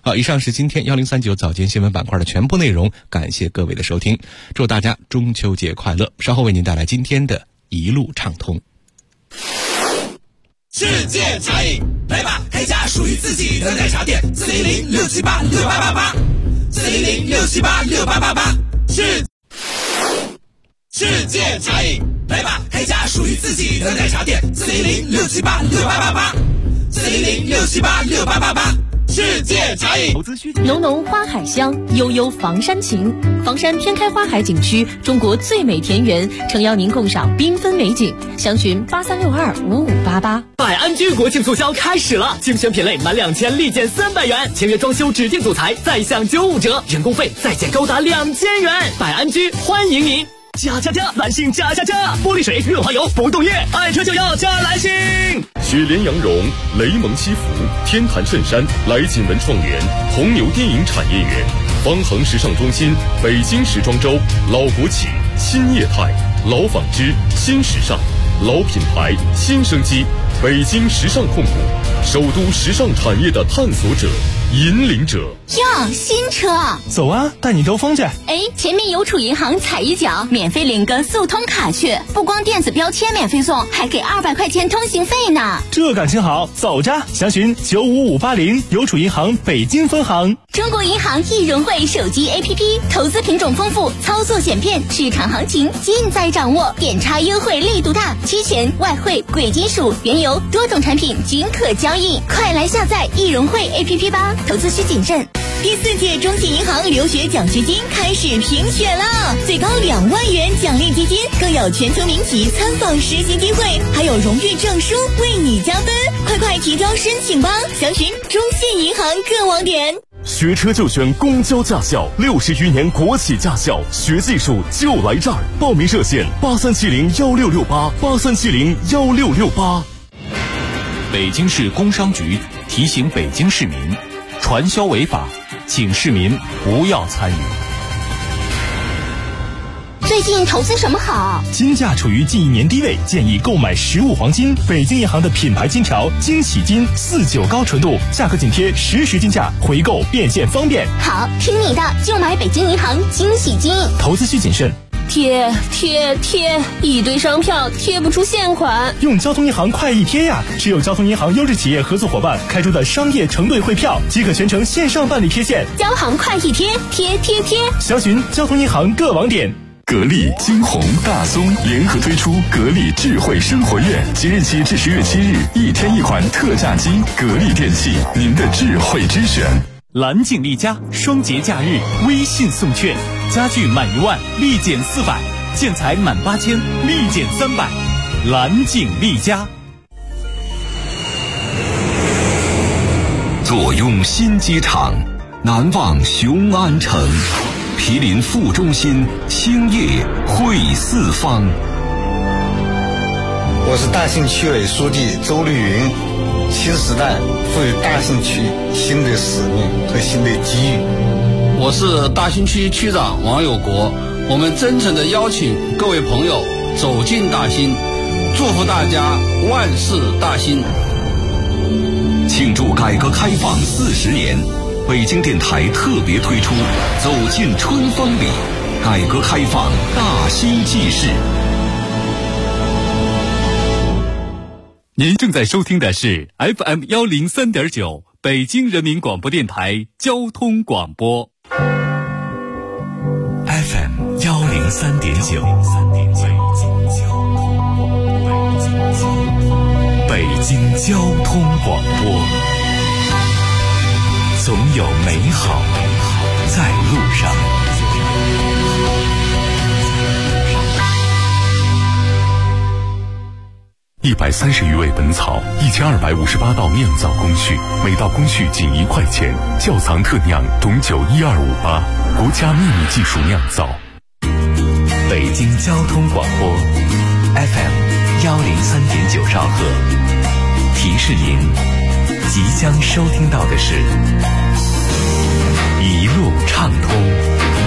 好，以上是今天1039早间新闻板块的全部内容，感谢各位的收听，祝大家中秋节快乐。稍后为您带来今天的一路畅通。 世界茶饮，来吧，开家属于自己的奶茶店，410-678-6888，410-678-6888，世界茶饮，来吧，开家属于自己的奶茶店，410-678-6888，410-678-6888。世界茶饮， 浓浓花海香，悠悠房山情。房山天开花海景区，中国最美田园，诚邀您共赏缤纷美景。详询83625588。 百安居国庆促销开始了，精选品类满2000立减300元，签约装修指定组材再享95折，人工费再减高达2000元。百安居欢迎您！加！兰心加！玻璃水、润滑油、不动液，爱车就要加兰心。 雪莲羊绒、雷蒙西服、天坛衬衫、来锦文创园、红牛电影产业园、方恒时尚中心、北京时装周、老国企、新业态、老纺织、新时尚、老品牌、新生机，北京时尚控股，首都时尚产业的探索者、引领者。 哟，新车， 走啊，带你兜风去。 哎，前面邮储银行踩一脚，免费领个速通卡去，不光电子标签免费送，还给200块钱通行费呢。 这感情好，走着，详询95580，邮储银行北京分行。 中国银行易融汇手机 APP， 投资品种丰富，操作简便，市场行情尽在掌握，点差优惠力度大，期权、外汇、贵金属、原油多种产品均可交易，快来下载易融汇 APP 吧，投资需谨慎。第4届中信银行留学奖学金开始评选了，最高2万元奖励基金，更有全球名企参访实习机会，还有荣誉证书为你加分，快提交申请吧！详询中信银行各网点。 学车就选公交驾校，60余年国企驾校，学技术就来这儿。报名热线83701668，83701668。 北京市工商局提醒北京市民，传销违法，请市民不要参与。 最近投资什么好？ 金价处于近1年低位，建议购买实物黄金。北京银行的品牌金条惊喜金49高纯度，价格紧贴实时金价，回购变现方便。 好，听你的，就买北京银行惊喜金。 投资需谨慎。 贴，一堆商票贴不出现款。 用交通银行快易贴呀，只有交通银行优质企业合作伙伴开出的商业承兑汇票，即可全程线上办理贴现。 交行快易贴，贴。 详询交通银行各网点。 格力、金鸿、大松联合推出格力智慧生活月，即日起至10月7日，1天1款特价机。格力电器，您的智慧之选。 蓝景丽家双节假日微信送券，家具满1万立减400，建材满8000立减300。蓝景丽家。 坐拥新机场，难忘雄安城。毗邻副中心，兴业汇四方。 我是大兴区委书记周绿云。新时代赋予大兴区新的使命和新的机遇。 我是大兴区区长王有国。我们真诚地邀请各位朋友走进大兴，祝福大家万事大兴。 庆祝改革开放40年。北京电台特别推出走进春风里，改革开放大兴纪事。 您正在收听的是 FM 103.9北京人民广播电台交通广播。 FM 103.9北京交通广播。总有美好在路上。130余味本草，1258道酿造工序，每道工序仅1块钱。窖藏特酿董酒12588，国家秘密技术酿造。北京交通广播 FM 103.9兆赫，提示您即将收听到的是一路畅通。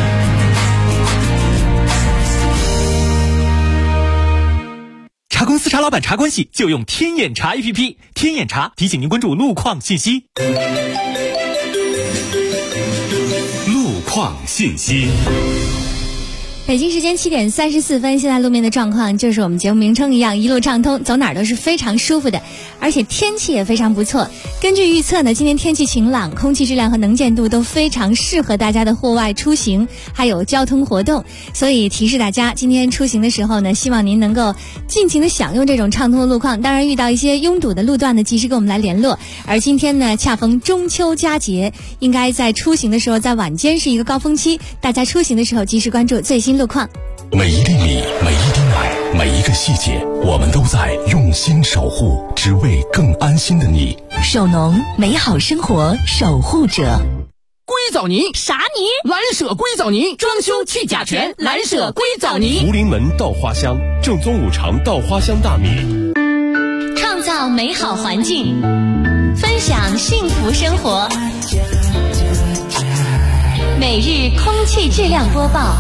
茶公司茶老板茶关系就用天眼查 APP， 天眼查提醒您关注路况信息。 创信息。 北京时间7点34分，现在路面的状况就是我们节目名称一样，一路畅通，走哪儿都是非常舒服的，而且天气也非常不错。根据预测呢，今天天气晴朗，空气质量和能见度都非常适合大家的户外出行，还有交通活动。所以提示大家，今天出行的时候呢，希望您能够尽情的享用这种畅通的路况。当然，遇到一些拥堵的路段呢，及时跟我们来联络。而今天呢，恰逢中秋佳节，应该在出行的时候，在晚间是一个高峰期，大家出行的时候及时关注最新路况。 每一粒米，每一滴奶，每一个细节，我们都在用心守护，只为更安心的你。 手农，美好生活守护者。 硅藻泥啥泥？ 蓝舍硅藻泥，装修去甲醛，蓝舍硅藻泥。 福临门稻花香，正宗五常稻花香大米。 创造美好环境，分享幸福生活。每日空气质量播报。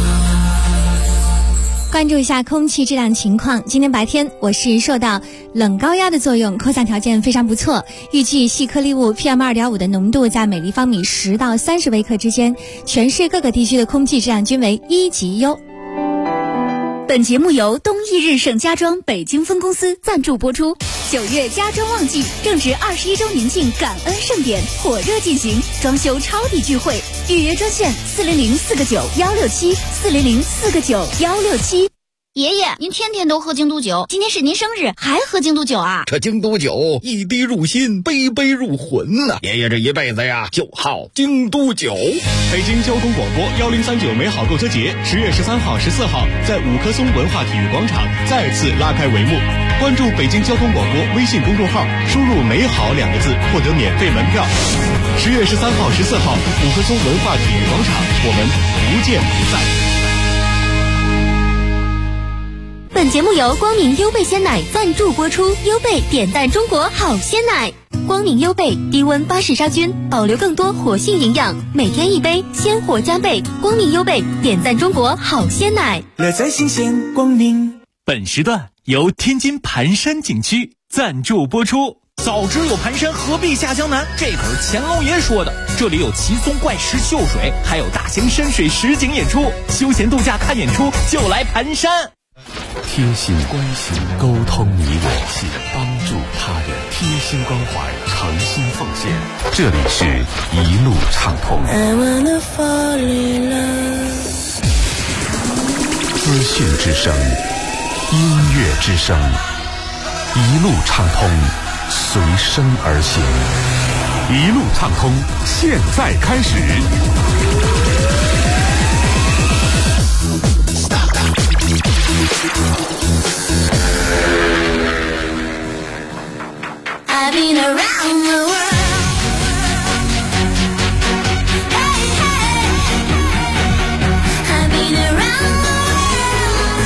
关注一下空气质量情况。今天白天我市受到冷高压的作用，扩散条件非常不错，预计细颗粒物 PM2.5 的浓度在每立方米10到30微克之间，全市各个地区的空气质量均为1级优。 本节目由东易日盛家装北京分公司赞助播出。9月家装旺季，正值21周年庆感恩盛典火热进行，装修超抵聚会，预约专线400-4个9-167，400-4个9-167。 爷爷，您天天都喝京都酒，今天是您生日，还喝京都酒啊？ 这京都酒一滴入心，杯杯入魂呐！爷爷这一辈子呀，就好京都酒。 北京交通广播1039美好购车节10月13号、14号在五棵松文化体育广场再次拉开帷幕。关注北京交通广播微信公众号，输入“美好”2个字，获得免费门票。10月13号、14号，五棵松文化体育广场，我们不见不散。 本节目由光明优贝鲜奶赞助播出，优贝点赞中国好鲜奶。光明优贝低温巴氏杀菌，保留更多活性营养，每天一杯，鲜活加倍。光明优贝点赞中国好鲜奶， 乐在新鲜光明。本时段由天津盘山景区赞助播出。早知有盘山，何必下江南？这可是钱老爷说的。这里有奇松怪石秀水，还有大型山水实景演出，休闲度假看演出就来盘山。 贴心关心，沟通你我，帮助他人，贴心关怀，诚心奉献。这里是一路畅通。资讯之声，音乐之声，一路畅通，随声而行。一路畅通，现在开始。 I've been around the world. Hey, hey. I've been around the world.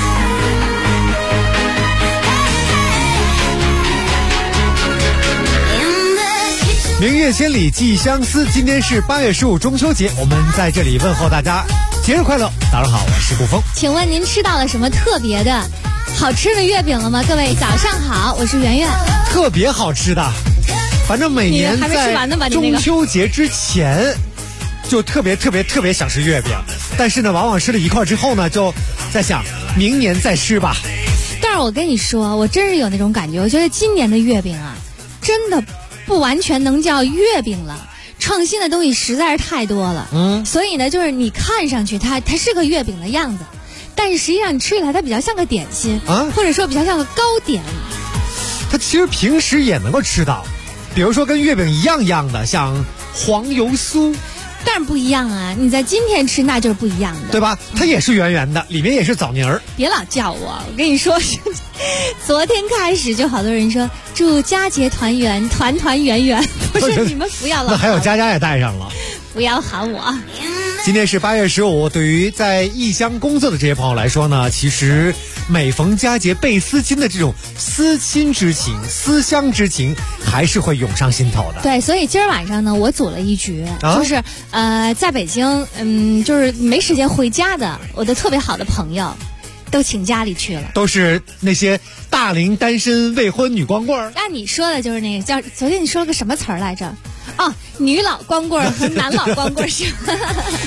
Hey, hey. In the kitchen. 明月千里寄相思，今天是8月15中秋节，我们在这里问候大家节日快乐。早上好，我是顾峰。 请问您吃到了什么特别的好吃的月饼了吗？各位早上好，我是圆圆。 特别好吃的，反正每年在中秋节之前就特别想吃月饼，但是呢往往吃了一块之后呢就在想明年再吃吧。 但是我跟你说，我真是有那种感觉，我觉得今年的月饼啊真的不完全能叫月饼了，创新的东西实在是太多了。所以呢就是你看上去它是个月饼的样子，但是实际上你吃起来它比较像个点心或者说比较像个糕点。 它其实平时也能够吃到，比如说跟月饼一样的像黄油酥， 但是不一样啊，你在今天吃那就是不一样的， 对吧？它也是圆圆的，里面也是枣泥儿。 别老叫我跟你说昨天开始就好多人说祝佳节团圆，团团圆圆，不是你们不要老那还有佳佳也带上了， 不要喊我。 今天是8月15，对于在异乡工作的这些朋友来说呢，其实每逢佳节倍思亲的这种思亲之情、思乡之情还是会涌上心头的。 对，所以今儿晚上呢我组了一局，就是在北京就是没时间回家的我的特别好的朋友都请家里去了， 都是那些大龄单身未婚女光棍。 那你说的就是那个叫昨天你说了个什么词儿来着？哦，女老光棍和男老光棍是吧？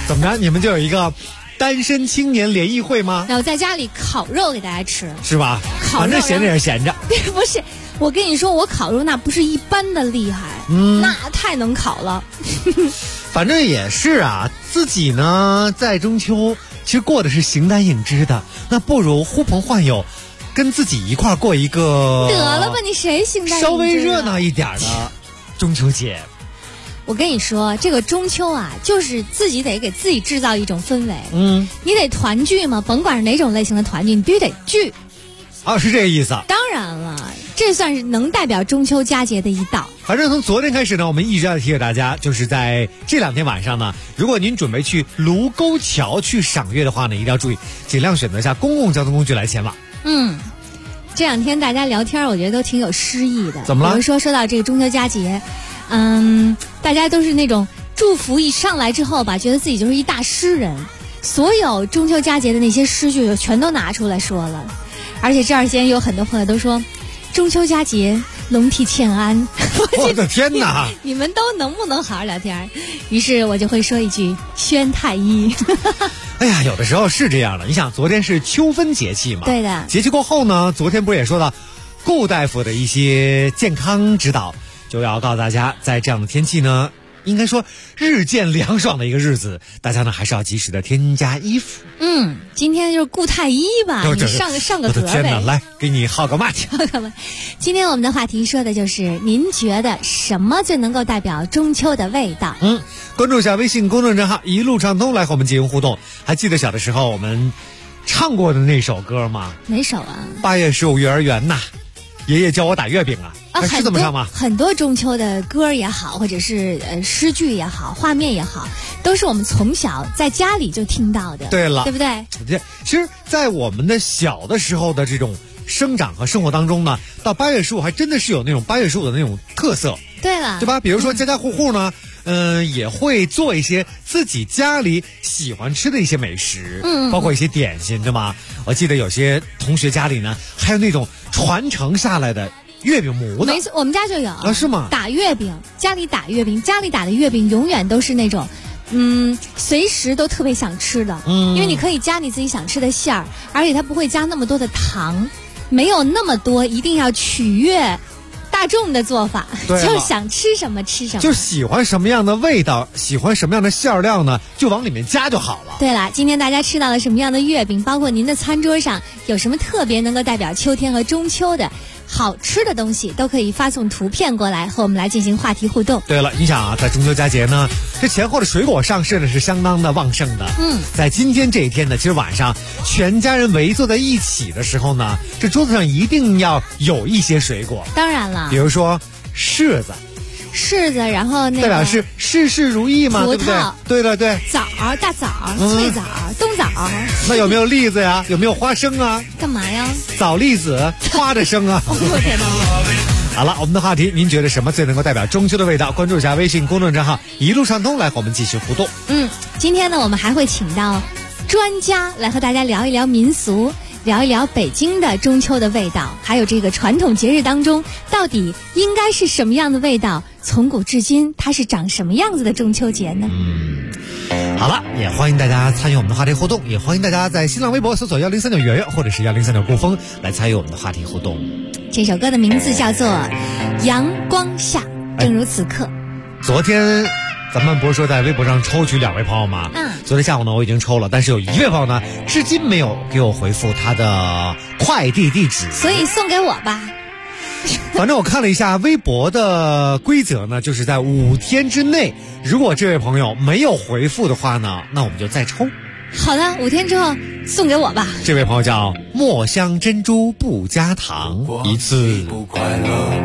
怎么着？你们就有一个单身青年联谊会吗？ 然后在家里烤肉给大家吃， 是吧？反正闲着也是闲着。 不是，我跟你说，我烤肉那不是一般的厉害，那太能烤了。 反正也是啊，自己呢在中秋其实过的是形单影只的，那不如呼朋唤友，跟自己一块过一个得了吧，你谁形单影只？ 稍微热闹一点的中秋节。 我跟你说，这个中秋啊，就是自己得给自己制造一种氛围。你得团聚嘛，甭管是哪种类型的团聚，你必须得聚。 是这个意思。 当然了，这算是能代表中秋佳节的一道。 反正从昨天开始呢，我们一直在提醒大家，就是在这2天晚上呢，如果您准备去卢沟桥去赏月的话呢，一定要注意，尽量选择一下公共交通工具来前往。 这2天大家聊天，我觉得都挺有诗意的。 怎么了？ 比如说到这个中秋佳节，大家都是那种祝福一上来之后吧，觉得自己就是一大诗人，所有中秋佳节的那些诗句全都拿出来说了。而且这2天有很多朋友都说，中秋佳节龙体欠安。 我的天哪！ 你们都能不能好好聊天？于是我就会说一句宣太医。 哎呀，有的时候是这样的。你想，昨天是秋分节气嘛？ 对的。 节气过后呢，昨天不是也说到顾大夫的一些健康指导，就要告诉大家，在这样的天气呢，应该说日渐凉爽的一个日子，大家呢还是要及时的添加衣服。 今天就是顾太医吧，你上个我的天哪， 呗。 来给你号个骂去。 今天我们的话题说的就是，您觉得什么最能够代表中秋的味道？ 关注一下微信公众账号一路畅通来和我们进行互动。还记得小的时候我们唱过的那首歌吗？ 哪首啊 ？8月15幼儿园呐，爷爷教我打月饼啊。是这么唱吗？ 很多中秋的歌也好，或者是诗句也好，画面也好，都是我们从小在家里就听到的。 对了， 对不对？ 其实在我们的小的时候的这种生长和生活当中呢，到8月15还真的是有那种8月15的那种特色。 对了， 对吧？比如说家家户户呢，也会做一些自己家里喜欢吃的一些美食，包括一些点心，对吗？我记得有些同学家里呢，还有那种传承下来的月饼模的。 没错，我们家就有是吗？ 打月饼，家里打月饼，家里打的月饼永远都是那种随时都特别想吃的，因为你可以加你自己想吃的馅儿，而且它不会加那么多的糖，没有那么多一定要取悦大众的做法，就是想吃什么吃什么， 就喜欢什么样的味道，喜欢什么样的馅料呢，就往里面加就好了。 对了，今天大家吃到了什么样的月饼，包括您的餐桌上有什么特别能够代表秋天和中秋的好吃的东西，都可以发送图片过来和我们来进行话题互动。 对了，你想啊，在中秋佳节呢，这前后的水果上市呢是相当的旺盛的。在今天这一天呢，其实晚上全家人围坐在一起的时候呢，这桌子上一定要有一些水果。 当然了， 比如说柿子， 然后那个代表是事事如意嘛，对不对？对了，对。 枣，大枣，脆枣，冬枣。 那有没有栗子呀？有没有花生啊？ 干嘛呀？ 枣栗子，花的生啊！ 我天哪！ 好了，我们的话题，您觉得什么最能够代表中秋的味道？关注一下微信公众账号一路畅通，来和我们继续互动。 今天呢，我们还会请到专家来和大家聊一聊民俗，聊一聊北京的中秋的味道，还有这个传统节日当中到底应该是什么样的味道，从古至今它是长什么样子的中秋节呢？ 好了，也欢迎大家参与我们的话题互动，也欢迎大家在新浪微博搜索103.圆圆或者是103.顾风来参与我们的话题互动。 这首歌的名字叫做《阳光下》，正如此刻。 昨天咱们不是说在微博上抽取2位朋友吗？昨天下午呢我已经抽了，但是有1位朋友呢至今没有给我回复他的快递地址， 所以送给我吧。 反正我看了一下微博的规则呢，就是在5天之内，如果这位朋友没有回复的话呢，那我们就再抽。 好的，5天之后送给我吧。 这位朋友叫墨香珍珠不加糖，一次不快乐，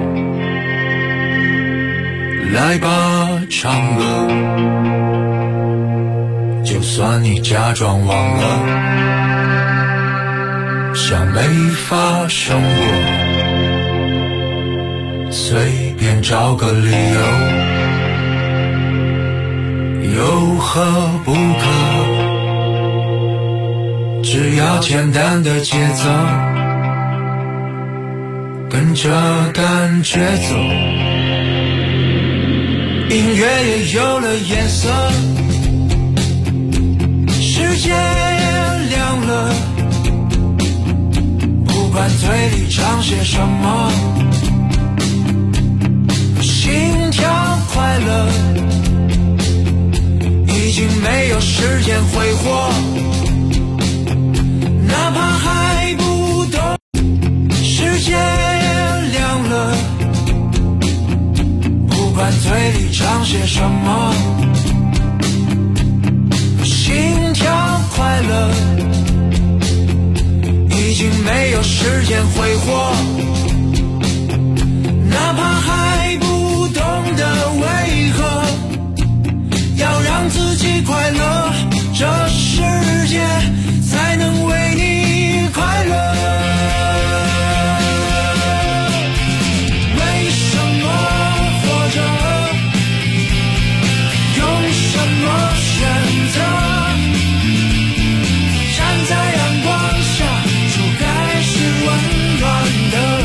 来吧唱歌，就算你假装忘了，像没发生过，随便找个理由，有何不可？只要简单的节奏，跟着感觉走，音乐也有了颜色， 世界亮了，不管嘴里唱些什么，心跳快乐，已经没有时间挥霍，哪怕还不懂。世界亮了，不管嘴里唱些什么，心跳快乐，已经没有时间挥霍，哪怕还不懂得为何要让自己快乐，这世界才能为你快乐。为什么活着？用什么选择？站在阳光下就该是温暖的。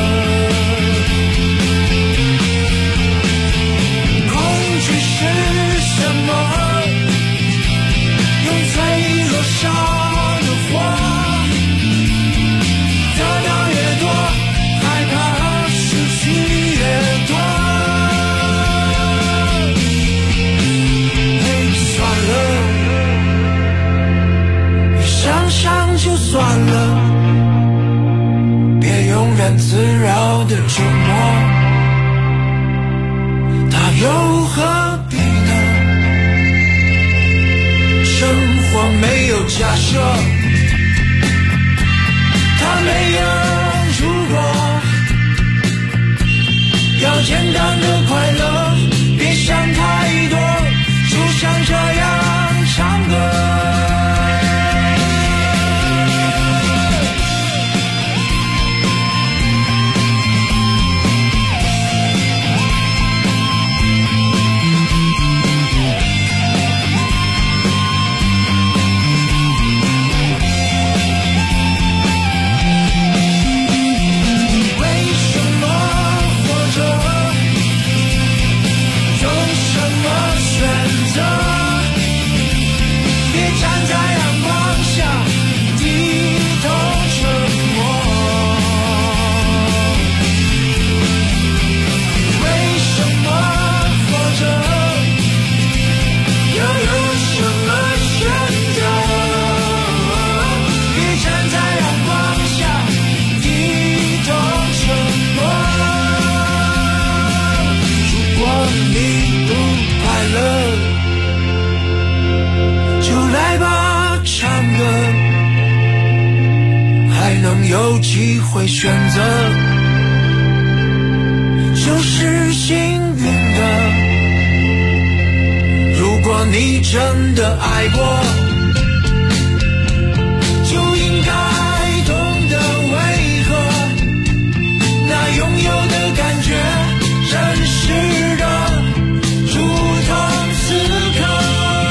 恐惧是什么？用脆弱烧的火，得到越多，害怕失去越多。算了，别想想就算了，别永远自扰的折磨，它又何必呢？生活没有假设，它没有如果，要简单的快乐，别想太多，就像这样唱歌。有机会选择，就是幸运的。如果你真的爱过，就应该懂得为何那拥有的感觉真实的如同此刻。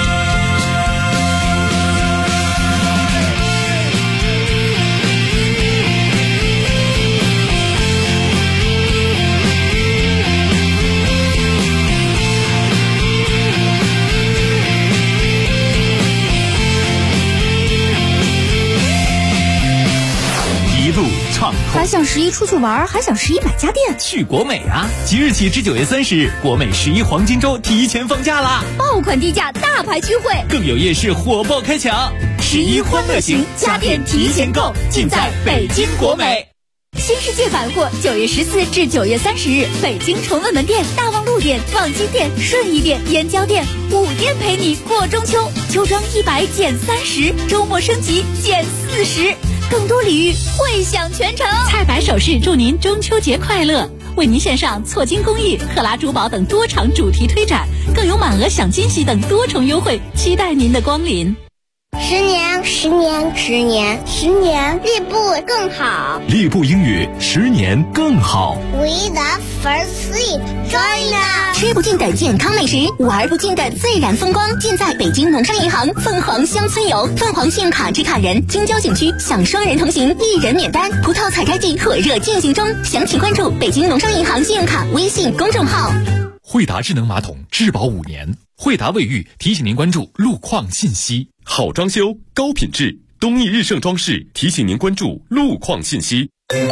还想11出去玩，还想11买家电， 去国美啊！即日起至9月30日，国美11黄金周提前放假啦！ 爆款低价，大牌聚会， 更有夜市火爆开抢！11欢乐行家电提前购，尽在北京国美。 新世界百货9月14至9月30日，北京崇文门店、大望路店、望京店、顺义店、燕郊店5店陪你过中秋，秋装100减30，周末升级减40。更多礼遇，惠享全城。 菜百首饰祝您中秋节快乐，为您献上错金公益、赫拉珠宝等多场主题推展，更有满额享惊喜等多重优惠，期待您的光临。 10年，10年，10年，10年，立步更好。 立步英语10年更好。 We the first sleep join us。 吃不尽的健康美食，玩不尽的自然风光，尽在北京农商银行凤凰乡村游。凤凰信用卡持卡人京郊景区享双人同行，1人免单。葡萄采摘季火热进行中，详情关注北京农商银行信用卡微信公众号。 惠达智能马桶质保5年，惠达卫浴提醒您关注路况信息。 好装修，高品质。东义日盛装饰提醒您关注路况信息。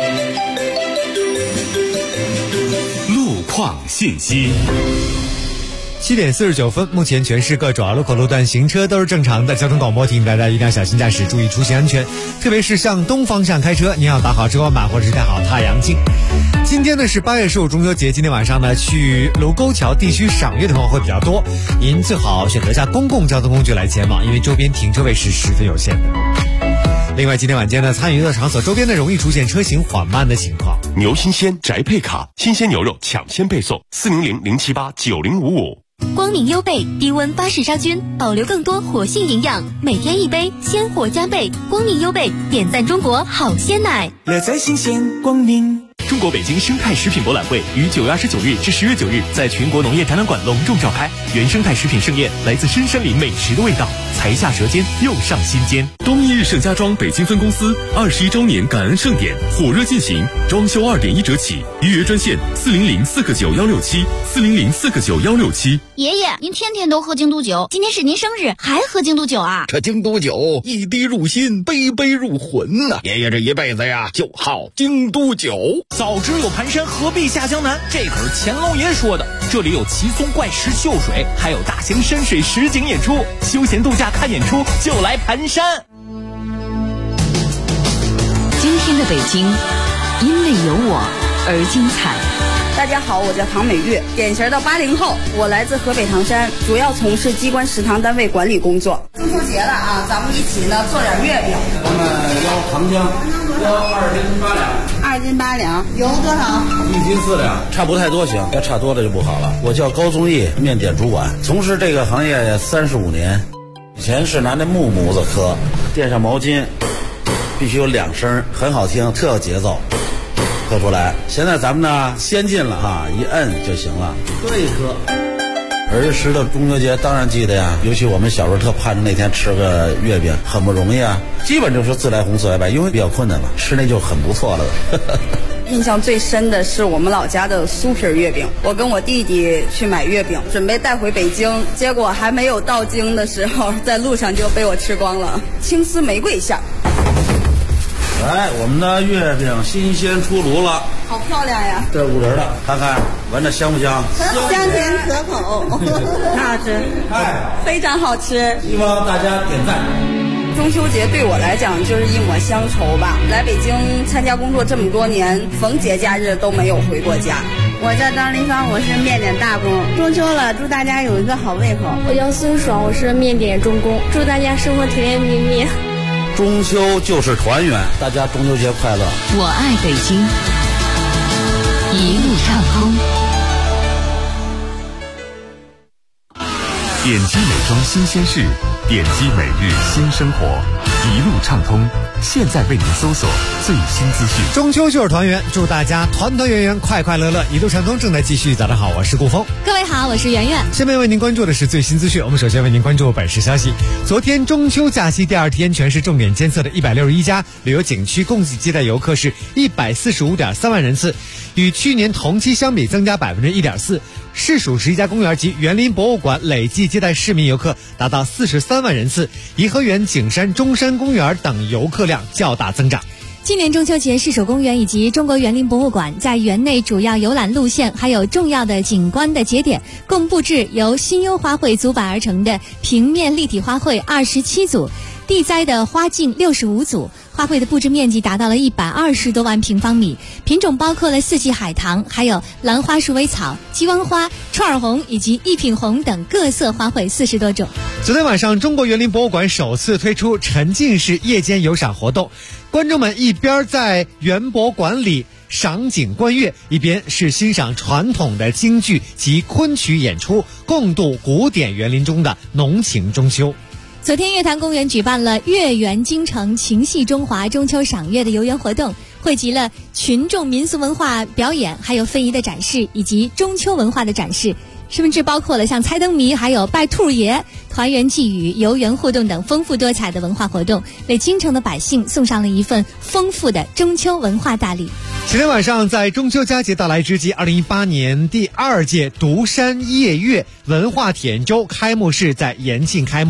路况信息。 7点49分，目前全市各主要路口路段行车都是正常的。交通广播提醒大家一定要小心驾驶，注意出行安全，特别是向东方向开车，您要打好遮光板或者是戴好太阳镜。今天呢是8月15中秋节，今天晚上呢去卢沟桥地区赏月的朋友会比较多，您最好选择一下公共交通工具来前往，因为周边停车位是十分有限的。另外，今天晚间呢，参与娱乐场所周边呢容易出现车行缓慢的情况。 牛新鲜宅配卡，新鲜牛肉抢先配送，400-078-9055。 光明优贝低温巴氏杀菌，保留更多活性营养，每天一杯，鲜活加倍。光明优贝点赞中国好鲜奶， 乐在新鲜光明。 中国北京生态食品博览会于9月29日至10月9日在全国农业展览馆隆重召开。原生态食品盛宴，来自深山林美食的味道，才下舌尖，又上心间。 东义日盛家装北京分公司21周年感恩盛典火热进行，装修2.1折起，预约专线400-499-167，400-499-167。 爷爷，您天天都喝京都酒，今天是您生日，还喝京都酒啊？ 这京都酒一滴入心，杯杯入魂呐！爷爷这一辈子呀，就好京都酒。 早知有盘山，何必下江南？这可是乾隆爷说的。这里有奇松怪石秀水，还有大型山水实景演出，休闲度假看演出就来盘山。 今天的北京，因为有我而精彩。 大家好，我叫唐美玉，典型的80后，我来自河北唐山，主要从事机关食堂单位管理工作。中秋节了啊，咱们一起呢做点月饼。 咱们要糖浆，要2斤8两。2斤8两， 油多少 ？1斤4两，差不太多行，要差多了就不好了。我叫高宗义，面点主管，从事这个行业35年。以前是拿那木模子刻，垫上毛巾，必须有2声，很好听，特有节奏。刻出来，现在咱们呢先进了哈，一摁就行了，刻一刻。儿时的中秋节当然记得呀，尤其我们小时候特盼着那天吃个月饼，很不容易啊，基本就是自来红自来白，因为比较困难嘛，吃那就很不错了。 印象最深的是我们老家的酥皮月饼，我跟我弟弟去买月饼，准备带回北京，结果还没有到京的时候，在路上就被我吃光了。青丝玫瑰馅。 来，我们的月饼新鲜出炉了， 好漂亮呀！ 这5仁的，看看闻着香不香？ 香甜可口，很好吃，非常好吃。 希望大家点赞。 中秋节对我来讲就是一抹乡愁吧。来北京参加工作这么多年，逢节假日都没有回过家。 我叫张丽芳，我是面点大工。中秋了，祝大家有一个好胃口。 我叫孙爽，我是面点中工，祝大家生活甜甜蜜蜜。 中秋就是团圆，大家中秋节快乐！ 我爱北京，一路畅通。 点击美妆新鲜事，点击每日新生活，一路畅通。现在为您搜索最新资讯。 中秋就是团圆，祝大家团团圆圆，快快乐乐。一路畅通正在继续。早上好，我是顾峰。 各位好，我是圆圆。 下面为您关注的是最新资讯。我们首先为您关注本市消息。昨天中秋假期第2天，全市重点监测的161家旅游景区共计接待游客是145.3万人次，与去年同期相比增加1.4%。市属11家公园及园林博物馆累计接待市民游客达到43万人次，颐和园、景山、中山公园等游客量较大增长。 今年中秋节，市属公园以及中国园林博物馆在园内主要游览路线还有重要的景观的节点，共布置由新优花卉组摆而成的平面立体花卉27组，地栽的花径65组。花卉的布置面积达到了120多万平方米，品种包括了四季海棠，还有兰花鼠尾草、鸡汪花、串儿红以及一品红等各色花卉40多种。 昨天晚上，中国园林博物馆首次推出沉浸式夜间游赏活动，观众们一边在园博馆里赏景观月，一边是欣赏传统的京剧及昆曲演出，共度古典园林中的浓情中秋。 昨天月坛公园举办了月圆京城情系中华中秋赏月的游园活动，汇集了群众民俗文化表演，还有非遗的展示以及中秋文化的展示，甚至包括了像猜灯谜，还有拜兔爷、团圆寄语、游园互动等丰富多彩的文化活动，为京城的百姓送上了一份丰富的中秋文化大礼。 昨天晚上，在中秋佳节到来之际，2018年第2届独山夜月文化体验周开幕式在延庆开幕。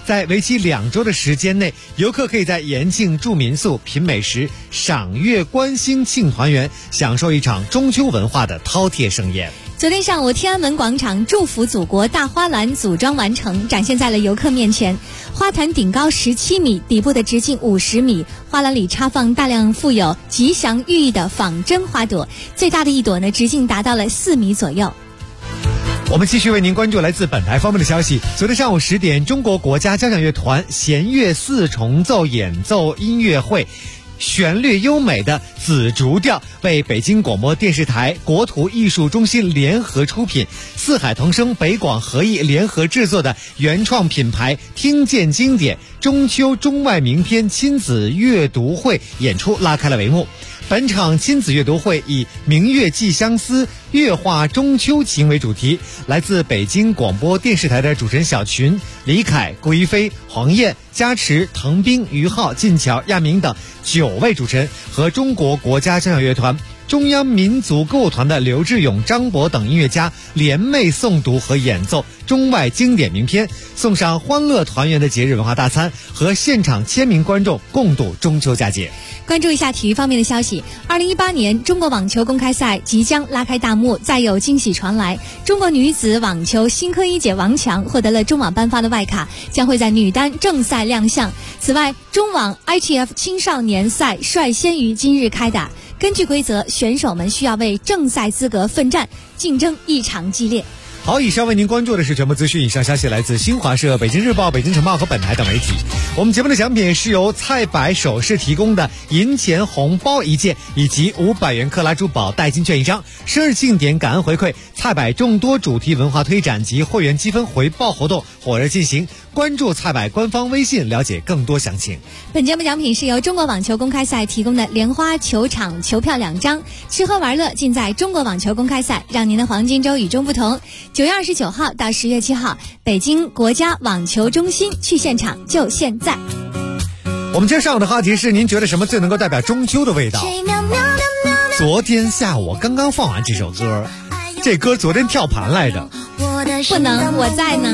在为期2周的时间内，游客可以在延庆住民宿、品美食、赏月观星、庆团圆，享受一场中秋文化的饕餮盛宴。 昨天上午，天安门广场祝福祖国大花篮组装完成，展现在了游客面前。花坛顶高17米，底部的直径50米，花篮里插放大量富有吉祥寓意的仿真花朵，最大的一朵呢，直径达到了4米左右。 我们继续为您关注来自本台方面的消息。昨天上午10点，中国国家交响乐团弦乐4重奏演奏音乐会，旋律优美的紫竹调为北京广播电视台国土艺术中心联合出品，四海同声北广合艺联合制作的原创品牌听见经典中秋中外名篇亲子阅读会演出拉开了帷幕。本场亲子阅读会以明月寄相思，乐化中秋情为主题，来自北京广播电视台的主持人小群、李凯、顾一飞、黄燕、加持、滕斌、于浩、晋桥、亚明等9位主持人和中国国家交响乐团、中央民族歌舞团的刘志勇、张博等音乐家联袂诵读和演奏中外经典名篇，送上欢乐团圆的节日文化大餐，和现场千名观众共度中秋佳节。 关注一下体育方面的消息，2018年中国网球公开赛即将拉开大幕，再有惊喜传来，中国女子网球新科一姐王强获得了中网颁发的外卡，将会在女单正赛亮相。此外，中网 ITF 青少年赛率先于今日开打，根据规则，选手们需要为正赛资格奋战，竞争异常激烈。 好，以上为您关注的是全部资讯。以上消息来自新华社、北京日报、北京晨报和本台等媒体。我们节目的奖品是由菜百首饰提供的银钱红包1件，以及500元克拉珠宝代金券1张。生日庆典感恩回馈，菜百众多主题文化推展及会员积分回报活动火热进行。关注菜百官方微信，了解更多详情。 本节目奖品是由中国网球公开赛提供的莲花球场球票2张，吃喝玩乐尽在中国网球公开赛，让您的黄金周与众不同。9月29号到10月7号，北京国家网球中心，去现场就现在。 我们今天上午的话题是：您觉得什么最能够代表中秋的味道？昨天下午我刚刚放完这首歌，这歌昨天跳盘来的。 不能，我在呢。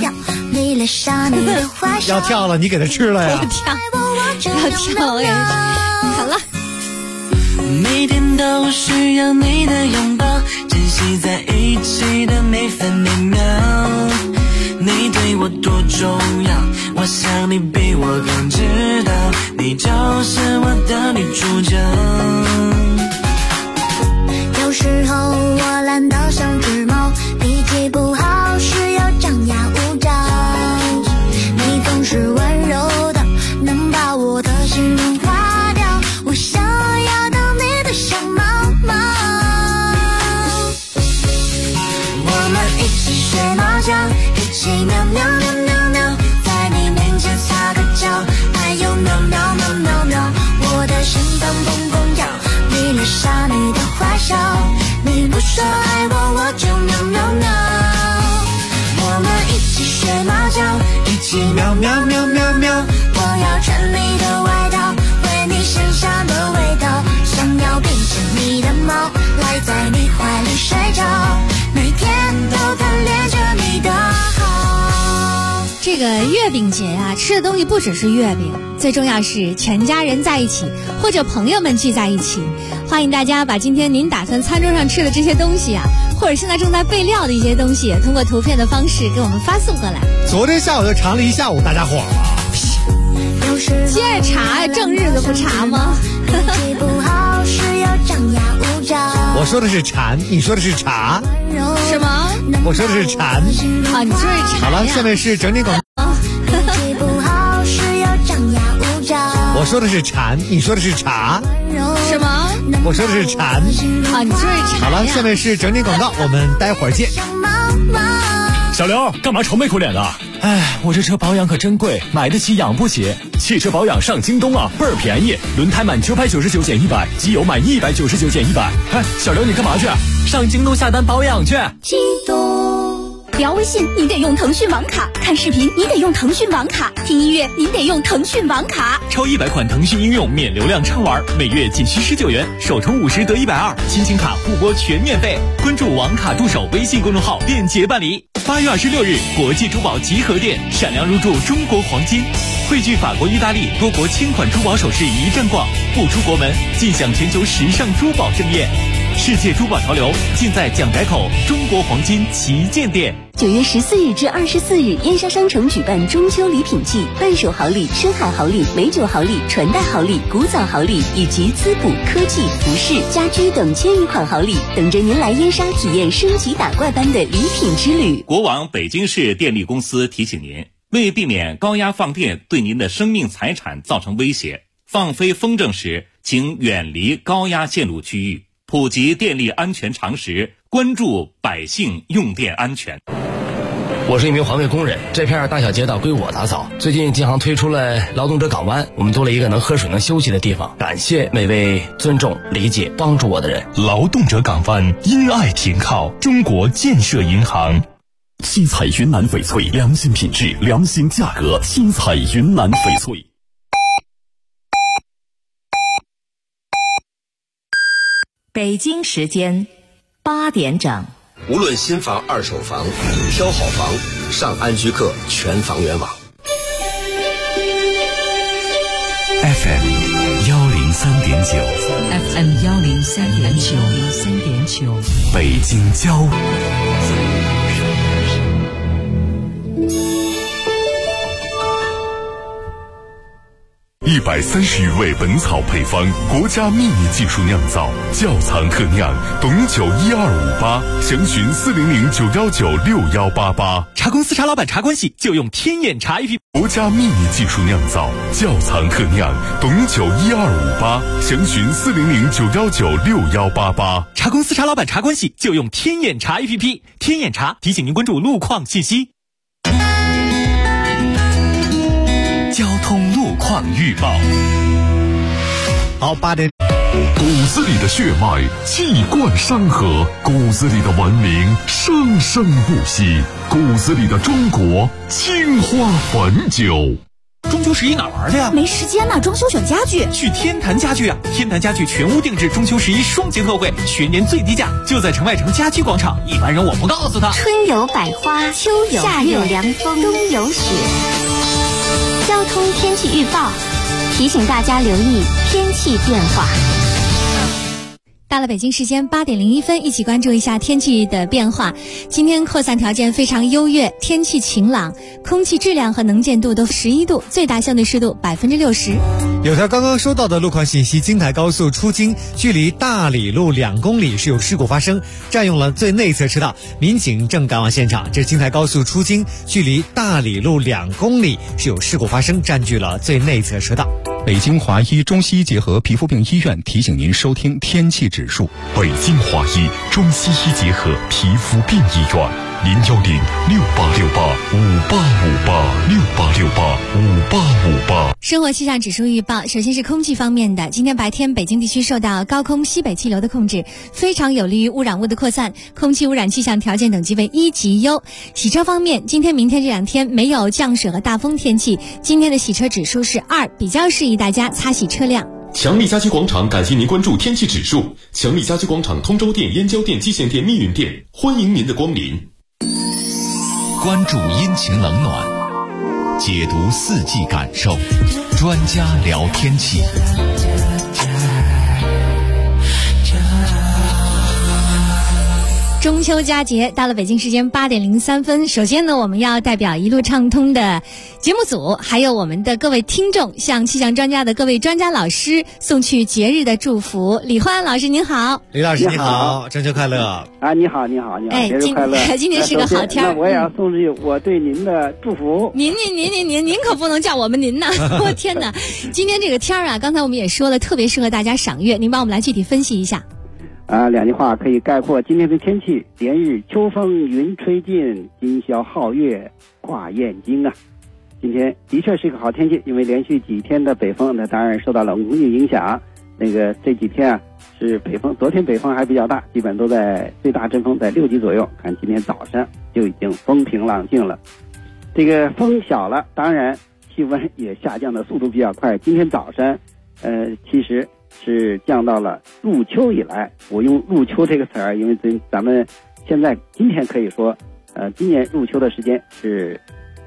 要跳了，你给他吃了呀？ 要跳呀！好了。 每天都需要你的拥抱，珍惜在一起的每分每秒。你对我多重要，我想你比我更知道，你就是我的女主角。 有时候我懒到像只猫，脾气不好时又张牙舞爪，你总是温柔的，能把我的心融化掉，我想要当你的小猫猫。我们一起学猫叫，一起喵喵喵喵喵，在你面前撒个娇，还有喵喵喵喵喵，我的心脏砰砰跳，迷恋上你的坏笑，你不说爱我，我就喵喵喵。我们一起学猫叫，一起喵喵喵喵喵，我要穿你的外套，闻你身上的味道，想要变成你的猫，赖在你怀里睡着，每天都贪恋着你的好。 这个月饼节啊，吃的东西不只是月饼，最重要是全家人在一起，或者朋友们聚在一起。欢迎大家把今天您打算餐桌上吃的这些东西啊，或者现在正在备料的一些东西，通过图片的方式给我们发送过来。 昨天下午就馋了一下午，大家伙儿了。 接着查，正日子不查吗？ 我说的是馋，你说的是茶。 什么？ 我说的是馋。 啊，你说是馋。 好了，下面是整点广告。我说的是馋，你说的是茶。 什么？ 我说的是馋。 啊，你说是馋。 好了，下面是整点广告，我们待会儿见。 小刘，干嘛愁眉苦脸的？哎，我这车保养可真贵，买得起养不起。汽车保养上京东啊，倍儿便宜，轮胎满999减100，机油满199减100。哎，小刘你干嘛去？上京东下单保养去。 京东。聊微信你得用腾讯网卡，看视频你得用腾讯网卡，听音乐你得用腾讯网卡。 超100款腾讯应用免流量畅玩，每月仅需19元，首充50得120，亲情卡互拨全免费。关注网卡助手微信公众号，便捷办理。 8月26日，国际珠宝集合店闪亮入驻中国黄金，汇聚法国、意大利多国轻款珠宝首饰一站逛，不出国门尽享全球时尚珠宝盛宴。世界珠宝潮流尽在蒋宅口中国黄金旗舰店。 9月14日至24日，燕莎商城举办中秋礼品季，伴手好礼、深海好礼、美酒好礼、传代好礼、古早好礼以及滋补、科技、服饰、家居等1000余款好礼，等着您来燕莎体验升级打怪般的礼品之旅。 国网北京市电力公司提醒您，为避免高压放电对您的生命财产造成威胁，放飞风筝时请远离高压线路区域，普及电力安全常识，关注百姓用电安全。 我是一名环卫工人，这片大小街道归我打扫。最近建行推出了劳动者港湾，我们多了一个能喝水能休息的地方。感谢每位尊重、理解、帮助我的人。 劳动者港湾，因爱停靠，中国建设银行。七彩云南翡翠，良心品质，良心价格。七彩云南翡翠。 北京时间8点整。 无论新房、二手房，挑好房，上安居客全房源网。 FM 103.9， 北京郊。130余味本草配方，国家秘密技术酿造，窖藏特酿，董酒12588，详询40091961888。 茶公司茶老板茶关系就用天眼茶一瓶。 国家秘密技术酿造，窖藏特酿，董酒12588，详询40091961888。 茶公司茶老板茶关系就用天眼茶 APP， 天眼茶提醒您关注路况信息。交通路况预报。 好，8点。 骨子里的血脉气贯山河，骨子里的文明生生不息，骨子里的中国青花汾酒。 中秋11哪玩的呀？ 没时间呢，装修选家具。 去天坛家具啊！天坛家具全屋定制中秋11双节特惠，全年最低价，就在城外城家居广场。一般人我不告诉他。 春有百花，秋有夏有凉风，冬有雪。交通天气预报提醒大家留意天气变化。 到了北京时间8点01分，一起关注一下天气的变化。今天扩散条件非常优越，天气晴朗，空气质量和能见度都11度，最大相对湿度60%。 有条刚刚收到的路况信息，京台高速出京距离大理路2公里是有事故发生，占用了最内侧车道，民警正赶往现场。这是京台高速出京距离大理路2公里是有事故发生，占据了最内侧车道。 北京华医中西医结合皮肤病医院提醒您收听天气指数。 北京华医中西医结合皮肤病医院，0106868585858 生活气象指数预报，首先是空气方面的。今天白天北京地区受到高空西北气流的控制，非常有利于污染物的扩散，空气污染气象条件等级为1级优。洗车方面，今天明天这2天没有降水和大风天气，今天的洗车指数是2，比较适宜大家擦洗车辆。 强力家居广场感谢您关注天气指数。强力家居广场通州店、燕郊店、蓟县店、密云店，欢迎您的光临。 关注阴晴冷暖，解读四季感受，专家聊天气。 中秋佳节到了，北京时间8点03分。首先呢，我们要代表一路畅通的节目组，还有我们的各位听众，向气象专家的各位专家老师送去节日的祝福。李焕老师您好。 李老师你好，中秋快乐啊！你好， 哎， 节日快乐！ 今天是个好天， 那我也要送去我对您的祝福。 您可不能叫我们您呐！我天哪，今天这个天啊，刚才我们也说了，特别适合大家赏月，您帮我们来具体分析一下。 2句话可以概括今天的天气：连日秋风云吹尽，今宵皓月挂雁京啊！今天的确是一个好天气，因为连续几天的北风，那当然受到冷空气影响。这几天啊是北风，昨天北风还比较大，基本都在最大阵风在6级左右。看今天早上就已经风平浪静了，这个风小了，当然气温也下降的速度比较快。今天早上，其实是降到了入秋以来，我用入秋这个词儿，因为咱们今天可以说今年入秋的时间是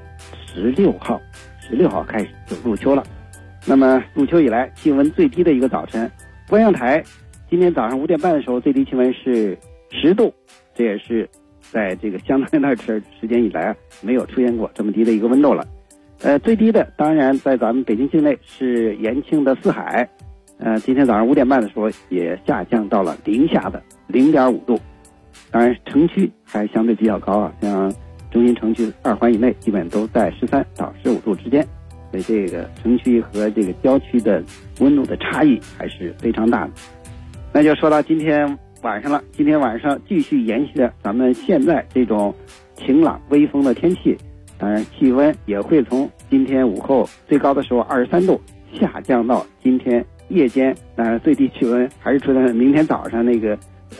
16号开始就入秋了。那么入秋以来气温最低的一个早晨，观阳台今天早上5点半的时候最低气温是10度，这也是在这个相当一段时间以来没有出现过这么低的一个温度了。最低的当然在咱们北京境内是延庆的四海，今天早上5点半的时候也下降到了零下的0.5度。当然城区还相对比较高啊，像中心城区2环以内基本都在13到15度之间，所以这个城区和这个郊区的温度的差异还是非常大的。那就说到今天晚上了，今天晚上继续延续着咱们现在这种晴朗微风的天气，当然气温也会从今天午后最高的时候23度下降到今天夜间，当然最低气温还是出现明天早上那个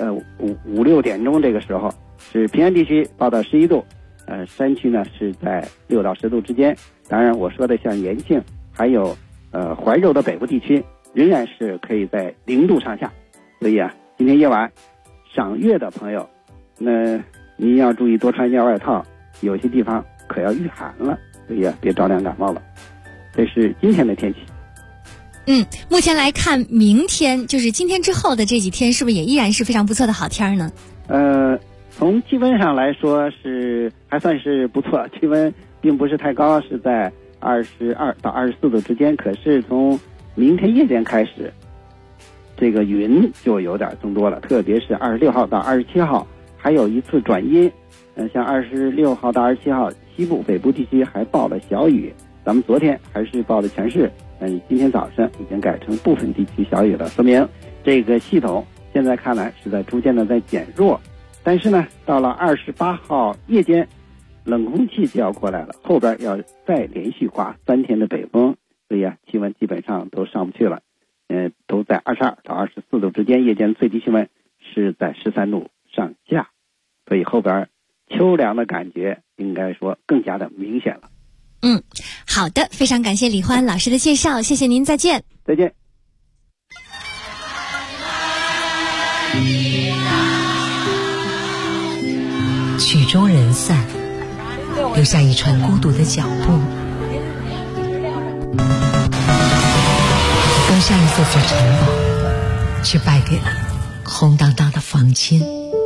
5、6点钟这个时候是平原地区报到11度，山区呢是在6到10度之间。当然我说的像延庆还有怀柔的北部地区仍然是可以在0度上下。所以啊，今天夜晚赏月的朋友，那您要注意多穿一件外套，有些地方可要御寒了，所以啊别着凉感冒了。这是今天的天气。 目前来看，明天就是今天之后的这几天，是不是也依然是非常不错的好天呢？ 从气温上来说是还算是不错，气温并不是太高，是在22到24度之间。可是从明天夜间开始，这个云就有点增多了，特别是26号到27号还有一次转阴。像26号到27号西部北部地区还报了小雨，咱们昨天还是报的全市，今天早上已经改成部分地区小雨了，说明这个系统现在看来是在逐渐的在减弱。但是呢，到了28号夜间，冷空气就要过来了，后边要再连续刮3天的北风，所以啊，气温基本上都上不去了，都在22到24度之间，夜间最低气温是在13度上下，所以后边秋凉的感觉应该说更加的明显了。 好的，非常感谢李欢老师的介绍，谢谢您，再见。 再见。 曲终人散，留下一串孤独的脚步，登上一座座城堡，去拜给了空荡荡的房间。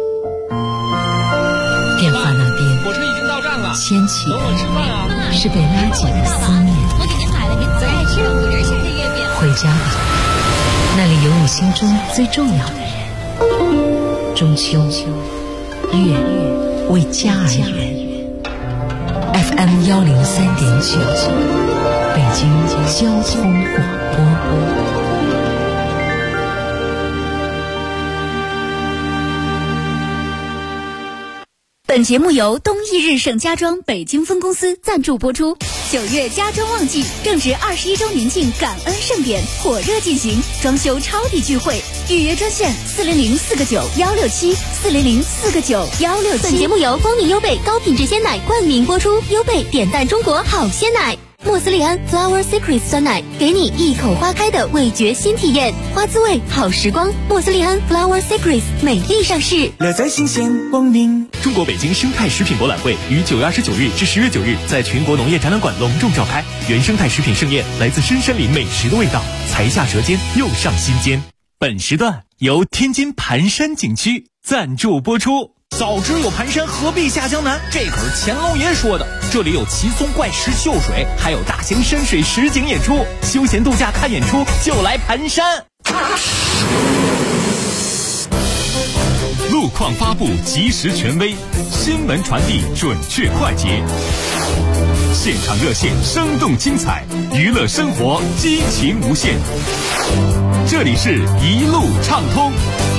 电话那边， 火车已经到站了， 牵起等我吃饭啊！ 是被拉紧的思念。 我给您买了您最爱吃的5仁馅的月饼。 回家吧，那里有你心中最重要的人。中秋，月为家而圆。FM 103.9，北京交通广播。 本节目由东易日盛家装北京分公司赞助播出。9月家装旺季，正值21周年庆感恩盛典火热进行，装修超抵聚会，预约专线400-4个9-167，400-4个9-167。 本节目由光明优贝高品质鲜奶冠名播出，优贝点赞中国好鲜奶。莫斯利安 Flower Secrets 酸奶，给你一口花开的味觉新体验，花滋味好时光。莫斯利安 Flower Secrets 美丽上市， 乐在新鲜光明。中国北京生态食品博览会于9月29日至10月9日在全国农业展览馆隆重召开，原生态食品盛宴，来自深山林美食的味道，才下舌尖又上心间。本时段由天津盘山景区赞助播出。早知有盘山，何必下江南？这可是乾隆爷说的。这里有奇松怪石秀水，还有大型山水实景演出。休闲度假看演出就来盘山。 路况发布及时权威，新闻传递准确快捷，现场热线生动精彩，娱乐生活激情无限。这里是一路畅通。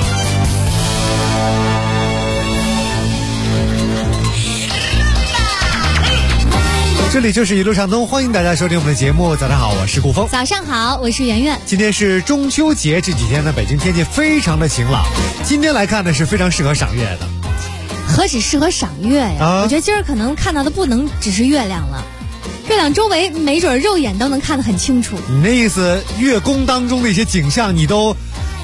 这里就是一路畅通，欢迎大家收听我们的节目。早上好，我是顾峰。 早上好，我是圆圆。 今天是中秋节，这几天呢，北京天气非常的晴朗。今天来看呢，是非常适合赏月的。 何止适合赏月呀？我觉得今儿可能看到的不能只是月亮了，月亮周围没准肉眼都能看得很清楚。 你那意思，月宫当中的一些景象，你都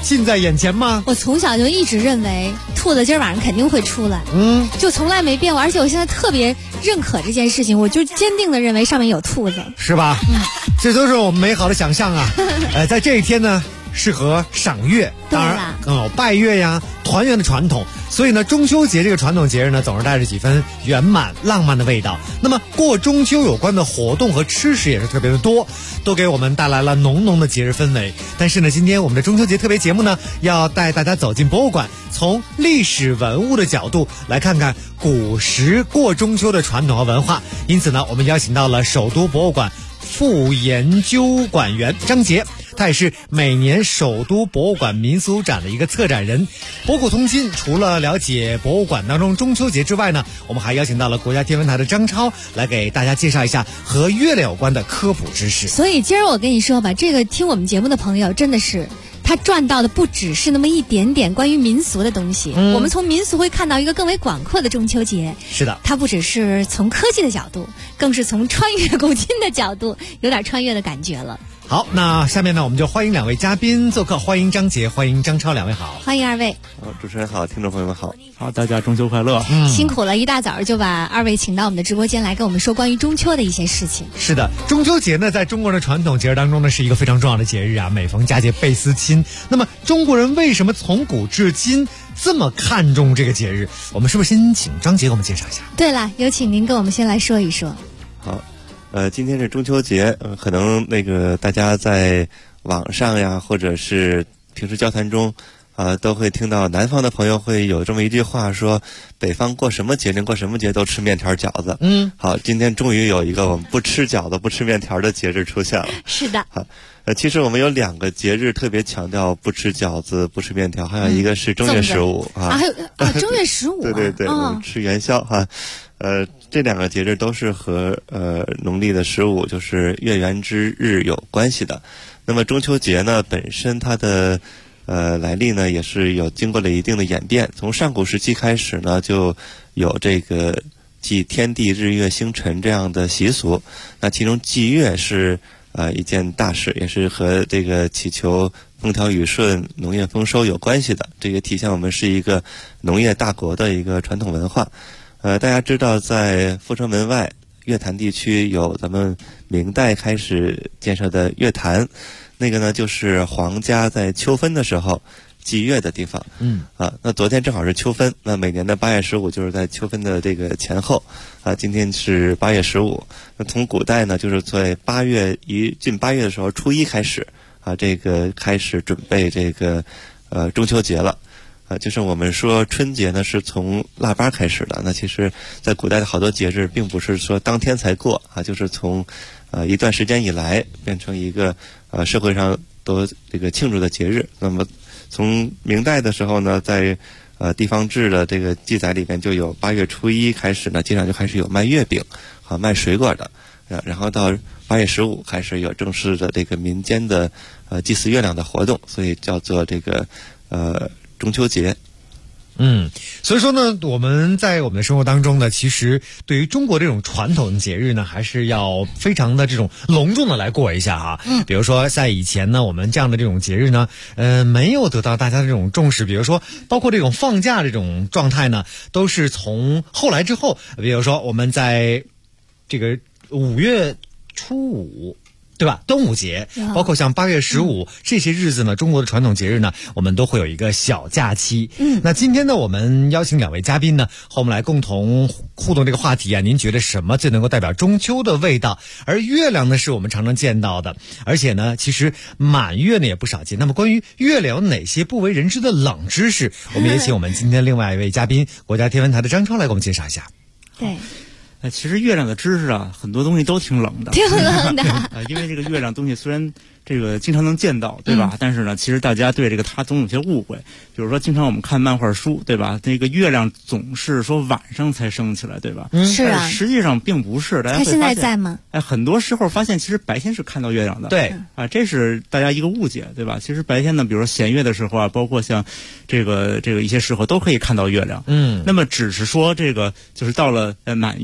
近在眼前吗？ 我从小就一直认为兔子今儿晚上肯定会出来，就从来没变过，而且我现在特别认可这件事情，我就坚定的认为上面有兔子， 是吧？这都是我们美好的想象啊！在这一天呢，适合赏月，当然拜月呀、团圆的传统。所以呢，中秋节这个传统节日呢，总是带着几分圆满、浪漫的味道。那么过中秋有关的活动和吃食也是特别的多，都给我们带来了浓浓的节日氛围。但是呢，今天我们的中秋节特别节目呢，要带大家走进博物馆，从历史文物的角度来看看古时过中秋的传统和文化。因此呢，我们邀请到了首都博物馆副研究馆员张杰，他也是每年首都博物馆民俗展的一个策展人。博古通今，除了了解博物馆当中中秋节之外呢，我们还邀请到了国家天文台的张超来给大家介绍一下和月亮有关的科普知识。 所以今儿我跟你说吧，这个听我们节目的朋友真的是他赚到的不只是那么一点点关于民俗的东西，我们从民俗会看到一个更为广阔的中秋节。 是的， 它不只是从科技的角度，更是从穿越古今的角度，有点穿越的感觉了。 好，那下面呢，我们就欢迎两位嘉宾做客，欢迎张杰，欢迎张超，两位好。 欢迎二位。 主持人好，听众朋友们好。 好，大家中秋快乐。 辛苦了，一大早就把二位请到我们的直播间来跟我们说关于中秋的一些事情。 是的，中秋节呢，在中国人的传统节日当中呢，是一个非常重要的节日啊，每逢佳节倍思亲。那么中国人为什么从古至今这么看重这个节日？我们是不是先请张杰给我们介绍一下？ 对了，有请您跟我们先来说一说。 好。今天是中秋节，可能大家在网上呀，或者是平时交谈中，都会听到南方的朋友会有这么一句话说，北方过什么节过什么节都吃面条饺子。好，今天终于有一个我们不吃饺子、不吃面条的节日出现了。 是的。 好，其实我们有2个节日特别强调不吃饺子、不吃面条，还有一个是正月15 还有正月15。 对，我们吃元宵哈。这2个节日都是和农历的15，就是月圆之日有关系的。那么中秋节呢，本身它的来历呢，也是有经过了一定的演变。从上古时期开始呢，就有这个祭天地、日月星辰这样的习俗。那其中祭月是一件大事，也是和这个祈求风调雨顺、农业丰收有关系的。这个体现我们是一个农业大国的一个传统文化。大家知道，在阜成门外月坛地区有咱们明代开始建设的月坛，那个呢就是皇家在秋分的时候祭月的地方。那昨天正好是秋分，那每年的8月15就是在秋分的这个前后。今天是8月15。那从古代呢，就是在近8月的时候初一开始这个开始准备这个中秋节了。就是我们说春节呢是从腊八开始的，那其实在古代的好多节日并不是说当天才过就是从一段时间以来变成一个社会上都这个庆祝的节日。那么从明代的时候呢，在地方志的这个记载里面就有8月初一开始呢，街上就开始有卖月饼卖水果的，然后到8月15开始有正式的这个民间的祭祀月亮的活动，所以叫做这个中秋节。 所以说呢，我们在我们的生活当中呢，其实对于中国这种传统节日呢，还是要非常的这种隆重的来过一下哈。比如说在以前呢，我们这样的这种节日呢，没有得到大家的这种重视。比如说，包括这种放假这种状态呢，都是从后来之后。比如说我们在这个5月初5。对吧？端午节，包括像8月15这些日子呢，中国的传统节日呢，我们都会有一个小假期。那今天呢，我们邀请2位嘉宾呢，和我们来共同互动这个话题啊。您觉得什么最能够代表中秋的味道？而月亮呢，是我们常常见到的，而且呢，其实满月呢也不少见。那么关于月亮有哪些不为人知的冷知识？我们也请我们今天另外一位嘉宾，国家天文台的张超来给我们介绍一下。 对。 其实月亮的知识很多东西都挺冷的， 挺冷的。 因为这个月亮东西虽然这个经常能见到，对吧？但是呢，其实大家对这个它总有些误会。比如说，经常我们看漫画书，对吧？那个月亮总是说晚上才升起来，对吧？ 是啊。 实际上并不是，大家会发现它现在在吗？ 很多时候发现其实白天是看到月亮的。 对。 这是大家一个误解，对吧？其实白天呢，比如说弦月的时候包括像这个一些时候都可以看到月亮。那么只是说这个就是到了满月。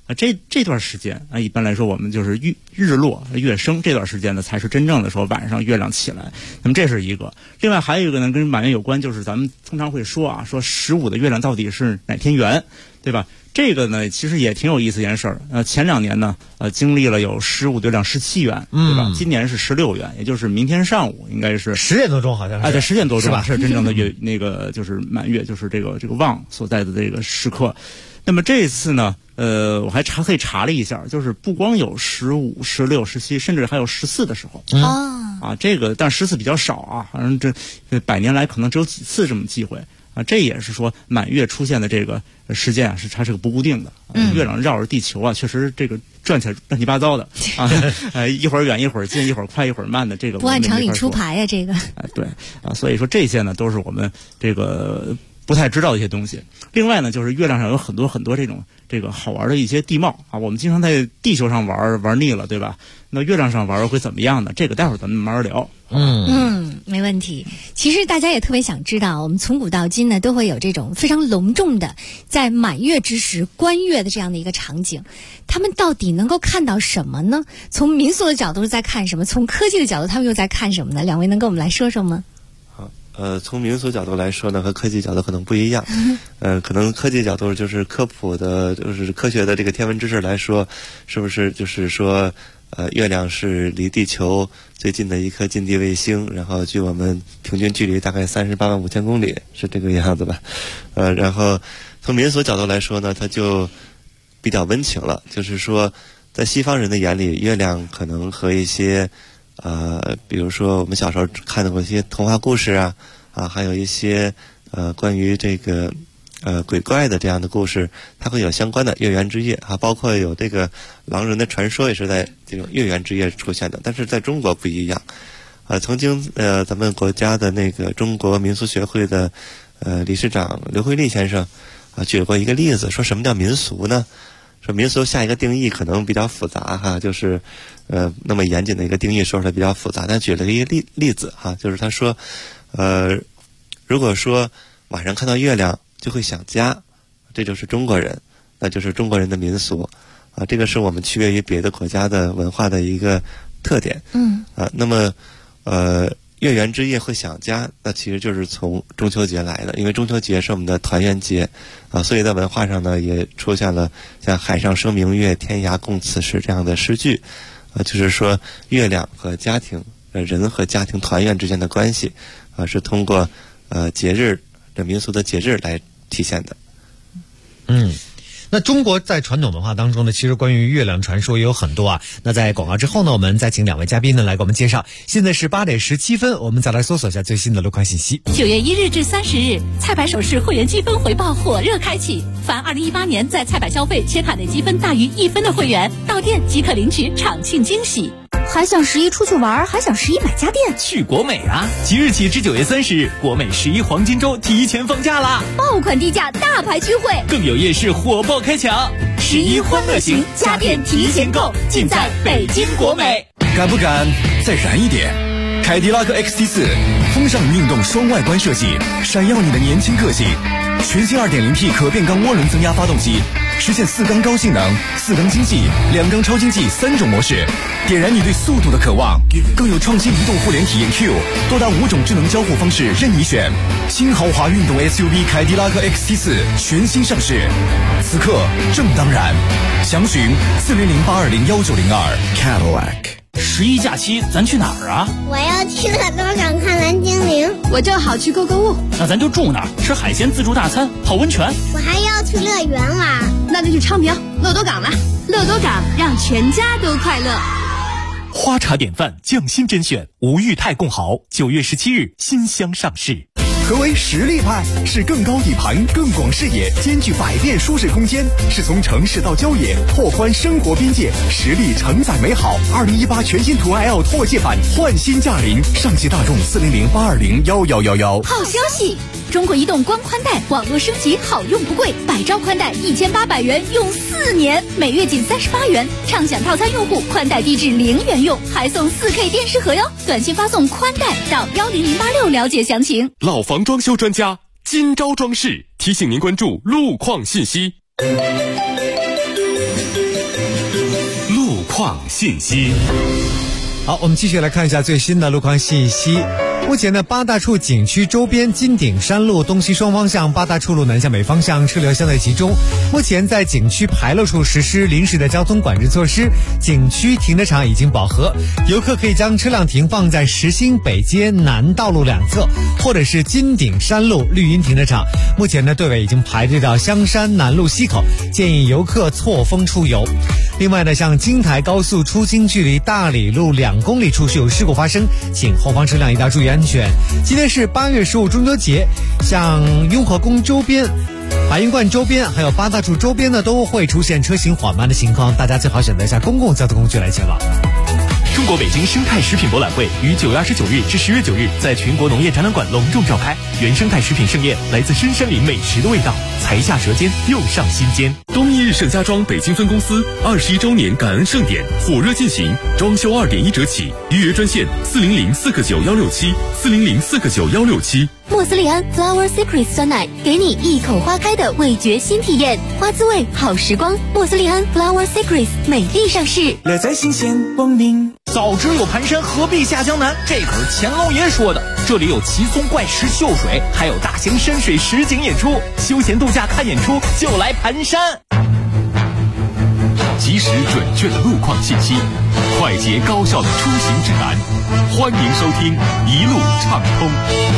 这段时间一般来说我们就是日落月升这段时间呢，才是真正的说晚上月亮起来。那么这是一个，另外还有一个呢，跟满月有关，就是咱们通常会说说15的月亮到底是哪天圆，对吧？这个呢，其实也挺有意思一件事儿。前2年呢，经历了有15的月亮17圆，对吧？今年是16圆，也就是明天上午应该是 10点多钟，好像是。 对，10点多钟是吧？ 是真正的月，那个就是满月，就是这个望所在的这个时刻。那么这一次呢，我还特意查了一下，就是不光有15、16、17，甚至还有14的时候。这个但14比较少啊，好像这100年来可能只有几次这么机会。这也是说满月出现的这个时间它是个不固定的。月亮绕着地球确实这个转起来乱七八糟的一会儿远一会儿近，一会儿快一会儿慢的，这个不按常理出牌呀，这个。 对所以说这些呢都是我们这个不太知道的一些东西。另外呢，就是月亮上有很多这个好玩的一些地貌我们经常在地球上玩腻了，对吧？那月亮上玩会怎么样呢？这个待会儿咱们慢慢聊。 没问题。其实大家也特别想知道，我们从古到今呢，都会有这种非常隆重的在满月之时观月的这样的一个场景。他们到底能够看到什么呢？从民俗的角度在看什么？从科技的角度，他们又在看什么呢？两位能跟我们来说说吗？ 从民俗角度来说呢，和科技角度可能不一样。可能科技角度就是科普的，就是科学的这个天文知识来说，是不是就是说，月亮是离地球最近的一颗近地卫星，然后距我们平均距离大概385000公里，是这个样子吧？然后从民俗角度来说呢，它就比较温情了，就是说，在西方人的眼里，月亮可能和一些比如说我们小时候看过一些童话故事还有一些关于这个鬼怪的这样的故事，它会有相关的月圆之夜包括有这个狼人的传说也是在这种月圆之夜出现的。但是在中国不一样曾经咱们国家的那个中国民俗学会的理事长刘慧丽先生举过一个例子，说什么叫民俗呢？说民俗下一个定义可能比较复杂就是那么严谨的一个定义说出来比较复杂，但举了一个例子就是他说如果说晚上看到月亮就会想家，这就是中国人，那就是中国人的民俗这个是我们区别于别的国家的文化的一个特点。那么月圆之夜会想家，那其实就是从中秋节来的，因为中秋节是我们的团圆节所以在文化上呢也出现了像海上生明月，天涯共此时这样的诗句就是说月亮和家庭人和家庭团圆之间的关系是通过节日的民俗的节日来体现的。 那中国在传统文化当中呢，其实关于月亮传说也有很多那在广告之后呢，我们再请2位嘉宾呢来给我们介绍。现在是8点17分，我们再来搜索一下最新的路况信息。 9月1日至30日，菜百首饰会员积分回报火热开启，凡2018年在菜百消费且卡内积分大于1分的会员，到店即可领取场庆惊喜。 还想11出去玩，还想11买家电， 去国美即日起至9月30日，国美11黄金周提前放假啦！ 爆款低价大牌聚会， 更有夜市火爆开抢，11欢乐行家电提前购，尽在北京国美。 敢不敢再燃一点？凯迪拉克 XT4 风尚运动双外观设计，闪耀你的年轻个性。全新 2.0T 可变缸涡轮增压发动机，实现4缸高性能、4缸经济、2缸超经济3种模式，点燃你对速度的渴望。更有创新移动互联体验 Q， 多达5种智能交互方式任你选。新豪华运动 SUV 凯迪拉克 XT4 全新上市，此刻正当然。详询400-820-1902 Cadillac。 11假期咱去哪儿我要去乐多港看蓝精灵， 我正好去购物。 那咱就住那儿，吃海鲜自助大餐，泡温泉。 我还要去乐园玩， 那就去昌平乐多港了。乐多港让全家都快乐。 花茶典范匠心甄选吴裕泰贡豪9月17日新箱上市。 何为实力派？是更高底盘、更广视野，兼具百变舒适空间，是从城市到郊野，拓宽生活边界，实力承载美好。2018全新途安 L 拓界版焕新驾临，上汽大众400-820-1111。 好消息！中国移动光宽带网络升级好用不贵，100兆宽带1800元用4年，每月仅38元。畅享套餐用户宽带低至0元用，还送4K 电视盒哟。短信发送宽带到10086了解详情。 老房装修专家金招装饰提醒您关注路况信息。 况信息。 好，我们继续来看一下最新的路况信息。目前呢，八大处景区周边金顶山路东西双方向八大处路南向北方向车流相对集中。目前在景区牌楼处实施临时的交通管制措施，景区停车场已经饱和，游客可以将车辆停放在实心北街南道路两侧，或者是金顶山路绿荫停车场。目前呢，队尾已经排队到香山南路西口，建议游客错峰出游。另外呢，像京台高速出京距离大理路2公里处是有事故发生，请后方车辆一定要注意安全。今天是8月15中秋节，像雍和宫周边、白云观周边还有八大处周边呢，都会出现车行缓慢的情况，大家最好选择一下公共交通工具来前往。 中国北京生态食品博览会于9月29日至10月9日在全国农业展览馆隆重召开，原生态食品盛宴，来自深山林美食的味道，才下舌尖，又上心间。 东一日盛家庄北京分公司21周年感恩盛典火热进行，装修2.1折起，预约专线400-499-167，400-499-167。 莫斯利安 Flower Secrets 酸奶，给你一口花开的味觉新体验，花滋味好时光。莫斯利安 Flower Secrets 美丽上市， 乐在新鲜光明。早知有盘山，何必下江南？这可是钱老爷说的。这里有奇松怪石秀水，还有大型山水实景演出，休闲度假看演出就来盘山。 及时准确的路况信息，快捷高效的出行指南，欢迎收听一路畅通。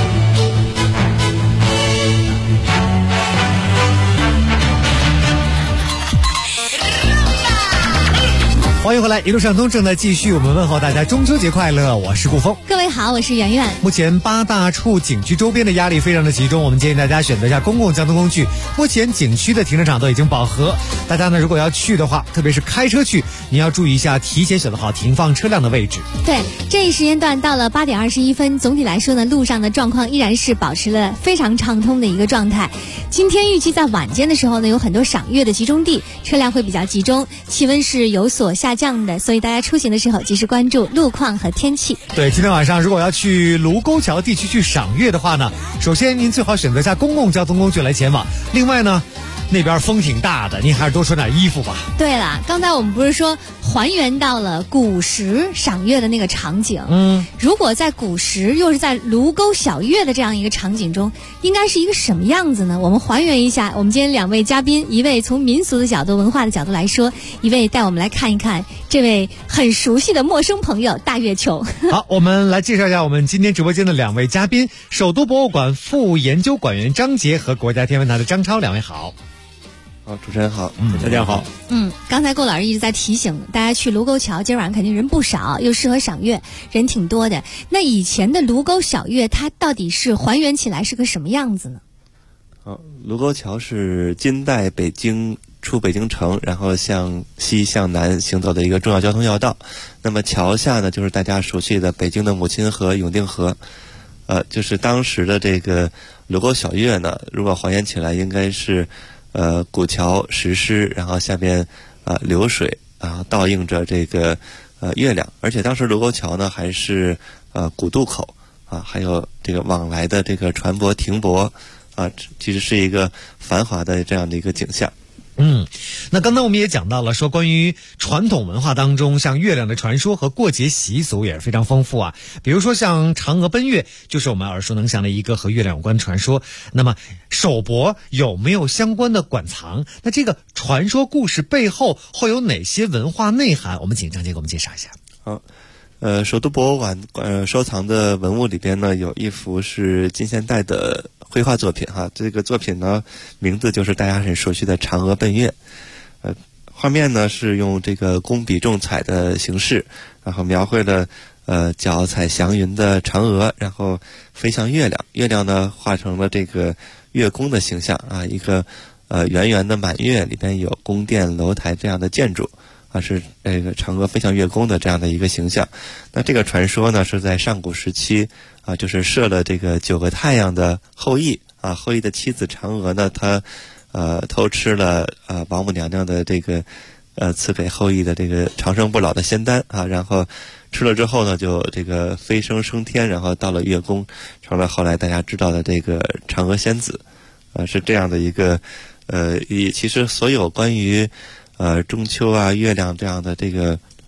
欢迎回来，一路畅通正在继续，我们问候大家中秋节快乐，我是顾峰。 各位好，我是圆圆。 目前八大处景区周边的压力非常的集中，我们建议大家选择一下公共交通工具。目前景区的停车场都已经饱和，大家呢如果要去的话，特别是开车去，你要注意一下，提前选择好停放车辆的位置。 对，这一时间段到了8点21分，总体来说呢，路上的状况依然是保持了非常畅通的一个状态。今天预计在晚间的时候呢，有很多赏月的集中地，车辆会比较集中，气温是有所下降的，所以大家出行的时候及时关注路况和天气。 对，今天晚上如果要去卢沟桥地区去赏月的话呢，首先您最好选择一下公共交通工具来前往。另外呢，那边风挺大的，您还是多穿点衣服吧。 对了，刚才我们不是说还原到了古时赏月的那个场景，如果在古时又是在卢沟晓月的这样一个场景中，应该是一个什么样子呢？我们还原一下，我们今天2位嘉宾，一位从民俗的角度、文化的角度来说，一位带我们来看一看这位很熟悉的陌生朋友大月球。 好，我们来介绍一下我们今天直播间的2位嘉宾，首都博物馆副研究馆员张杰和国家天文台的张超，两位好。 好，主持人好， 大家好。 刚才顾老师一直在提醒大家去卢沟桥，今晚上肯定人不少，又适合赏月，人挺多的。那以前的卢沟晓月，它到底是还原起来是个什么样子呢？ 卢沟桥是金代北京出北京城，然后向西向南行走的一个重要交通要道。那么桥下呢，就是大家熟悉的北京的母亲河永定河。就是当时的这个卢沟晓月呢，如果还原起来，应该是古桥石狮，然后下边流水倒映着这个月亮，而且当时卢沟桥呢还是古渡口还有这个往来的这个船舶停泊其实是一个繁华的这样的一个景象。 那刚才我们也讲到了，说关于传统文化当中，像月亮的传说和过节习俗也是非常丰富啊。比如说像嫦娥奔月，就是我们耳熟能详的一个和月亮有关的传说。那么首博有没有相关的馆藏？那这个传说故事背后会有哪些文化内涵？我们请张杰给我们介绍一下。 好，首都博物馆收藏的文物里边呢，有一幅是近现代的绘画作品这个作品呢名字就是大家很熟悉的嫦娥奔月。画面呢是用这个工笔重彩的形式，然后描绘了脚踩祥云的嫦娥，然后飞向月亮，月亮呢画成了这个月宫的形象一个圆圆的满月，里边有宫殿楼台这样的建筑是这个嫦娥飞向月宫的这样的一个形象。那这个传说呢是在上古时期就是射了这个9个太阳的后羿后羿的妻子嫦娥呢，她偷吃了王母娘娘的这个赐给后羿的这个长生不老的仙丹然后吃了之后呢，就这个飞升升天，然后到了月宫，成了后来大家知道的这个嫦娥仙子是这样的一个其实所有关于中秋月亮这样的这个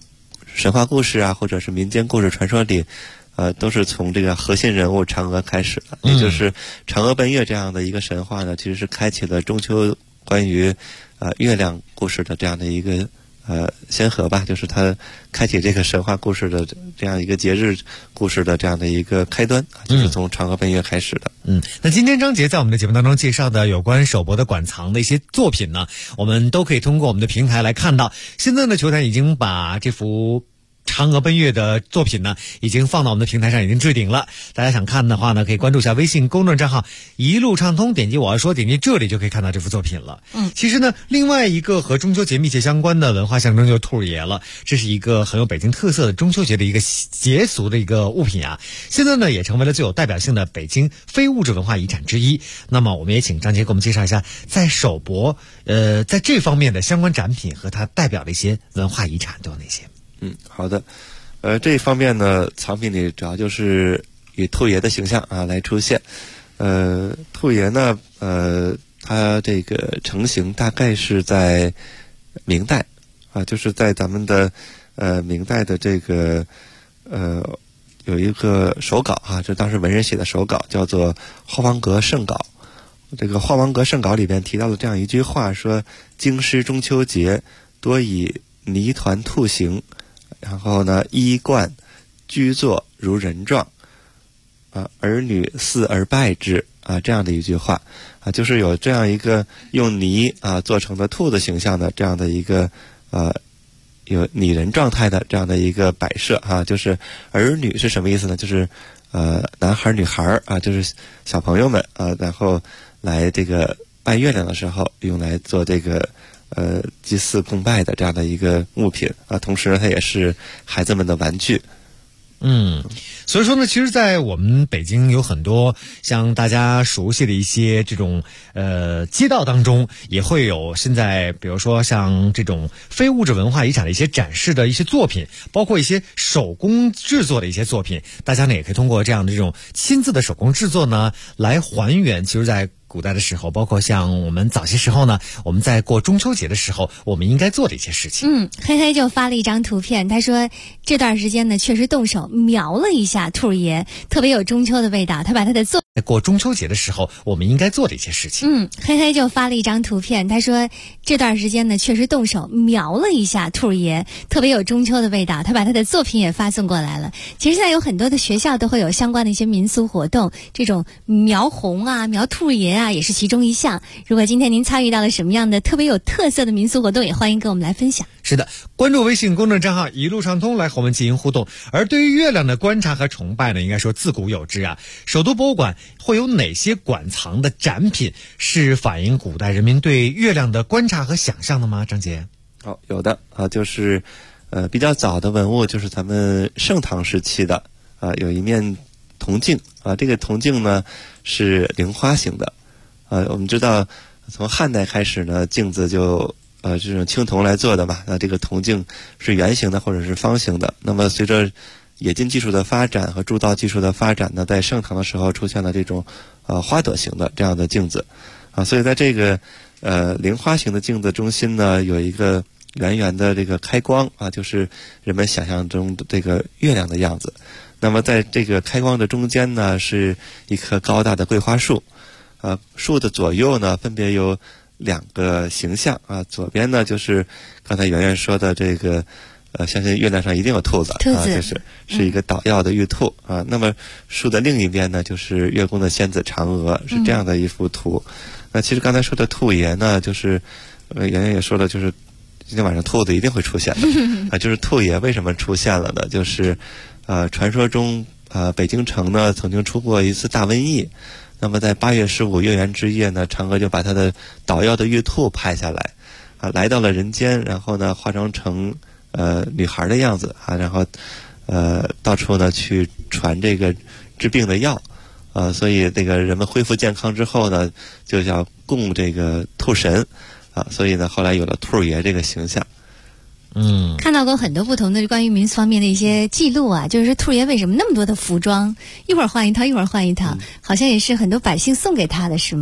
神话故事啊，或者是民间故事传说里，都是从这个核心人物嫦娥开始的，也就是嫦娥奔月这样的一个神话呢，其实是开启了中秋关于月亮故事的这样的一个先河吧，就是它开启这个神话故事的这样一个节日故事的这样的一个开端，就是从嫦娥奔月开始的。 那今天张杰在我们的节目当中介绍的有关首博的馆藏的一些作品呢，我们都可以通过我们的平台来看到。现在呢，球坛已经把这幅嫦娥奔月的作品呢，已经放到我们的平台上，已经置顶了。大家想看的话呢，可以关注一下微信公众账号一路畅通，点击我要说，点击这里就可以看到这幅作品了。其实呢，另外一个和中秋节密切相关的文化象征就是兔爷了。这是一个很有北京特色的中秋节的一个节俗的一个物品啊。现在呢，也成为了最有代表性的北京非物质文化遗产之一。那么，我们也请张杰给我们介绍一下，在首博在这方面的相关展品和它代表的一些文化遗产都有哪些？ 好的，这一方面呢，藏品里主要就是以兔爷的形象来出现。兔爷呢，它这个成型大概是在明代就是在咱们的明代的这个有一个手稿这当时文人写的手稿，叫做《画王阁圣稿》。这个《画王阁圣稿》里边提到了这样一句话，说京师中秋节多以泥团兔形，然后呢，衣冠居坐如人状，儿女祀而拜之这样的一句话就是有这样一个用泥做成的兔子形象的这样的一个有拟人状态的这样的一个摆设就是儿女是什么意思呢？就是男孩女孩就是小朋友们然后来这个拜月亮的时候用来做这个祭祀供拜的这样的一个物品同时呢，它也是孩子们的玩具。 所以说呢，其实在我们北京有很多像大家熟悉的一些这种街道当中，也会有现在比如说像这种非物质文化遗产的一些展示的一些作品，包括一些手工制作的一些作品，大家呢也可以通过这样的这种亲自的手工制作呢，来还原其实在古代的时候，包括像我们早些时候呢，我们在过中秋节的时候，我们应该做的一些事情。 黑黑就发了一张图片，他说这段时间呢，确实动手描了一下兔爷，特别有中秋的味道。他把他的在过中秋节的时候，我们应该做的一些事情。 黑黑就发了一张图片，他说这段时间呢，确实动手描了一下兔爷，特别有中秋的味道。他把他的作品也发送过来了。其实现在有很多的学校都会有相关的一些民俗活动，这种描红描兔爷也是其中一项。如果今天您参与到了什么样的特别有特色的民俗活动，也欢迎跟我们来分享。 是的，关注微信公众账号一路畅通来和我们进行互动。而对于月亮的观察和崇拜呢，应该说自古有之首都博物馆会有哪些馆藏的展品是反映古代人民对月亮的观察和想象的吗？张杰？ 有的就是比较早的文物，就是咱们盛唐时期的有一面铜镜这个铜镜呢是菱花形的我们知道从汉代开始呢，镜子就这种青铜来做的嘛，那这个铜镜是圆形的或者是方形的。那么随着冶金技术的发展和铸造技术的发展呢，在盛唐的时候出现了这种花朵形的这样的镜子所以在这个菱花形的镜子中心呢，有一个圆圆的这个开光就是人们想象中的这个月亮的样子。那么在这个开光的中间呢，是一棵高大的桂花树树的左右呢分别有两个形象左边呢就是刚才圆圆说的这个相信月亮上一定有兔子是一个捣药的玉兔那么树的另一边呢就是月宫的仙子嫦娥，是这样的一幅图。那其实刚才说的兔爷呢，就是圆圆也说了，就是今天晚上兔子一定会出现的就是兔爷为什么出现了呢？就是传说中北京城呢曾经出过一次大瘟疫，那么在8月15月圆之夜呢，嫦娥就把她的捣药的玉兔拍下来来到了人间，然后呢化妆成女孩的样子然后到处呢去传这个治病的药所以这个人们恢复健康之后呢，就要供这个兔神所以呢后来有了兔爷这个形象。 看到过很多不同的关于民俗方面的一些记录就是说兔爷为什么那么多的服装，一会儿换一套一会儿换一套好像也是很多百姓送给他的，是吗？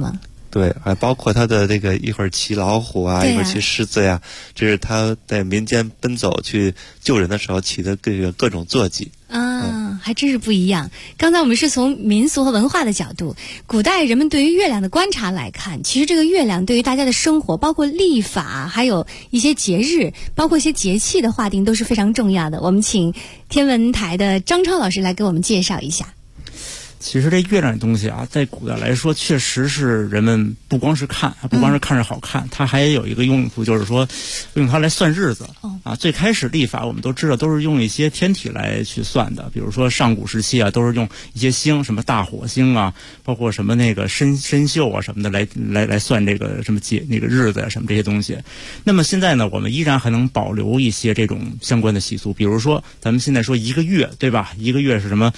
对，还包括他的这个一会儿骑老虎啊，一会儿骑狮子呀，这是他在民间奔走去救人的时候起的各种坐骑。 还真是不一样。刚才我们是从民俗和文化的角度，古代人们对于月亮的观察来看，其实这个月亮对于大家的生活，包括历法，还有一些节日，包括一些节气的划定都是非常重要的。我们请天文台的张超老师来给我们介绍一下。 其实这月亮的东西啊，在古代来说，确实是人们不光是看着好看，它还有一个用途，就是说用它来算日子。最开始历法我们都知道都是用一些天体来去算的，比如说上古时期啊，都是用一些星，什么大火星啊，包括什么那个参宿啊什么的来算这个什么节那个日子啊什么这些东西。那么现在呢，我们依然还能保留一些这种相关的习俗，比如说咱们现在说一个月，对吧？一个月是什么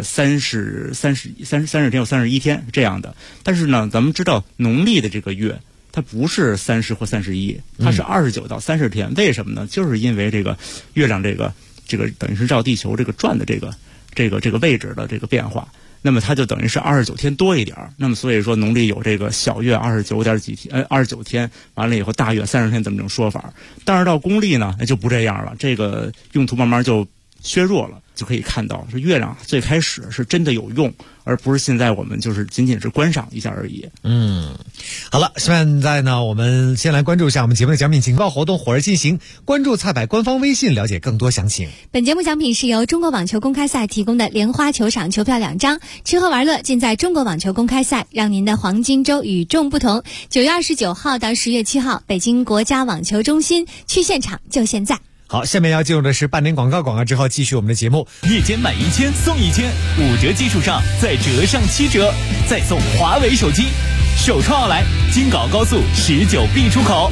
30天有31天这样的。但是呢，咱们知道农历的这个月它不是30或31，它是29到30天。为什么呢？就是因为这个月亮这个等于是绕地球这个转的这个位置的这个变化，那么它就等于是29天多一点。那么所以说农历有这个小月29天，完了以后大月30天这么种说法。但是到公历呢就不这样了，这个用途慢慢就削弱了。就可以看到是月亮最开始是真的有用，而不是现在我们就是仅仅是观赏一下而已。 好了，现在呢我们先来关注一下我们节目的奖品情报活动火热进行，关注菜百官方微信了解更多详情。 本节目奖品是由中国网球公开赛提供的莲花球场球票2张，吃喝玩乐尽在中国网球公开赛，让您的黄金周与众不同。9月29号到10月7号，北京国家网球中心，去现场就现在。 好，下面要进入的是半年广告之后继续我们的节目。 夜间买1000送1000，5折基础上再折上7折，再送华为手机。首创奥莱，京港高速19B 出口。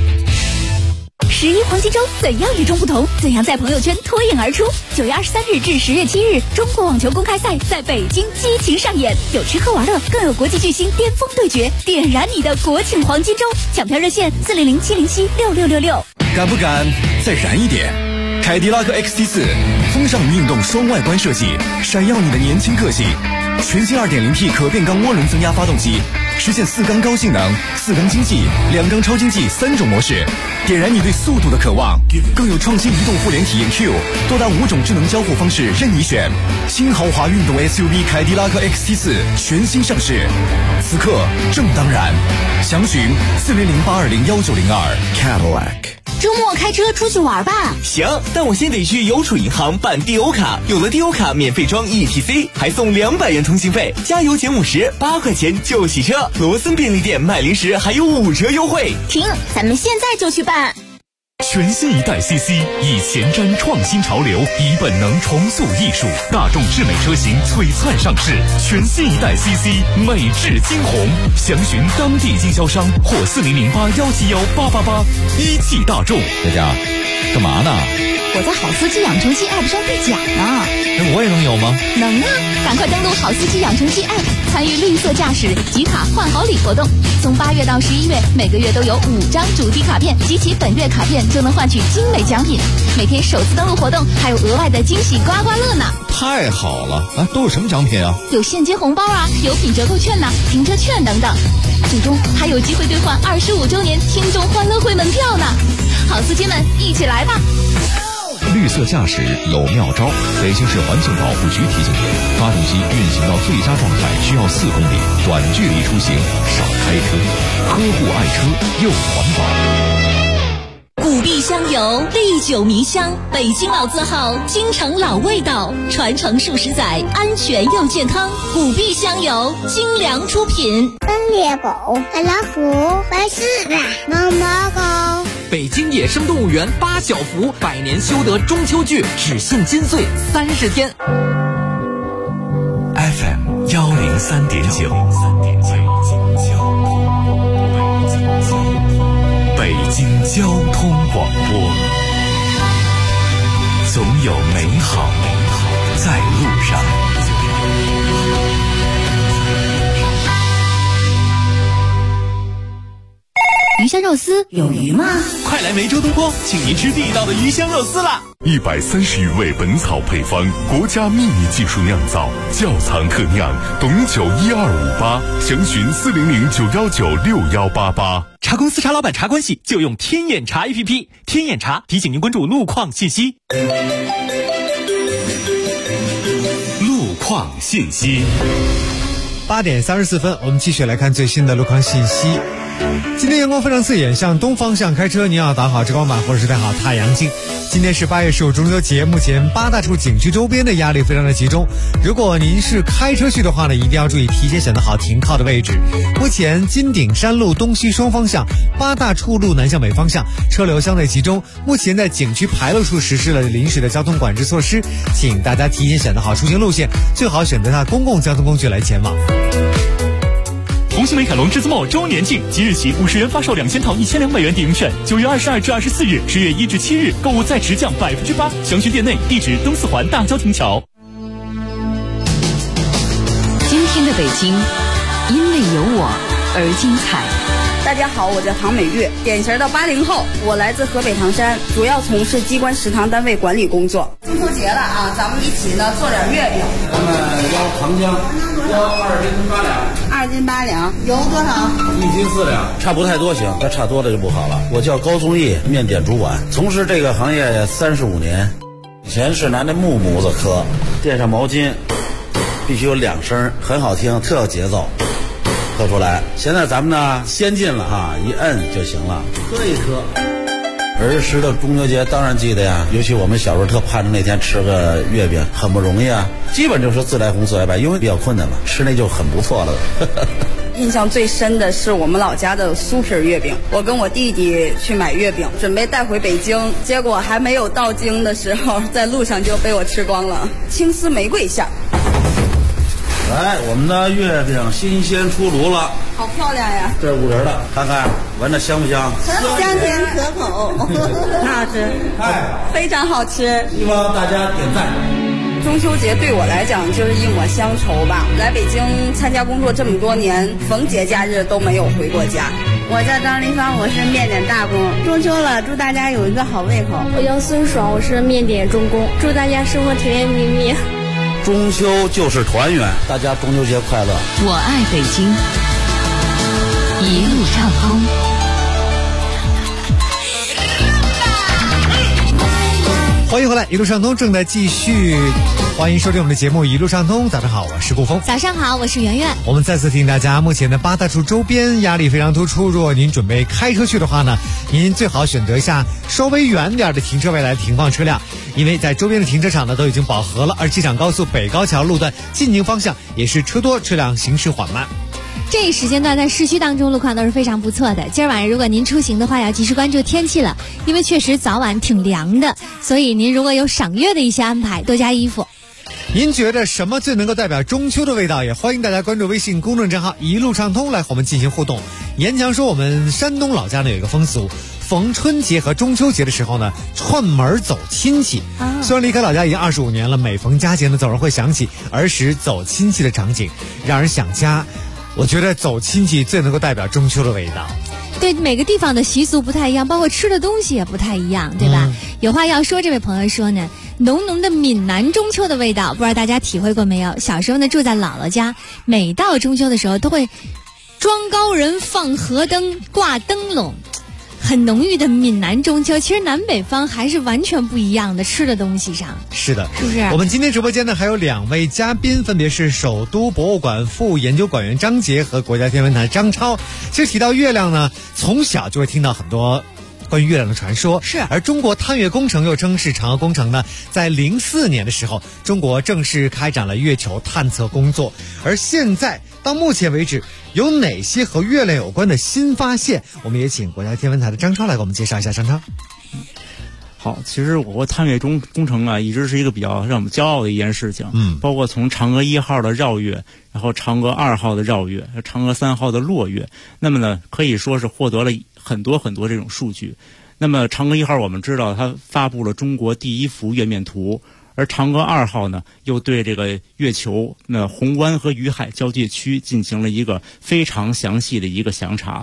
11黄金周怎样与众不同？怎样在朋友圈脱颖而出？9月23日至10月7日，中国网球公开赛在北京激情上演，有吃喝玩乐，更有国际巨星巅峰对决，点燃你的国庆黄金周！抢票热线400-707-6666。 敢不敢再燃一点？凯迪拉克 XT4 风尚运动双外观设计，闪耀你的年轻个性。全新 2.0T 可变缸涡轮增压发动机，实现4缸高性能、4缸经济、2缸超经济3种模式，点燃你对速度的渴望。更有创新移动互联体验 Q， 多达5种智能交互方式任你选。新豪华运动 SUV 凯迪拉克 XT4 全新上市，此刻正当然。详询400-820-1902 Cadillac。 周末开车出去玩吧。 行，但我先得去邮储银行办低欧卡，有了低欧卡免费装 ETC， 还送200元通信费，加油减50，8块钱就洗车。罗森便利店买零食还有5折优惠。 停，咱们现在就去办。 全新一代 CC 以前瞻创新潮流，以本能重塑艺术，大众智美车型璀璨上市。全新一代 CC 美质惊鸿，详询当地经销商或4008171888。一汽大众。 佳佳，干嘛呢？ 我在好司机养成记 App 上兑奖呢。 我也能有吗？ 能啊！赶快登录好司机养成记 App， 参与绿色驾驶集卡换好礼活动。从8月到11月，每个月都有5张主题卡片，集齐本月卡片就能换取精美奖品。每天首次登录活动还有额外的惊喜刮刮乐呢！ 太好了啊！都有什么奖品啊？ 有现金红包啊，有品折扣券呐，停车券等等。最终还有机会兑换25周年听众欢乐会门票呢！好司机们，一起来吧！ 绿色驾驶有妙招，北京市环境保护局提醒您：发动机运行到最佳状态需要4公里，短距离出行少开车，呵护爱车又环保。 古壁香油，历久弥香，北京老字号，京城老味道，传承数十载，安全又健康。古壁香油，精良出品。 斑鬣狗、白老虎、白狮子、毛毛狗。 北京野生动物园8小福100年修得中秋剧只限金穗30天。 FM 103.9，北京交通广播，总有美好在路上。 于香肉丝有鱼吗？ 快来梅州东坡，请您吃地道的鱼香肉丝啦 ！130余味本草配方，国家秘密技术酿造，窖藏特酿，董酒1258，详询400-919-6188。 茶公司茶老板茶关系就用天眼茶 APP， 天眼茶提醒您关注路况信息。 路况信息。 8点34分，我们继续来看最新的路况信息。今天阳光非常刺眼，向东方向开车你要打好遮光板或者是戴好太阳镜。今天是8月15中秋节，目前8大处景区周边的压力非常的集中。如果您是开车去的话呢，一定要注意提前选择好停靠的位置。目前金顶山路东西双方向8大处路南向北方向车流相对集中，目前在景区牌楼处实施了临时的交通管制措施，请大家提前选择好出行路线，最好选择公共交通工具来前往。 红星美凯龙至尊茂周年庆，即日起50元发售2000套1200元抵用券，9月22至24日，10月1至7日购物再直降8%，详询店内，地址东四环大郊亭桥。 今天的北京，因为有我而精彩。 大家好，我叫唐美月，典型的80后，我来自河北唐山，主要从事机关食堂单位管理工作。中秋节了啊，咱们一起呢做点月饼。 咱们要糖浆，要2斤8两 ，2斤8两，油多少 ？1斤4两，差不太多行，要差多了就不好了。我叫高宗义，面点主管，从事这个行业35年。以前是拿那木模子刻，垫上毛巾，必须有2声，很好听，特有节奏。刻出来，现在咱们呢先进了哈，一摁就行了，磕一磕。儿时的中秋节当然记得呀，尤其我们小时候特盼着那天吃个月饼，很不容易啊，基本就是自来红自来白，因为比较困难嘛，吃那就很不错了。 印象最深的是我们老家的酥皮月饼，我跟我弟弟去买月饼，准备带回北京，结果还没有到京的时候，在路上就被我吃光了。青丝玫瑰馅。 来，我们的月饼新鲜出炉了， 好漂亮呀！ 这5仁的，看看闻着香不香？ 香甜可口，很好吃，非常好吃。 希望大家点赞。 中秋节对我来讲就是一抹乡愁吧。来北京参加工作这么多年，逢节假日都没有回过家。 我叫张丽芳，我是面点大工。中秋了，祝大家有一个好胃口。 我叫孙爽，我是面点中工，祝大家生活甜甜蜜蜜。 中秋就是团圆，大家中秋节快乐！ 我爱北京，一路畅通。 欢迎回来，一路畅通正在继续，欢迎收听我们的节目《一路畅通》。早上好，我是顾峰。 早上好，我是圆圆。 我们再次提醒大家，目前的8大处周边压力非常突出，如果您准备开车去的话呢，您最好选择一下稍微远点的停车位来停放车辆，因为在周边的停车场呢都已经饱和了，而机场高速北高桥路段进京方向也是车多，车辆行驶缓慢。 这一时间段在市区当中路况都是非常不错的。今儿晚上如果您出行的话，要及时关注天气了，因为确实早晚挺凉的，所以您如果有赏月的一些安排，多加衣服。 您觉得什么最能够代表中秋的味道？也欢迎大家关注微信公众账号一路畅通来和我们进行互动。严强说，我们山东老家呢有一个风俗，逢春节和中秋节的时候呢，串门走亲戚。虽然离开老家已经25年了，每逢佳节呢，总是会想起儿时走亲戚的场景，让人想家。我觉得走亲戚最能够代表中秋的味道。 对，每个地方的习俗不太一样，包括吃的东西也不太一样，对吧？有话要说，这位朋友说呢，浓浓的闽南中秋的味道，不知道大家体会过没有？小时候呢，住在姥姥家，每到中秋的时候都会装高人、放河灯、挂灯笼，很浓郁的闽南中秋。其实南北方还是完全不一样的，吃的东西上。 是的， 是不是？ 我们今天直播间呢还有2位嘉宾，分别是首都博物馆副研究馆员张杰和国家天文台张超。其实提到月亮呢，从小就会听到很多关于月亮的传说。 是， 而中国探月工程又称是嫦娥工程呢，在04年的时候，中国正式开展了月球探测工作。而现在到目前为止，有哪些和月亮有关的新发现？我们也请国家天文台的张超来给我们介绍一下。张超。 好，其实我国探月工程啊，一直是一个比较让我们骄傲的一件事情。包括从嫦娥1号的绕月，然后嫦娥2号的绕月，嫦娥3号的落月，那么呢，可以说是获得了很多这种数据。那么嫦娥1号我们知道，它发布了中国第1幅月面图。而嫦娥2号呢，又对这个月球那红湾和雨海交界区进行了一个非常详细的一个详查。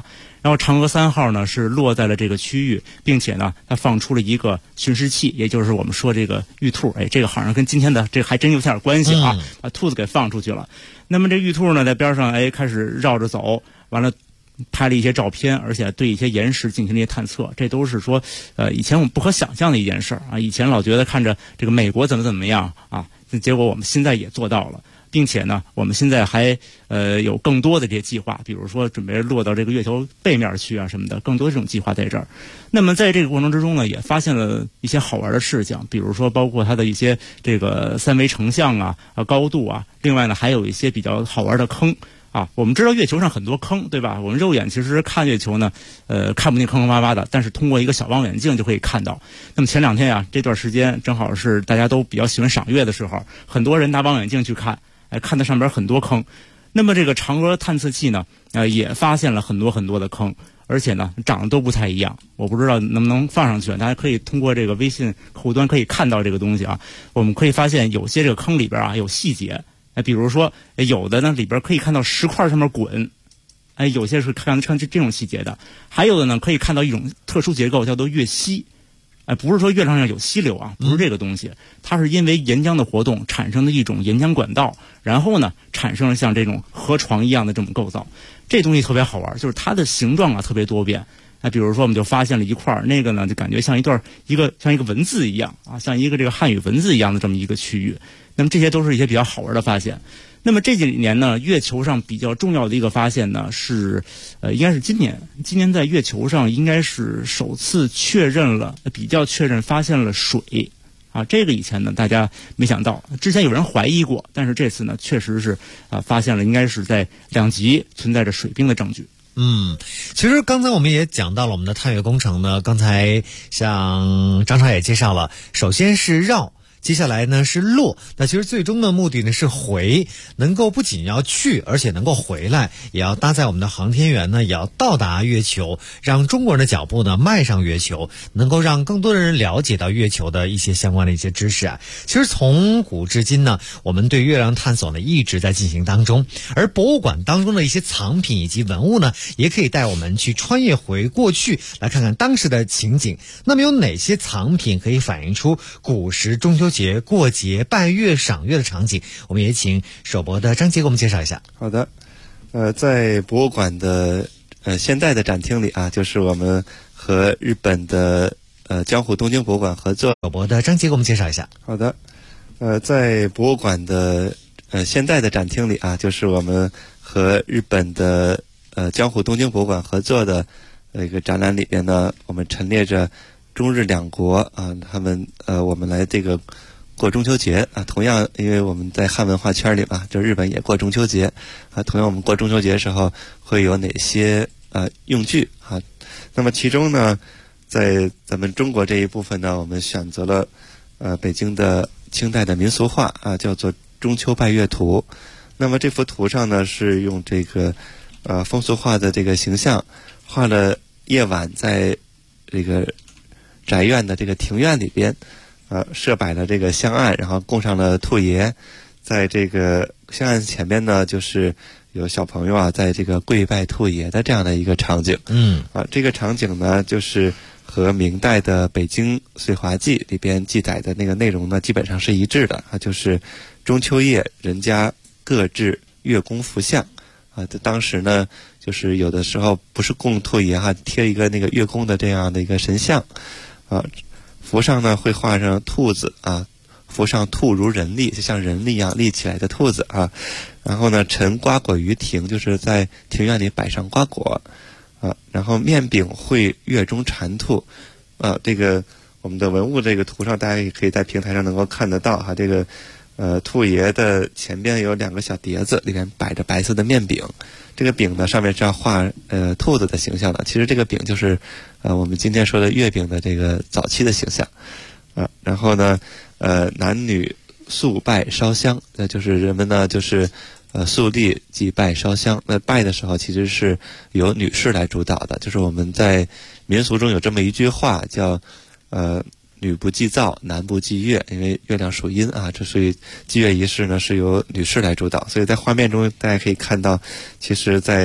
然后嫦娥3号呢是落在了这个区域，并且呢它放出了一个巡视器，也就是我们说这个玉兔，这个好像跟今天的这个还真有点关系啊，把兔子给放出去了。那么这玉兔呢在边上开始绕着走，完了拍了一些照片，而且对一些岩石进行了一些探测，这都是说以前我们不可想象的一件事啊。以前老觉得看着这个美国怎么样啊，结果我们现在也做到了。并且呢，我们现在还有更多的这些计划，比如说准备落到这个月球背面去啊什么的，更多这种计划在这儿。那么在这个过程之中呢，也发现了一些好玩的事情，比如说包括它的一些这个3维成像啊、高度啊，另外呢还有一些比较好玩的坑啊。我们知道月球上很多坑，对吧？我们肉眼其实看月球呢，看不见坑坑洼洼的，但是通过一个小望远镜就可以看到。那么前2天啊，这段时间正好是大家都比较喜欢赏月的时候，很多人拿望远镜去看。看到上边很多坑，那么这个嫦娥探测器呢，也发现了很多很多的坑，而且呢长得都不太一样。我不知道能不能放上去，大家可以通过这个微信客户端可以看到这个东西啊。我们可以发现有些这个坑里边啊有细节，比如说有的呢里边可以看到石块上面滚，有些是看这种细节的，还有的呢可以看到一种特殊结构叫做月溪。不是说月亮上有溪流啊，不是这个东西，它是因为岩浆的活动产生的一种岩浆管道，然后呢产生了像这种河床一样的这种构造。这东西特别好玩，就是它的形状啊特别多变。比如说我们就发现了一块那个呢就感觉像像一个文字一样啊，像一个这个汉语文字一样的这么一个区域。那么这些都是一些比较好玩的发现。那么这几年呢，月球上比较重要的一个发现呢是，应该是今年在月球上应该是首次确认发现了水，啊，这个以前呢大家没想到，之前有人怀疑过，但是这次呢确实是发现了，应该是在2极存在着水冰的证据。 其实刚才我们也讲到了我们的探月工程呢，刚才像张超也介绍了，首先是绕。接下来呢是落，那其实最终的目的呢是回，能够不仅要去，而且能够回来，也要搭载我们的航天员呢，也要到达月球，让中国人的脚步呢迈上月球，能够让更多的人了解到月球的一些相关的一些知识啊。其实从古至今呢，我们对月亮探索呢一直在进行当中，而博物馆当中的一些藏品以及文物呢，也可以带我们去穿越回过去，来看看当时的情景。那么有哪些藏品可以反映出古时中秋节过节拜月赏月的场景？我们也请首博的张杰给我们介绍一下。 好的，在博物馆的现代的展厅里啊，就是我们和日本的江户东京博物馆合作。 首博的张杰给我们介绍一下。 好的，在博物馆的现代的展厅里啊，就是我们和日本的江户东京博物馆合作的一个展览里边呢，我们陈列着中日两国啊，他们我们来这个过中秋节啊，同样因为我们在汉文化圈里嘛，就日本也过中秋节啊，同样我们过中秋节的时候会有哪些用具啊？那么其中呢，在咱们中国这一部分呢，我们选择了北京的清代的民俗画啊，叫做《中秋拜月图》。那么这幅图上呢，是用这个风俗画的这个形象，画了夜晚在这个宅院的这个庭院里边，设摆了这个香案，然后供上了兔爷，在这个香案前边呢，就是有小朋友啊，在这个跪拜兔爷的这样的一个场景。这个场景呢，就是和明代的《北京岁华记》里边记载的那个内容呢，基本上是一致的啊，就是中秋夜人家各置月宫福像啊。当时呢，就是有的时候不是供兔爷哈，贴一个那个月宫的这样的一个神像啊。符上呢会画上兔子啊，符上兔如人立，就像人一样立起来的兔子啊。然后呢，陈瓜果于庭，就是在庭院里摆上瓜果啊。然后面饼绘月中蟾兔啊，这个我们的文物这个图上，大家也可以在平台上能够看得到哈。这个兔爷的前边有2个小碟子，里面摆着白色的面饼。这个饼呢，上面是要画兔子的形象的。其实这个饼就是我们今天说的月饼的这个早期的形象啊。然后呢，男女肃拜烧香，就是人们呢就是肃立祭拜烧香。那拜的时候其实是由女士来主导的，就是我们在民俗中有这么一句话叫女不祭灶，男不祭月，因为月亮属阴啊，所以祭月仪式呢是由女士来主导。所以在画面中大家可以看到，其实在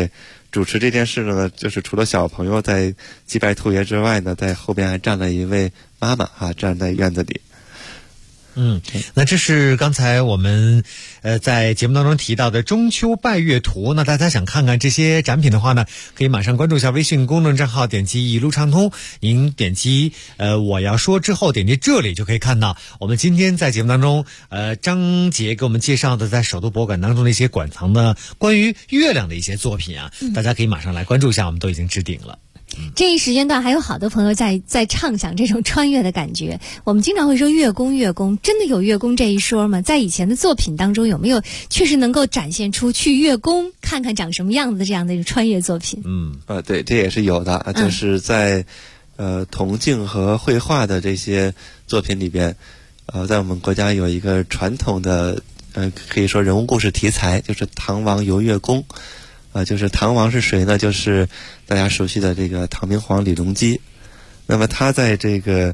主持这件事呢，就是除了小朋友在祭拜兔爷之外呢，在后边还站了一位妈妈站在院子里。 那这是刚才我们在节目当中提到的中秋拜月图。那大家想看看这些展品的话呢，可以马上关注一下微信公众账号，点击一路畅通，您点击我要说之后点击这里就可以看到我们今天在节目当中张杰给我们介绍的在首都博物馆当中的一些馆藏的关于月亮的一些作品大家可以马上来关注一下，我们都已经置顶了。 这一时间段还有好多朋友在畅想这种穿越的感觉。我们经常会说月宫，真的有月宫这一说吗？在以前的作品当中有没有确实能够展现出去月宫看看长什么样子的这样的一个穿越作品？ 对，这也是有的，就是在铜镜和绘画的这些作品里边，在我们国家有一个传统的可以说人物故事题材，就是唐王游月宫。就是唐王是谁呢？就是大家熟悉的这个唐明皇李隆基。那么他在这个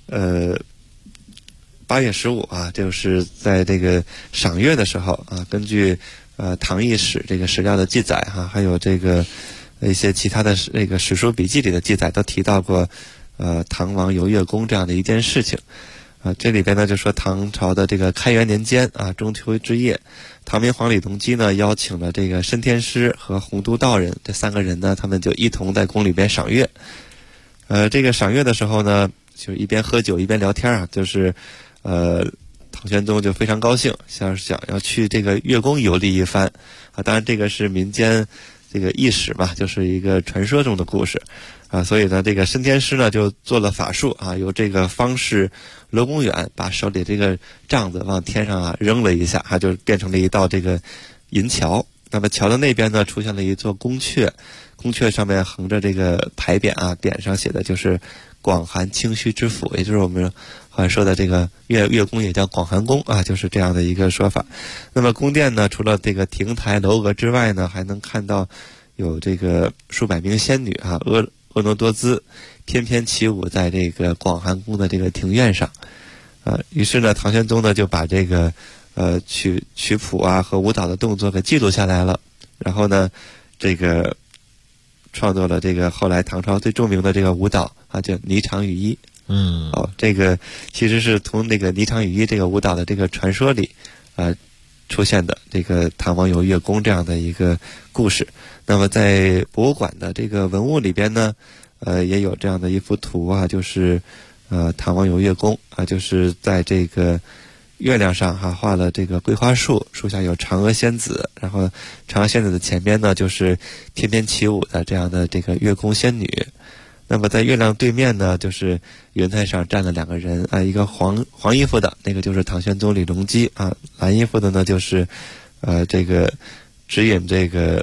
8月15就是在这个赏月的时候根据唐艺史这个史料的记载还有这个一些其他的这个史书笔记里的记载都提到过唐王游月宫这样的一件事情。这里边呢就说唐朝的这个开元年间中秋之夜，唐明皇李隆基呢邀请了这个申天师和洪都道人这3个人呢，他们就一同在宫里边赏月。这个赏月的时候呢，就一边喝酒一边聊天就是唐玄宗就非常高兴，想要去这个月宫游历一番当然这个是民间这个异史嘛，就是一个传说中的故事所以呢这个申天师呢就做了法术由这个方士罗公远把手里这个杖子往天上扔了一下就变成了一道这个银桥。那么桥的那边呢出现了一座宫阙，宫阙上面横着这个牌匾匾上写的就是广寒清虚之府，也就是我们好像说的这个月宫也叫广寒宫就是这样的一个说法。那么宫殿呢除了这个亭台楼阁之外呢，还能看到有这个数百名仙女婀娜多姿，翩翩起舞在这个广寒宫的这个庭院上于是呢唐玄宗呢就把这个曲谱和舞蹈的动作给记录下来了，然后呢这个创作了这个后来唐朝最著名的这个舞蹈叫霓裳羽衣。这个其实是从那个霓裳羽衣这个舞蹈的这个传说里出现的这个唐王游月宫这样的一个故事。那么在博物馆的这个文物里边呢也有这样的一幅图就是唐王游月宫就是在这个月亮上画了这个桂花树，树下有嫦娥仙子，然后嫦娥仙子的前边呢就是翩翩起舞的这样的这个月宫仙女。那么在月亮对面呢就是云台上站了2个人一个黄衣服的那个就是唐玄宗李隆基蓝衣服的呢就是这个指引这个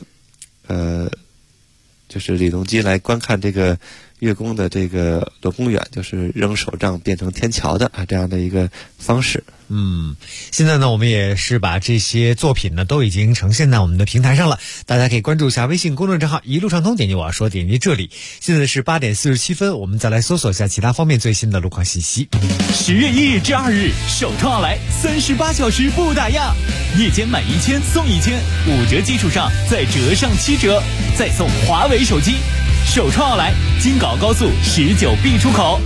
就是李隆基来观看这个月宫的这个罗公远，就是扔手杖变成天桥的这样的一个方式。 现在呢我们也是把这些作品呢都已经呈现在我们的平台上了，大家可以关注一下微信公众账号一路畅通，点击我要说，点击这里。现在是8点47分，我们再来搜索一下其他方面最新的路况信息。 10月1日至2日，首创奥莱38小时不打烊，夜间买1000送1000，5折基础上再折上7折，再送华为手机。首创奥莱，京港高速19B 出口。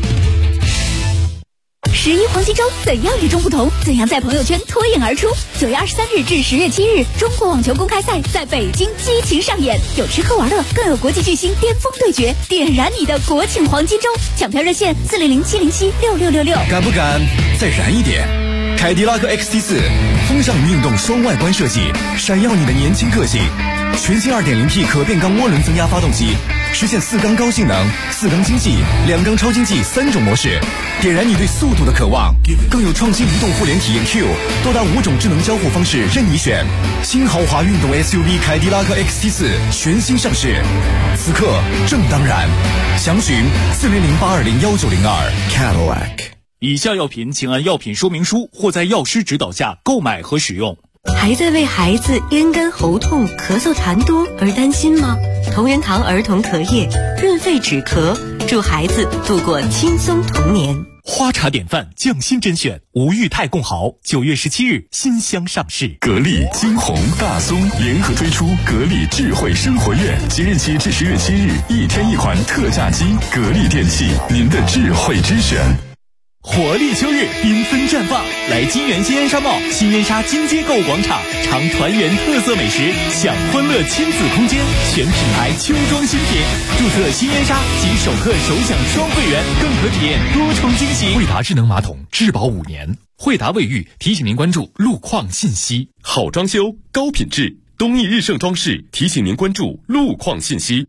11黄金周怎样与众不同？怎样在朋友圈脱颖而出？9月23日至10月7日，中国网球公开赛在北京激情上演，有吃喝玩乐，更有国际巨星巅峰对决，点燃你的国庆黄金周！抢票热线400-707-6666。 敢不敢再燃一点？凯迪拉克 XT4 风尚运动双外观设计，闪耀你的年轻个性。全新 2.0T 可变缸涡轮增压发动机，实现4缸高性能、4缸经济、2缸超经济3种模式，点燃你对速度的渴望。更有创新移动互联体验 Q， 多达5种智能交互方式任你选。新豪华运动 SUV 凯迪拉克 XT4 全新上市，此刻正当然。详询400-820-1902 Cadillac。 以下药品请按药品说明书或在药师指导下购买和使用。 还在为孩子咽干喉痛、咳嗽痰多而担心吗？同仁堂儿童咳液润肺止咳，助孩子度过轻松童年。 花茶典范匠心甄选吴裕泰贡豪9月17日新箱上市。 格力、金鸿、大松联合推出格力智慧生活月，即日起至10月7日，1天1款特价机。格力电器，您的智慧之选。 活力秋日，缤纷绽放，来金源新烟沙贸新烟沙金街购物广场，尝团圆特色美食，享欢乐亲子空间，全品牌秋装新品。注册新烟沙即首客首享双会员，更可体验多重惊喜。 惠达智能马桶质保5年。惠达卫浴提醒您关注路况信息。 好装修，高品质，东义日盛装饰提醒您关注路况信息。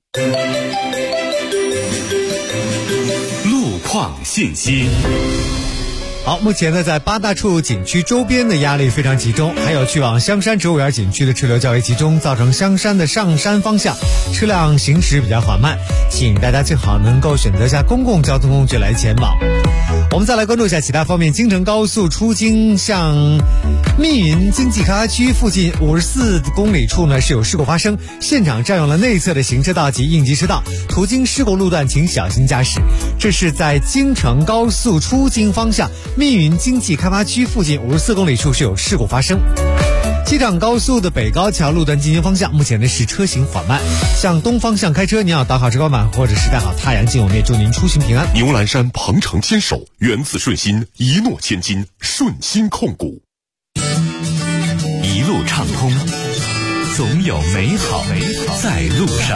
路况信息。 好，目前呢，在8大处景区周边的压力非常集中，还有去往香山植物园景区的车流较为集中，造成香山的上山方向车辆行驶比较缓慢，请大家最好能够选择一下公共交通工具来前往。我们再来关注一下其他方面，京承高速出京向密云经济开发区附近54公里处呢是有事故发生，现场占用了内侧的行车道及应急车道，途经事故路段请小心驾驶。这是在京承高速出京方向密云经济开发区附近54公里处是有事故发生。机场高速的北高桥路段进行方向目前呢是车行缓慢，向东方向开车，您要打好遮光板或者是带好太阳镜，我们也祝您出行平安。 牛栏山鹏程牵手，源自顺心，一诺千金，顺心控股。 一路畅通，总有美好在路上。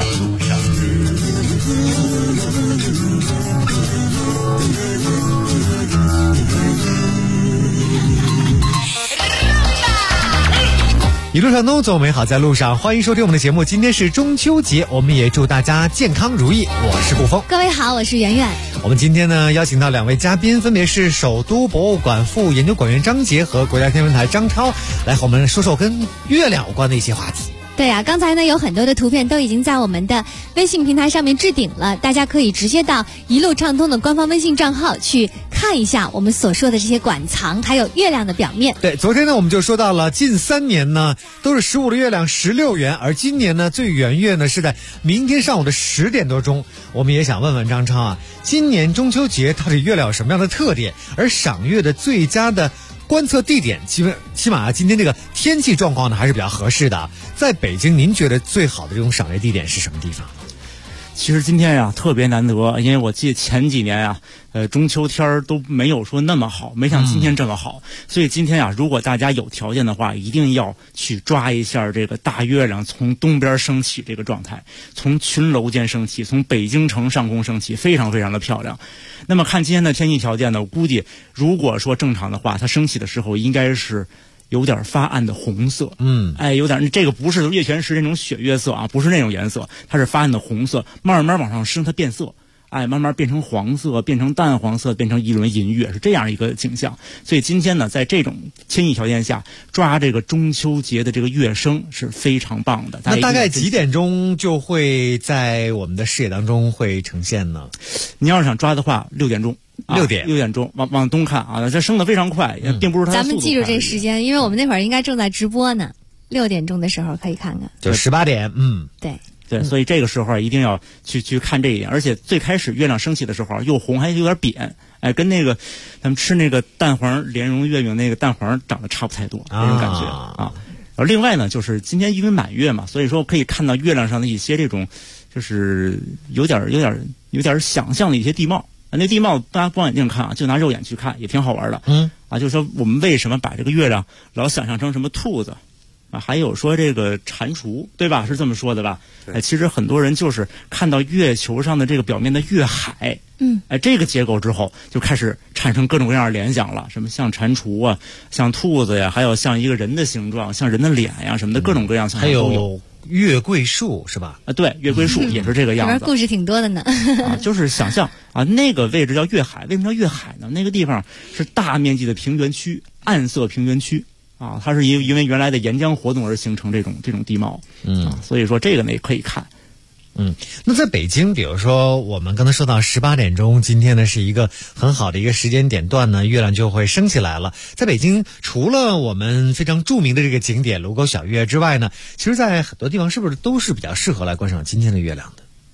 一路畅通，总有美好在路上。欢迎收听我们的节目，今天是中秋节，我们也祝大家健康如意。我是顾峰， 各位好，我是圆圆。 我们今天呢邀请到2位嘉宾，分别是首都博物馆副研究馆员张杰和国家天文台张超，来和我们说说跟月亮有关的一些话题。 对呀，刚才呢有很多的图片都已经在我们的微信平台上面置顶了，大家可以直接到一路畅通的官方微信账号去看一下我们所说的这些馆藏，还有月亮的表面。 对，昨天呢我们就说到了近3年呢都是15的月亮16圆，而今年呢最圆月呢是在明天上午的10点多钟。我们也想问问张超啊，今年中秋节到底月亮有什么样的特点，而赏月的最佳的观测地点，起码今天这个天气状况呢还是比较合适的。在北京，您觉得最好的这种赏月地点是什么地方？ 其实今天呀特别难得，因为我记得前几年啊，中秋天都没有说那么好，没像今天这么好。所以今天啊，如果大家有条件的话，一定要去抓一下这个大月亮从东边升起这个状态，从群楼间升起，从北京城上空升起，非常非常的漂亮。那么看今天的天气条件呢，我估计如果说正常的话，它升起的时候应该是有点发暗的红色，有点，这个不是月全食那种血月色啊，不是那种颜色，它是发暗的红色，慢慢往上升，它变色，慢慢变成黄色，变成淡黄色，变成一轮银月，是这样一个景象。所以今天呢，在这种天气条件下，抓这个中秋节的这个月升是非常棒的。 那大概几点钟就会在我们的视野当中会呈现呢？ 你要是想抓的话，6点钟。 6点钟往东看啊，这升得非常快，并不是它的速度快。 咱们记住这时间，因为我们那会儿应该正在直播呢，6点钟的时候可以看看， 就18点。 对，所以这个时候一定要去看这一点。而且最开始月亮升起的时候又红还有点扁，跟那个咱们吃那个蛋黄莲蓉月饼那个蛋黄长得差不太多，那种感觉啊。而另外呢，就是今天因为满月嘛，所以说可以看到月亮上的一些这种就是有点想象的一些地貌。那地貌大家不望远镜看啊，就拿肉眼去看也挺好玩的。就是说我们为什么把这个月亮老想象成什么兔子啊，还有说这个蟾蜍，对吧？是这么说的吧？其实很多人就是看到月球上的这个表面的月海，这个结构之后，就开始产生各种各样的联想了，什么像蟾蜍啊，像兔子呀，还有像一个人的形状，像人的脸呀什么的，各种各样。 还有月桂树是吧？ 对，月桂树也是这个样子。 里边故事挺多的呢。 就是想象啊，那个位置叫月海，为什么叫月海呢？那个地方是大面积的平原区，暗色平原区啊，它是因为原来的岩浆活动而形成这种地貌。所以说这个呢也可以看。 那在北京，比如说我们刚才说到18点钟，今天呢是一个很好的一个时间点段呢，月亮就会升起来了。在北京，除了我们非常著名的这个景点卢沟晓月之外呢，其实在很多地方是不是都是比较适合来观赏今天的月亮的？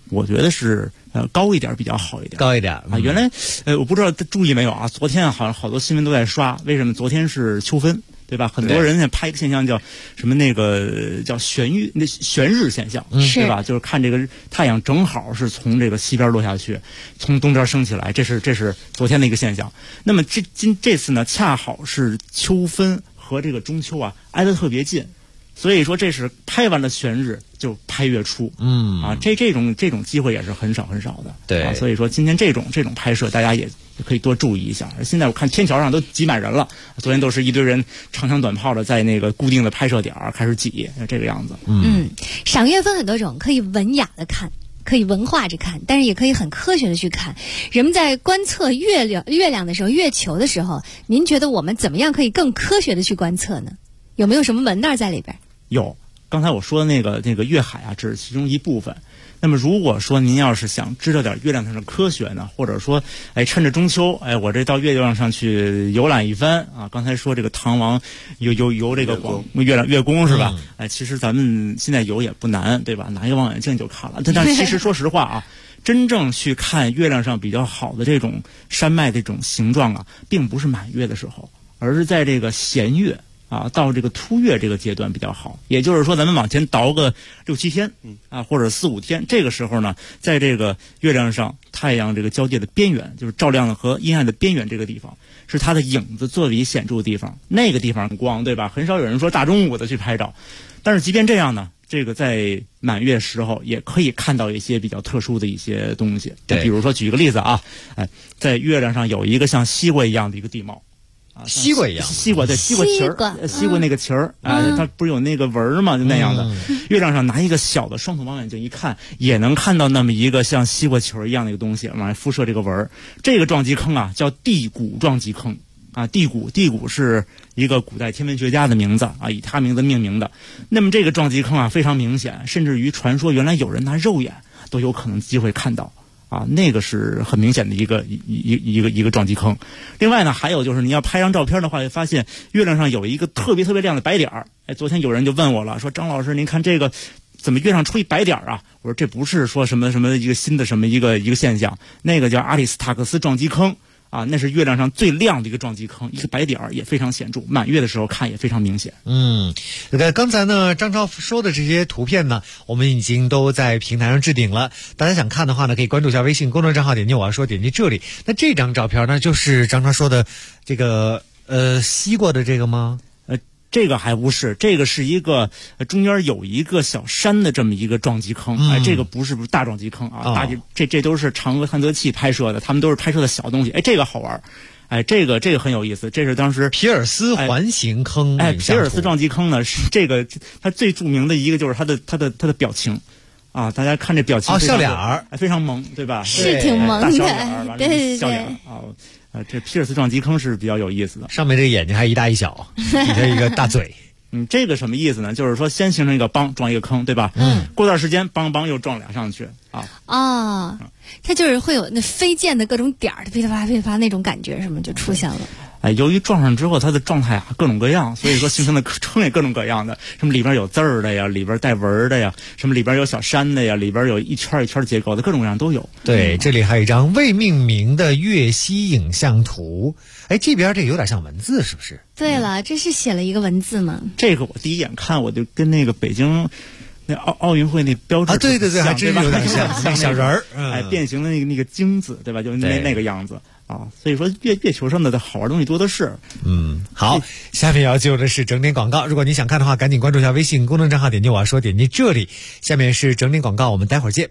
我觉得是高一点比较好一点。 高一点啊，原来我不知道注意没有啊？昨天好像好多新闻都在刷，为什么？昨天是秋分。对吧？很多人拍一个现象叫什么？那个叫悬日现象，对吧？就是看这个太阳正好是从这个西边落下去，从东边升起来，这是昨天的一个现象。那么这次呢，恰好是秋分和这个中秋啊挨得特别近，所以说这是拍完了悬日就拍月初，这种机会也是很少的。 对， 所以说今天这种拍摄，大家也可以多注意一下。现在我看天桥上都挤满人了，昨天都是一堆人长枪短炮的在那个固定的拍摄点开始挤，这个样子。 赏月分很多种，可以文雅的看，可以文化着看，但是也可以很科学的去看。人们在观测月亮的时候，月球的时候，您觉得我们怎么样可以更科学的去观测呢？有没有什么门道在里边？ 有，刚才我说的那个月海啊，只是其中一部分。那么如果说您要是想知道点月亮上的科学呢，或者说趁着中秋我这到月亮上去游览一番啊，刚才说这个唐王游这个月宫是吧？其实咱们现在游也不难，对吧？拿一个望远镜就看了。但其实说实话啊，真正去看月亮上比较好的这种山脉这种形状啊，并不是满月的时候，而是在这个弦月啊，到这个凸月这个阶段比较好。也就是说咱们往前倒个6-7天啊，或者4-5天，这个时候呢，在这个月亮上太阳这个交界的边缘，就是照亮和阴暗的边缘这个地方，是它的影子最为显著的地方，那个地方光，对吧？很少有人说大中午的去拍照，但是即便这样呢，这个在满月时候也可以看到一些比较特殊的一些东西。比如说举个例子啊，在月亮上有一个像西瓜一样的一个地貌。 西瓜一样， 西瓜旗儿，西瓜那个旗儿它不是有那个纹儿吗？就那样的。月亮上拿一个小的双筒望远镜一看，也能看到那么一个像西瓜旗儿一样的一个东西，往上辐射这个纹儿。这个撞击坑啊，叫地谷撞击坑啊。地谷是一个古代天文学家的名字啊，以他名字命名的。那么这个撞击坑啊，非常明显，甚至于传说原来有人拿肉眼都有可能机会看到。啊，那个是很明显的一个撞击坑。另外呢，还有就是你要拍张照片的话，会发现月亮上有一个特别亮的白点儿。昨天有人就问我了，说张老师，您看这个怎么月上出一白点儿啊？我说这不是说什么一个新的什么一个现象，那个叫阿里斯塔克斯撞击坑。啊，那是月亮上最亮的一个撞击坑，一个白点儿也非常显著，满月的时候看也非常明显。 刚才呢，张超说的这些图片呢，我们已经都在平台上置顶了。大家想看的话呢，可以关注一下微信公众账号，点击我要说，点击这里。那这张照片呢，就是张超说的这个西瓜的这个吗？ 这个还不是，这个是一个中间有一个小山的这么一个撞击坑，这个不是大撞击坑啊，这都是嫦娥探测器拍摄的，他们都是拍摄的小东西，这个好玩。这个很有意思，这是当时皮尔斯环形坑。 皮尔斯撞击坑呢，是这个它最著名的一个就是它的表情啊，大家看这表情笑脸儿非常萌，对吧？ 是挺萌的， 大笑脸，对，笑脸啊。这皮尔斯撞击坑是比较有意思的， 上面这个眼睛还一大一小，底下一个大嘴。 这个什么意思呢？就是说先形成一个帮撞一个坑，对吧？过段时间帮又撞俩上去啊。 它就是会有那飞溅的各种点儿，噼里啪啦噼里啪啦那种感觉，什么就出现了。 由于撞上之后它的状态各种各样，所以说形成的坑也各种各样的，什么里边有字儿的呀，里边带纹的呀，什么里边有小山的呀，里边有一圈一圈结构的，各种各样都有。 对，这里还有一张未命名的月夕影像图。这边这有点像文字，是不是？ 对了，这是写了一个文字吗？ 这个我第一眼看我就跟那个北京那奥运会那标志对，还真是有点像小人儿， 变形的那个金字，对吧？就那个样子啊。所以说月球上的好玩东西多的是。 好，下面要进入的是整点广告。如果你想看的话，赶紧关注一下微信公众账号，点击我要说，点击这里。下面是整点广告，我们待会儿见。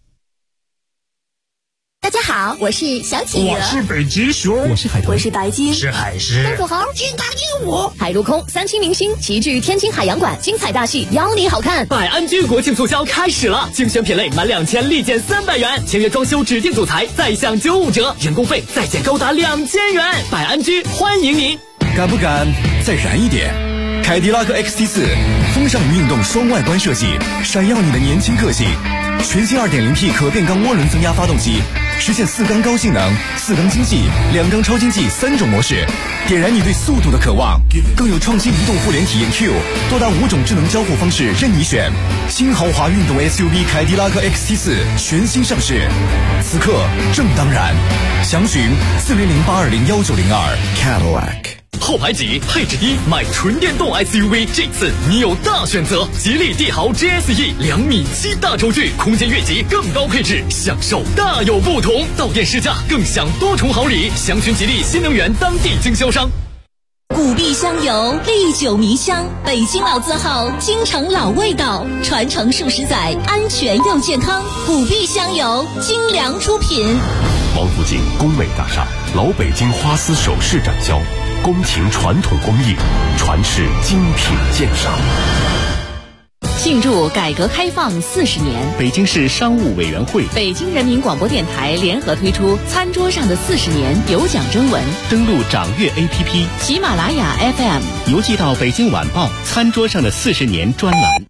大家好，我是小企鹅， 我是北极熊， 我是海豚，我是白鲸， 是海狮， 松鼠猴，金刚鹦鹉，海陆空3栖明星齐聚天津海洋馆，精彩大戏邀你好看。 百安居国庆促销开始了，精选品类满2000立减300元，签约装修指定主材再享95折，人工费再减高达2000元。百安居欢迎您， 敢不敢再燃一点？凯迪拉克 XT4 风尚运动双外观设计，闪耀你的年轻个性。全新2.0T 可变缸涡轮增压发动机实现4缸高性能、4缸经济、2缸超经济3种模式，点燃你对速度的渴望。更有创新移动互联体验 Q， 多达5种智能交互方式任你选。新豪华运动 SUV 凯迪拉克 XT4 全新上市，此刻正当然。详询4008201902 Cadillac。 后排挤，配置低，买纯电动 SUV， 这次你有大选择。吉利帝豪 GSE 2.7米大轴距，空间越级更高配置，享受大有不同。到店试驾更享多重好礼，详询吉利新能源当地经销商。 古碧香油，历久弥香，北京老字号，京城老味道，传承数十载，安全又健康。古碧香油，精良出品。 王府井工美大厦老北京花丝首饰展销，宫廷传统工艺，传世精品鉴赏。 庆祝改革开放40年， 北京市商务委员会、 北京人民广播电台联合推出《餐桌上的40年》有奖征文， 登录掌阅 APP、 喜马拉雅 FM， 邮寄到北京晚报《餐桌上的40年》专栏。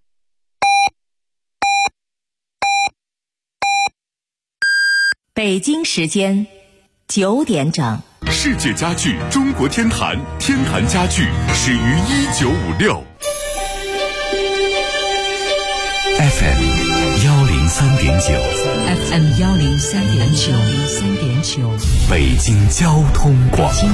北京时间9点整。 世界家具中国天坛，天坛家具始于1956。 FM 103.9 北京交通广播，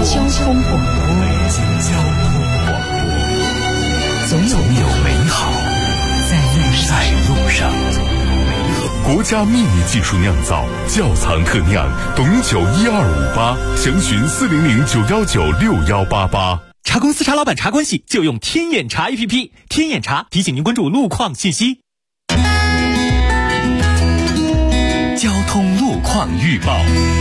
总有美好在路上。 国家秘密技术酿造，窖藏特酿，董酒12588，详询40091961888。 茶公司茶老板茶关系就用天眼茶 APP， 天眼茶提醒您关注路况信息。 交通路况预报。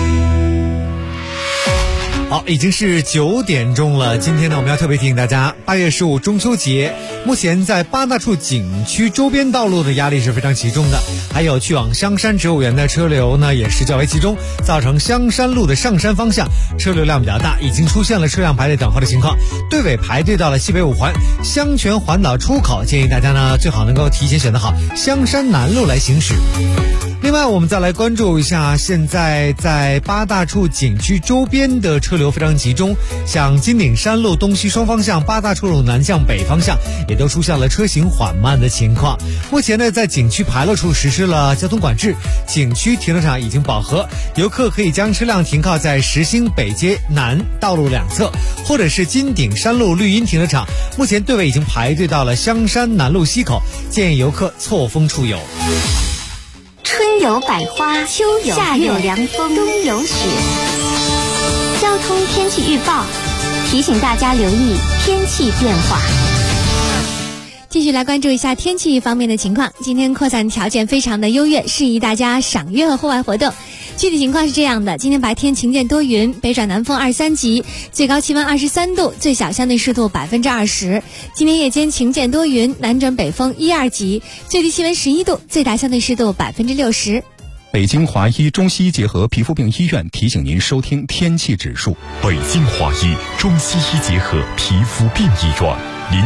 好，已经是9点钟了。今天呢，我们要特别提醒大家，8月15中秋节，目前在8大处景区周边道路的压力是非常集中的，还有去往香山植物园的车流呢也是较为集中，造成香山路的上山方向车流量比较大，已经出现了车辆排队等候的情况。队尾排队到了西北5环香泉环岛出口，建议大家呢最好能够提前选择好香山南路来行驶。另外，我们再来关注一下，现在在8大处景区周边的车流非常集中，像金顶山路东西双方向、8大处路南向北方向也都出现了车行缓慢的情况。目前呢，在景区牌楼处实施了交通管制，景区停车场已经饱和，游客可以将车辆停靠在石兴北街南道路两侧，或者是金顶山路绿荫停车场。目前队尾已经排队到了香山南路西口，建议游客错峰出游。 春有百花，秋有夏有凉风，冬有雪。交通天气预报提醒大家留意天气变化。 继续来关注一下天气方面的情况。今天扩散条件非常的优越，适宜大家赏月和户外活动。具体情况是这样的：今天白天晴间多云，北转南风2-3级，最高气温23度，最小相对湿度20%。今天夜间晴间多云，南转北风1-2级，最低气温11度，最大相对湿度60%。 北京华医中西医结合皮肤病医院提醒您收听天气指数。 北京华医中西医结合皮肤病医院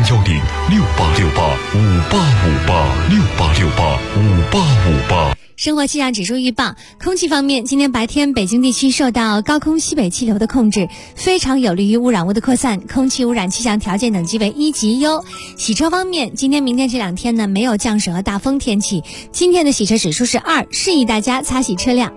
，0106868585858，68685858。 生活气象指数预报：空气方面，今天白天北京地区受到高空西北气流的控制，非常有利于污染物的扩散，空气污染气象条件等级为1级优。洗车方面，今天明天这2天呢没有降水和大风天气，今天的洗车指数是2，适宜大家擦洗车辆。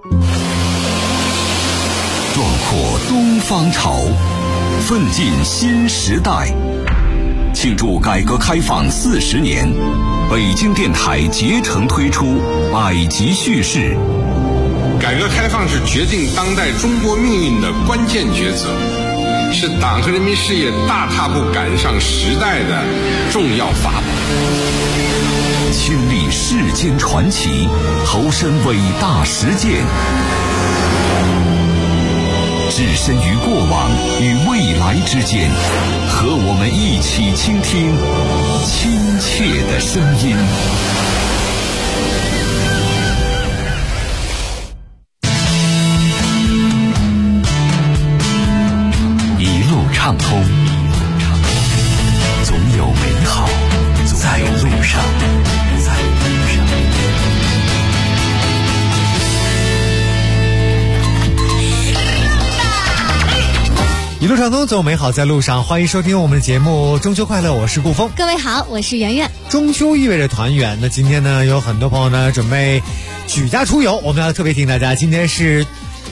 壮阔东方潮，奋进新时代，庆祝改革开放40年，北京电台竭诚推出百集叙事。 改革开放是决定当代中国命运的关键抉择，是党和人民事业大踏步赶上时代的重要法宝。 亲历世间传奇，投身伟大实践，置身于过往与未来之间，和我们一起倾听亲切的声音。一路畅通，总有美好在路上。 一路畅通，走美好在路上。欢迎收听我们的节目，中秋快乐，我是顾峰。 各位好，我是圆圆。 中秋意味着团圆，那今天呢，有很多朋友呢准备举家出游，我们要特别提醒大家，今天是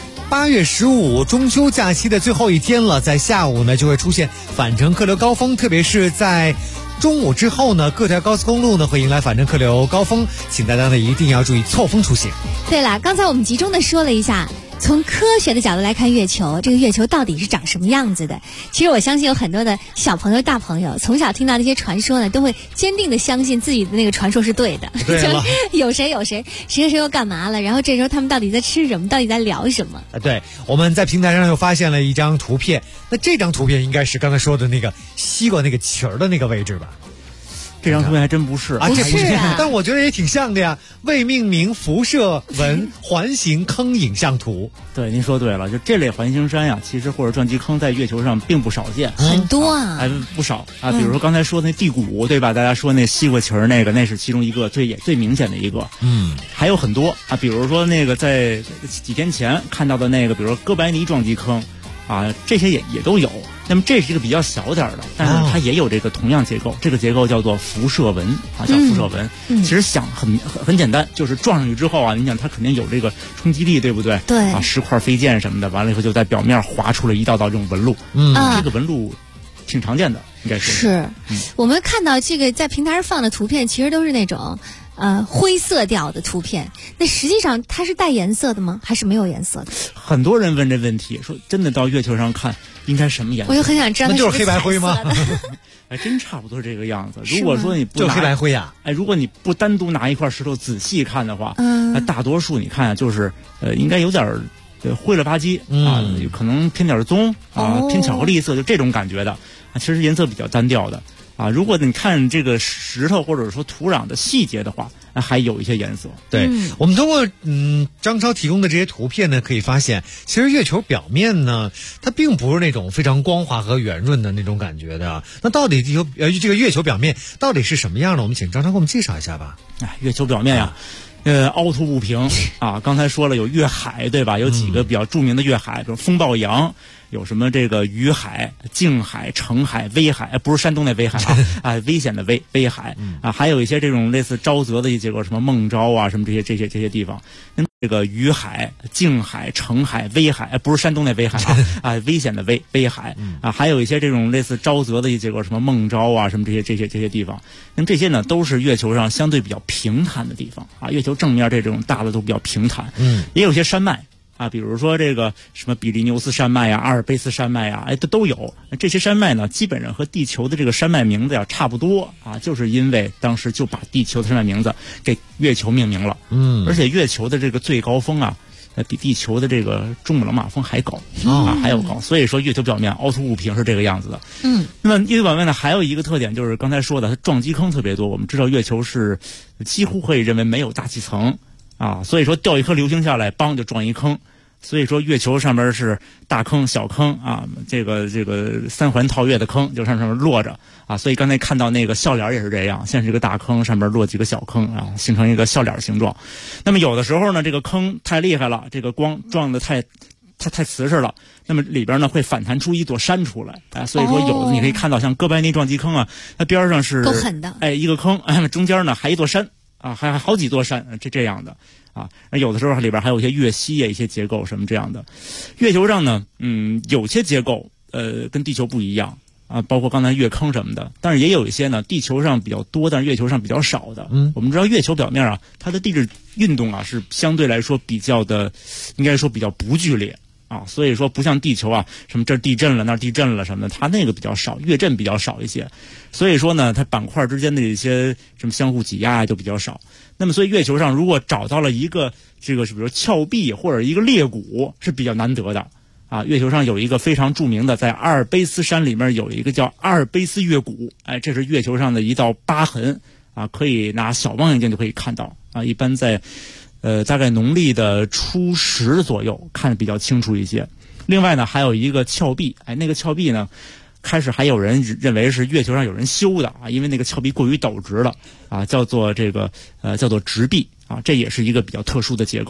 8月15中秋假期的最后一天了，在下午呢就会出现返程客流高峰，特别是在中午之后呢，各条高速公路呢会迎来返程客流高峰，请大家呢一定要注意错峰出行。 对了，刚才我们集中的说了一下，从科学的角度来看月球，这个月球到底是长什么样子的？其实我相信有很多的小朋友、大朋友从小听到那些传说呢，都会坚定的相信自己的那个传说是对的。 对了， 有谁谁又干嘛了？然后这时候他们到底在吃什么？到底在聊什么？ 对，我们在平台上又发现了一张图片，那这张图片应该是刚才说的那个西瓜那个旗儿的那个位置吧？ 这张图片还真不是啊，不是啊， 但我觉得也挺像的呀。未命名辐射纹环形坑影像图。 对，您说对了，就这类环形山呀，其实或者撞击坑在月球上并不少见， 很多啊， 还不少啊。比如说刚才说那地谷，对吧？大家说那西瓜旗儿那个，那是其中一个最明显的一个。还有很多啊，比如说那个在几天前看到的那个，比如说哥白尼撞击坑。啊，这些也都有。那么这是一个比较小点的，但是它也有这个同样结构，这个结构叫做辐射纹啊，叫辐射纹。其实想很简单，就是撞上去之后啊，你想它肯定有这个冲击力，对不对？ 对啊，石块飞溅什么的，完了以后就在表面划出了一道道这种纹路。这个纹路挺常见的，应该是。 我们看到这个在平台上放的图片，其实都是那种灰色调的图片，那实际上它是带颜色的吗？还是没有颜色的？ 很多人问这问题，说真的到月球上看应该什么颜色？ 我就很想知道， 那就是黑白灰吗？ 还真差不多这个样子。如果说你不就黑白灰呀， 如果你不单独拿一块石头仔细看的话，那大多数你看就是应该有点灰了吧唧啊，可能偏点棕啊，偏巧克力色，就这种感觉的啊，其实颜色比较单调的。啊，如果你看这个石头或者说土壤的细节的话，还有一些颜色。 对，我们通过张超提供的这些图片呢，可以发现，其实月球表面呢，它并不是那种非常光滑和圆润的那种感觉的。那到底这个月球表面到底是什么样的？我们请张超给我们介绍一下吧。 月球表面呀。凹凸不平啊！刚才说了有月海，对吧？有几个比较著名的月海，比如风暴洋，有什么这个雨海、静海、澄海、威海，不是山东那威海啊，危险的威海啊，还有一些这种类似沼泽的一些结构，什么孟沼啊，什么这些地方。这个雨海、静海、澄海、威海，不是山东那威海啊，危险的威海啊，还有一些这种类似沼泽的一些结构，什么孟沼啊，什么这些地方。那么这些呢，都是月球上相对比较平坦的地方啊。月球正面这种大的都比较平坦，也有些山脉。啊，比如说这个什么比利牛斯山脉呀、阿尔卑斯山脉呀，都有。这些山脉呢，基本上和地球的这个山脉名字呀差不多啊，就是因为当时就把地球的山脉名字给月球命名了。而且月球的这个最高峰啊，比地球的这个珠穆朗玛峰还高啊，还要高。所以说月球表面凹凸不平是这个样子的。那么月球表面呢，还有一个特点就是刚才说的，它撞击坑特别多。我们知道月球是几乎可以认为没有大气层。啊，所以说掉一颗流星下来，邦就撞一坑。所以说月球上面是大坑小坑啊，这个三环套月的坑就上面落着啊。所以刚才看到那个笑脸也是这样，像是一个大坑上面落几个小坑啊，形成一个笑脸形状。那么有的时候呢，这个坑太厉害了，这个光撞的太瓷实了，那么里边呢会反弹出一座山出来，所以说有的你可以看到像哥白尼撞击坑啊，它边上是够狠的， 一个坑，中间呢还一座山。啊，还好几座山，这样的啊，有的时候里边还有一些月溪啊，一些结构什么这样的。月球上呢，有些结构跟地球不一样啊，包括刚才月坑什么的，但是也有一些呢，地球上比较多，但是月球上比较少的。我们知道月球表面啊，它的地质运动啊是相对来说比较的，应该说比较不剧烈。啊，所以说不像地球啊，什么这儿地震了那儿地震了什么的，它那个比较少，月震比较少一些，所以说呢，它板块之间的一些什么相互挤压就比较少。那么所以月球上如果找到了一个这个是比如峭壁或者一个裂谷是比较难得的啊。月球上有一个非常著名的，在阿尔卑斯山里面有一个叫阿尔卑斯月谷，这是月球上的一道疤痕啊，可以拿小望远镜就可以看到啊，一般在。大概农历的初10左右看得比较清楚一些。另外呢，还有一个峭壁，那个峭壁呢，开始还有人认为是月球上有人修的啊，因为那个峭壁过于陡直了啊，叫做直壁啊，这也是一个比较特殊的结构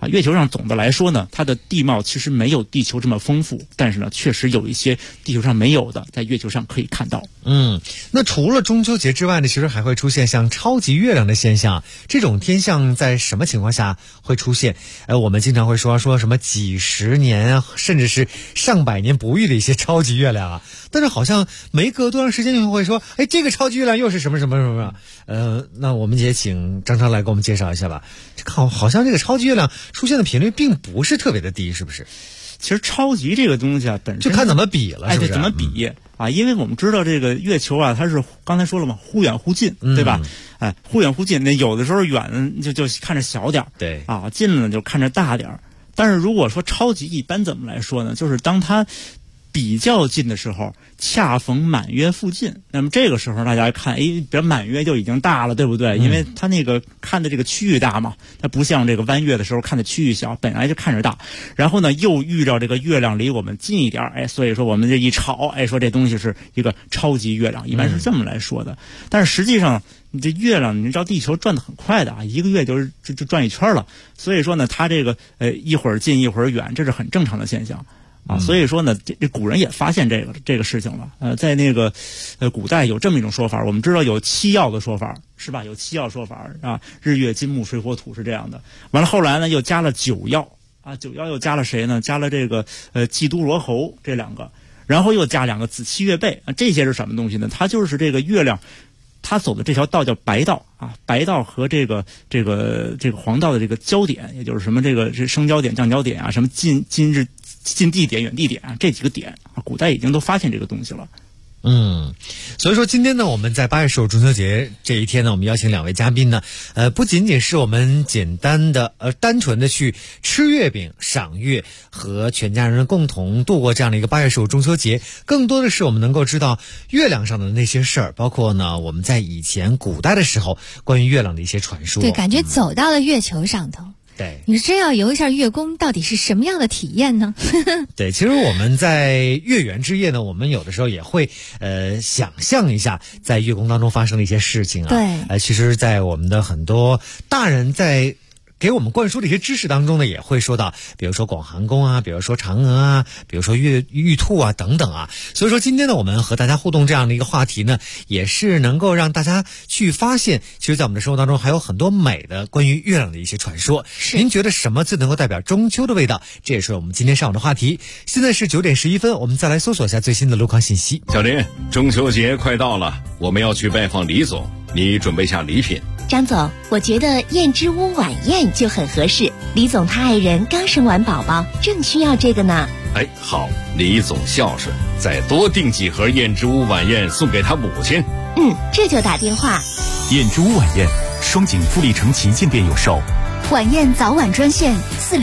月球上总的来说呢，它的地貌其实没有地球这么丰富，但是呢，确实有一些地球上没有的，在月球上可以看到。 那除了中秋节之外呢，其实还会出现像超级月亮的现象。这种天象在什么情况下会出现？我们经常会说什么几十年甚至是上百年不遇的一些超级月亮啊，但是好像没隔多长时间就会说，这个超级月亮又是什么什么什么。那我们也请张超来给我们介绍一下吧。好像这个超级月亮出现的频率并不是特别的低，是不是？ 其实超级这个东西啊，本身就看怎么比了，是不是？ 对，怎么比因为我们知道这个月球啊，它是刚才说了嘛，忽远忽近，对吧？忽远忽近，那有的时候远就看着小点儿， 对近了就看着大点儿。但是如果说超级一般怎么来说呢？就是当它比较近的时候，恰逢满月附近，那么这个时候大家看，比如满月就已经大了，对不对？因为它那个看的这个区域大嘛，它不像这个弯月的时候看的区域小，本来就看着大。然后呢，又遇到这个月亮离我们近一点，所以说我们这一吵，说这东西是一个超级月亮，一般是这么来说的。但是实际上，你这月亮，你知道地球转得很快的一个月就转一圈了，所以说呢，它这个一会儿近一会儿远，这是很正常的现象。所以说呢，这古人也发现这个事情了。在那个古代有这么一种说法，我们知道有7曜的说法，是吧？有7曜说法日月金木水火土是这样的。完了后来呢，又加了9曜，9曜又加了谁呢？加了这个季都罗侯这2个，然后又加2个子期月背这些是什么东西呢？它就是这个月亮，它走的这条道叫白道白道和这个黄道的这个交点，也就是什么这升交点、降交点什么近地点、远地点这几个点古代已经都发现这个东西了。 所以说今天呢，我们在8月15中秋节这一天呢，我们邀请2位嘉宾呢，不仅仅是我们简单的单纯的去吃月饼、赏月和全家人共同度过这样的一个8月15中秋节，更多的是我们能够知道月亮上的那些事儿，包括呢我们在以前古代的时候关于月亮的一些传说。 对，感觉走到了月球上头。 对， 你真要游一下月宫，到底是什么样的体验呢？ 对，其实我们在月圆之夜呢，我们有的时候也会想象一下在月宫当中发生的一些事情对， 其实在我们的很多大人在给我们灌输的一些知识当中呢，也会说到，比如说广寒宫比如说嫦娥比如说玉兔等等所以说今天呢，我们和大家互动这样的一个话题呢，也是能够让大家去发现，其实在我们的生活当中还有很多美的关于月亮的一些传说。您觉得什么最能够代表中秋的味道？这也是我们今天上午的话题。现在是9点11分，我们再来搜索一下最新的路况信息。 小林，中秋节快到了，我们要去拜访李总，你准备下礼品。 张总，我觉得燕之屋晚宴就很合适。李总他爱人刚生完宝宝，正需要这个呢。 好，李总孝顺，再多订几盒燕之屋晚宴送给他母亲。 这就打电话。 燕之屋晚宴，双井富力城旗舰店有售。 晚宴早晚专线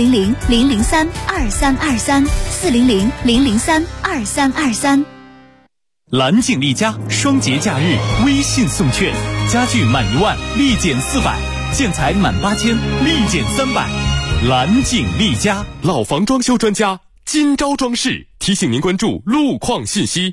400-003-2323，400-003-2323。 蓝景丽家双节假日微信送券，家具满1万立减400，建材满8000立减300。蓝景丽家， 老房装修专家金招装饰提醒您关注路况信息。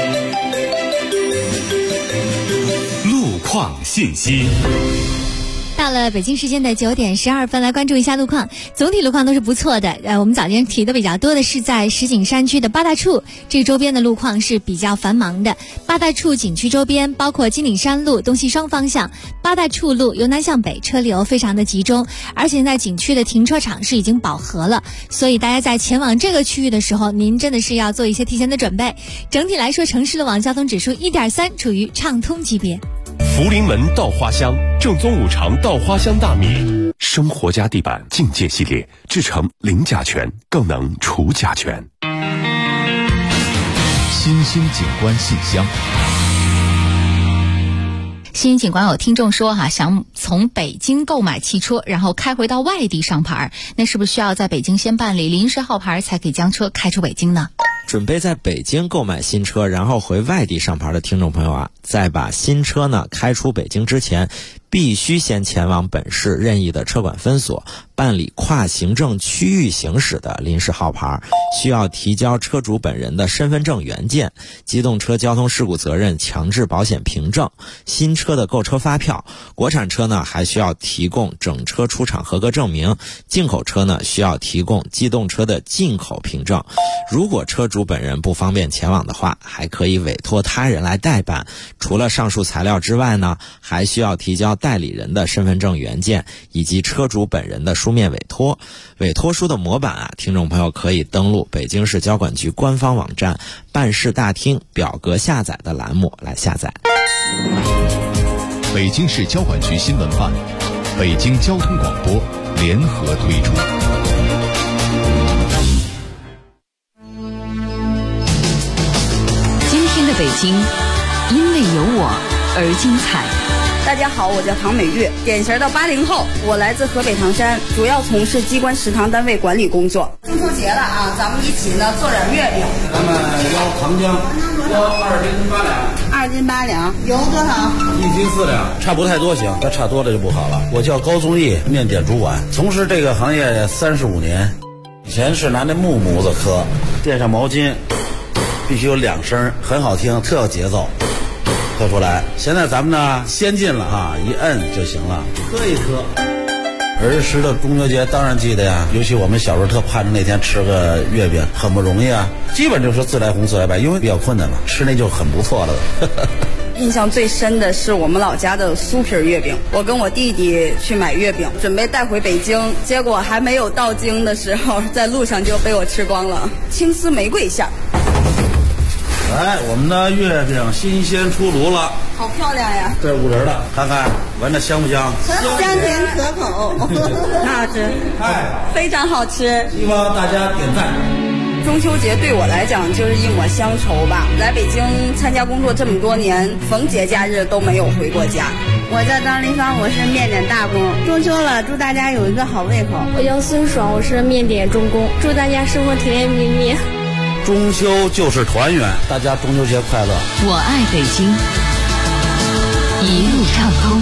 路况信息。 到了北京时间的9点12分，来关注一下路况。总体路况都是不错的。我们早间提的比较多的是在石景山区的八大处，这周边的路况是比较繁忙的。八大处景区周边包括金岭山路东西双方向、八大处路由南向北车流非常的集中，而且在景区的停车场是已经饱和了，所以大家在前往这个区域的时候，您真的是要做一些提前的准备。整体来说，城市路网交通指数1.3，处于畅通级别。 福临门稻花香，正宗五常稻花香大米， 生活家地板境界系列，制成零甲醛，更能除甲醛。 新兴景观信箱。 新兴景观有听众说想从北京购买汽车，然后开回到外地上牌，那是不是需要在北京先办理临时号牌才可以将车开出北京呢？ 准备在北京购买新车，然后回外地上牌的听众朋友在把新车呢开出北京之前，必须先前往本市任意的车管分所办理跨行政区域行驶的临时号牌，需要提交车主本人的身份证原件、机动车交通事故责任强制保险凭证、新车的购车发票。国产车呢还需要提供整车出厂合格证明，进口车呢需要提供机动车的进口凭证。如果车主本人不方便前往的话，还可以委托他人来代办。除了上述材料之外呢，还需要提交代理人的身份证原件以及车主本人的书面委托。委托书的模板啊，听众朋友可以登录北京市交管局官方网站办事大厅表格下载的栏目来下载。 北京市交管局新闻办、北京交通广播联合推出。 今天的北京，因为有我而精彩。 大家好，我叫唐美玉，典型的80后，我来自河北唐山，主要从事机关食堂单位管理工作。中秋节了啊，咱们一起呢做点月饼。 咱们要糖浆，要2斤8两。2斤8两，油多少？1斤4两，差不太多行，要差多了就不好了。我叫高宗义，面点主管，从事这个行业35年。以前是拿那木模子刻，垫上毛巾，必须有2声，很好听，特有节奏。刻出来，现在咱们呢先进了啊，一摁就行了，磕一磕。儿时的中秋节当然记得呀，尤其我们小时候特盼着那天吃个月饼，很不容易啊，基本就是自来红自来白，因为比较困难嘛，吃那就很不错了。 印象最深的是我们老家的酥皮月饼，我跟我弟弟去买月饼，准备带回北京，结果还没有到京的时候，在路上就被我吃光了。青丝玫瑰馅。 来，我们的月饼新鲜出炉了， 好漂亮呀！ 这5仁的，看看闻着香不香？ 香甜可口，很好吃，非常好吃。 希望大家点赞。 中秋节对我来讲就是一抹乡愁吧。来北京参加工作这么多年，逢节假日都没有回过家。 我叫张丽芳，我是面点大工。中秋了，祝大家有一个好胃口。 我叫孙爽，我是面点中工，祝大家生活甜甜蜜蜜。 中秋就是团圆，大家中秋节快乐！ 我爱北京，一路畅通。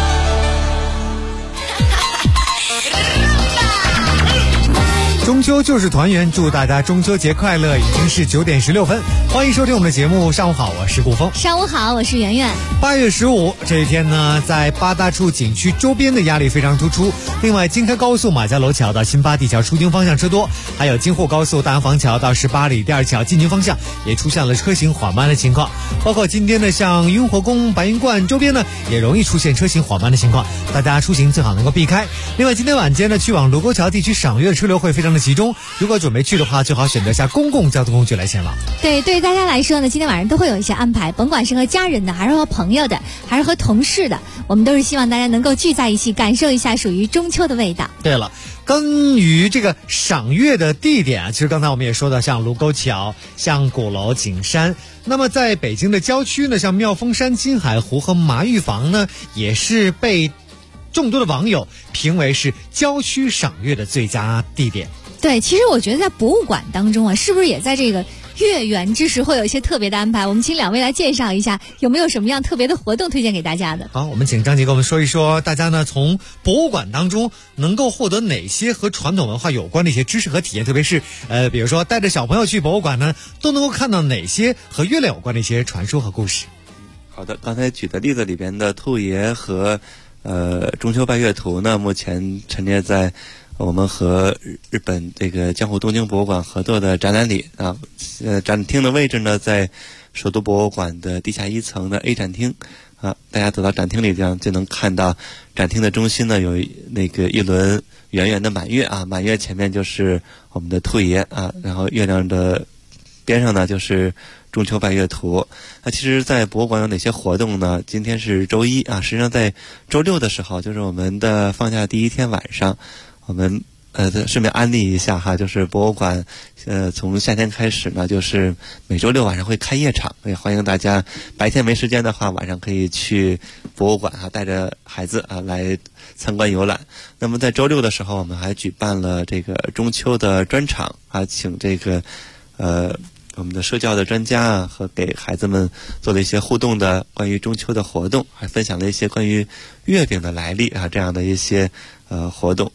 中秋就是团圆，祝大家中秋节快乐！已经是9点16分，欢迎收听我们的节目。上午好，我是顾峰。 上午好，我是圆圆。 8月15这一天呢，在8大处景区周边的压力非常突出。另外，京开高速马家楼桥到新八地桥出京方向车多，还有京沪高速大洋坊桥到18里第2桥进京方向也出现了车行缓慢的情况。包括今天的像雍和宫、白云观周边呢，也容易出现车行缓慢的情况，大家出行最好能够避开。另外，今天晚间呢，去往卢沟桥地区赏月的车流会非常的集中，如果准备去的话，最好选择下公共交通工具来前往。 对于大家来说呢，今天晚上都会有一些安排，甭管是和家人的，还是和朋友的，还是和同事的，我们都是希望大家能够聚在一起，感受一下属于中秋的味道。 对了，关于这个赏月的地点啊，其实刚才我们也说到，像卢沟桥、像鼓楼、景山。那么在北京的郊区呢，像妙峰山、金海湖和麻玉坊呢，也是被众多的网友评为是郊区赏月的最佳地点。 对，其实我觉得在博物馆当中啊，是不是也在这个月圆之时会有一些特别的安排？我们请2位来介绍一下，有没有什么样特别的活动推荐给大家的？ 好，我们请张姐给我们说一说，大家呢从博物馆当中能够获得哪些和传统文化有关的一些知识和体验，特别是比如说带着小朋友去博物馆呢，都能够看到哪些和月亮有关的一些传说和故事。 好的，刚才举的例子里边的兔爷和中秋拜月图呢，目前陈列在我们和日本这个江户东京博物馆合作的展览里啊，展厅的位置呢在首都博物馆的地下1层的 A 展厅啊，大家走到展厅里这样就能看到展厅的中心呢有那个一轮圆圆的满月啊，满月前面就是我们的兔爷啊，然后月亮的边上呢就是中秋拜月图。那其实在博物馆有哪些活动呢？今天是周一啊，实际上在周六的时候，就是我们的放假第1天晚上，我们顺便安利一下哈，就是博物馆从夏天开始呢，就是每周六晚上会开夜场，也欢迎大家白天没时间的话，晚上可以去博物馆啊，带着孩子啊来参观游览。那么在周六的时候，我们还举办了这个中秋的专场啊，请这个我们的社教的专家啊，和给孩子们做了一些互动的关于中秋的活动，还分享了一些关于月饼的来历啊这样的一些活动。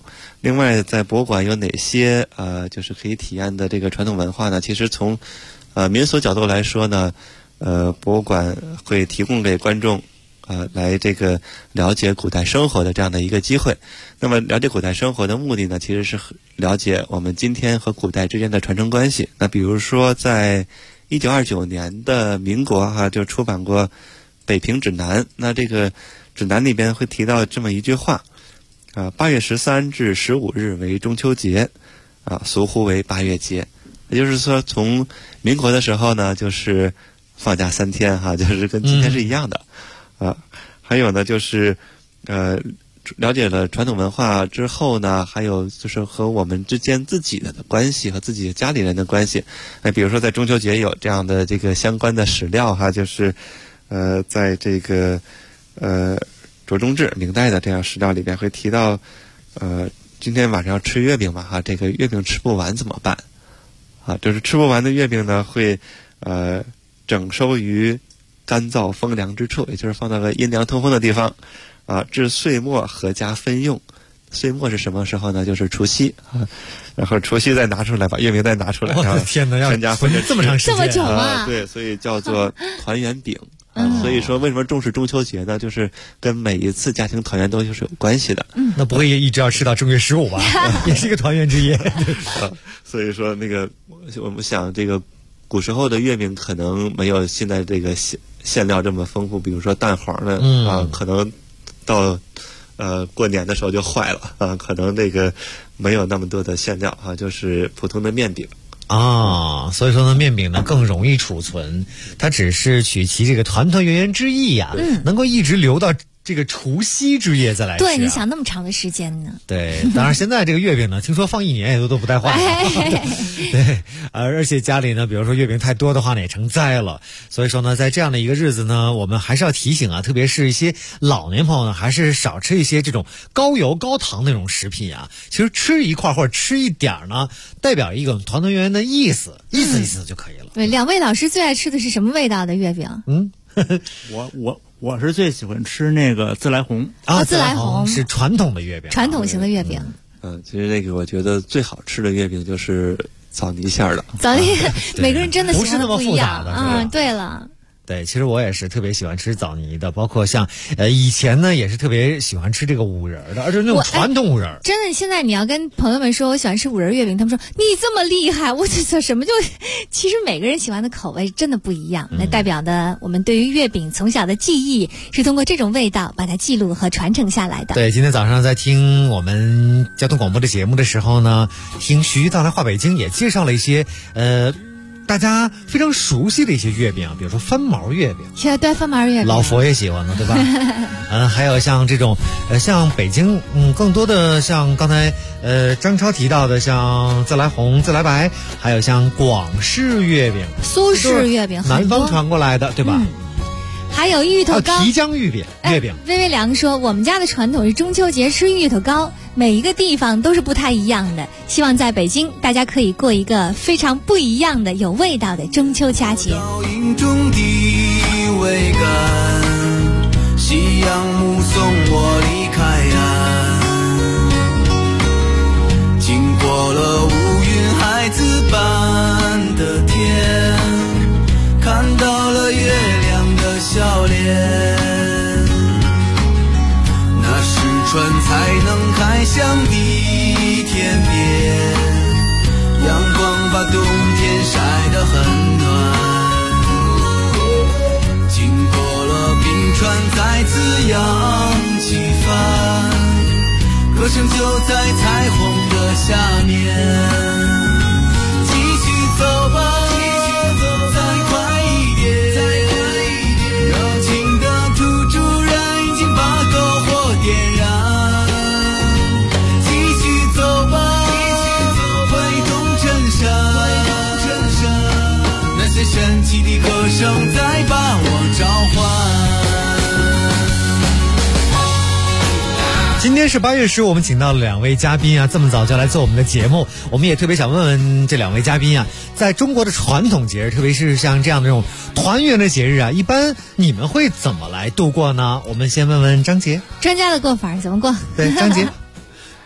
另外，在博物馆有哪些就是可以体验的这个传统文化呢？其实从民俗角度来说呢，博物馆会提供给观众来这个了解古代生活的这样的一个机会。那么了解古代生活的目的呢，其实是了解我们今天和古代之间的传承关系。那比如说在1929年的民国就出版过《北平指南》，那这个指南里边会提到这么一句话：8月13至15日为中秋节，俗呼为8月节。也就是说，从民国的时候呢，就是放假3天就是跟今天是一样的。还有呢，就是了解了传统文化之后呢，还有就是和我们之间自己的关系和自己家里人的关系。比如说在中秋节有这样的这个相关的史料就是在这个卓中志明代的这样史料里边会提到，今天晚上要吃月饼嘛这个月饼吃不完怎么办就是吃不完的月饼呢，会整收于干燥风凉之处，也就是放到个阴凉通风的地方至岁末合家分用。岁末是什么时候呢？就是除夕然后除夕再拿出来，把月饼再拿出来， 我的天哪，要全家分着这么长时间， 这么久啊！ 对，所以叫做团圆饼。所以说为什么重视中秋节呢？就是跟每一次家庭团圆都是有关系的。 那不会一直要吃到正月15吧？也是一个团圆之夜。 所以说那个我们想这个古时候的月饼可能没有现在这个馅料这么丰富，比如说蛋黄的可能到过年的时候就坏了可能那个没有那么多的馅料就是普通的面饼。 所以说呢，面饼呢更容易储存，它只是取其这个团团圆圆之意能够一直留到这个除夕之夜再来吃。 对，你想那么长的时间呢？ 对，当然现在这个月饼呢，听说放1年也都不带坏的。对，而且家里呢，比如说月饼太多的话呢，也成灾了。所以说呢，在这样的一个日子呢，我们还是要提醒特别是一些老年朋友呢，还是少吃一些这种高油高糖那种食品其实吃一块或者吃一点呢，代表一个团团圆圆的意思就可以了。 对，两位老师最爱吃的是什么味道的月饼？ 我是最喜欢吃那个自来红自来红是传统的月饼， 传统型的月饼。 其实那个我觉得最好吃的月饼就是枣泥馅的。 枣泥，每个人真的喜欢的不一样对了。 对，其实我也是特别喜欢吃枣泥的，包括像以前呢也是特别喜欢吃这个五仁的，而且那种传统五仁。 真的，现在你要跟朋友们说我喜欢吃五仁月饼，他们说你这么厉害，我这什么就其实每个人喜欢的口味真的不一样。那代表的我们对于月饼从小的记忆是通过这种味道把它记录和传承下来的。 对，今天早上在听我们交通广播的节目的时候呢，听徐到来话北京也介绍了一些大家非常熟悉的一些月饼比如说翻毛月饼。 对，翻毛月饼， 老佛爷喜欢的，对吧？还有像这种像北京更多的像刚才张超提到的像自来红、自来白，还有像广式月饼、 苏式月饼， 南方传过来的，对吧？ 还有芋头糕、 提浆月饼。 微微凉说，我们家的传统是中秋节吃芋头糕，每一个地方都是不太一样的。希望在北京，大家可以过一个非常不一样的、有味道的中秋佳节。 中的桅杆，夕阳目送我离开岸，经过了乌云孩子般的天，看到了月亮的笑脸，那是船才能开向的天边，阳光把冬天晒得很暖，经过了冰川再次扬起帆，歌声就在彩虹的下面。继续走吧，再快一点，热情的土著人已经把篝火点燃。继续走吧，挥动衬衫，那些神奇的歌声在把我召唤。 今天是8月10，我们请到了2位嘉宾这么早就来做我们的节目。我们也特别想问问这2位嘉宾在中国的传统节日，特别是像这样的这种团圆的节日一般你们会怎么来度过呢？我们先问问张杰， 专家的过法怎么过？ 对，张杰。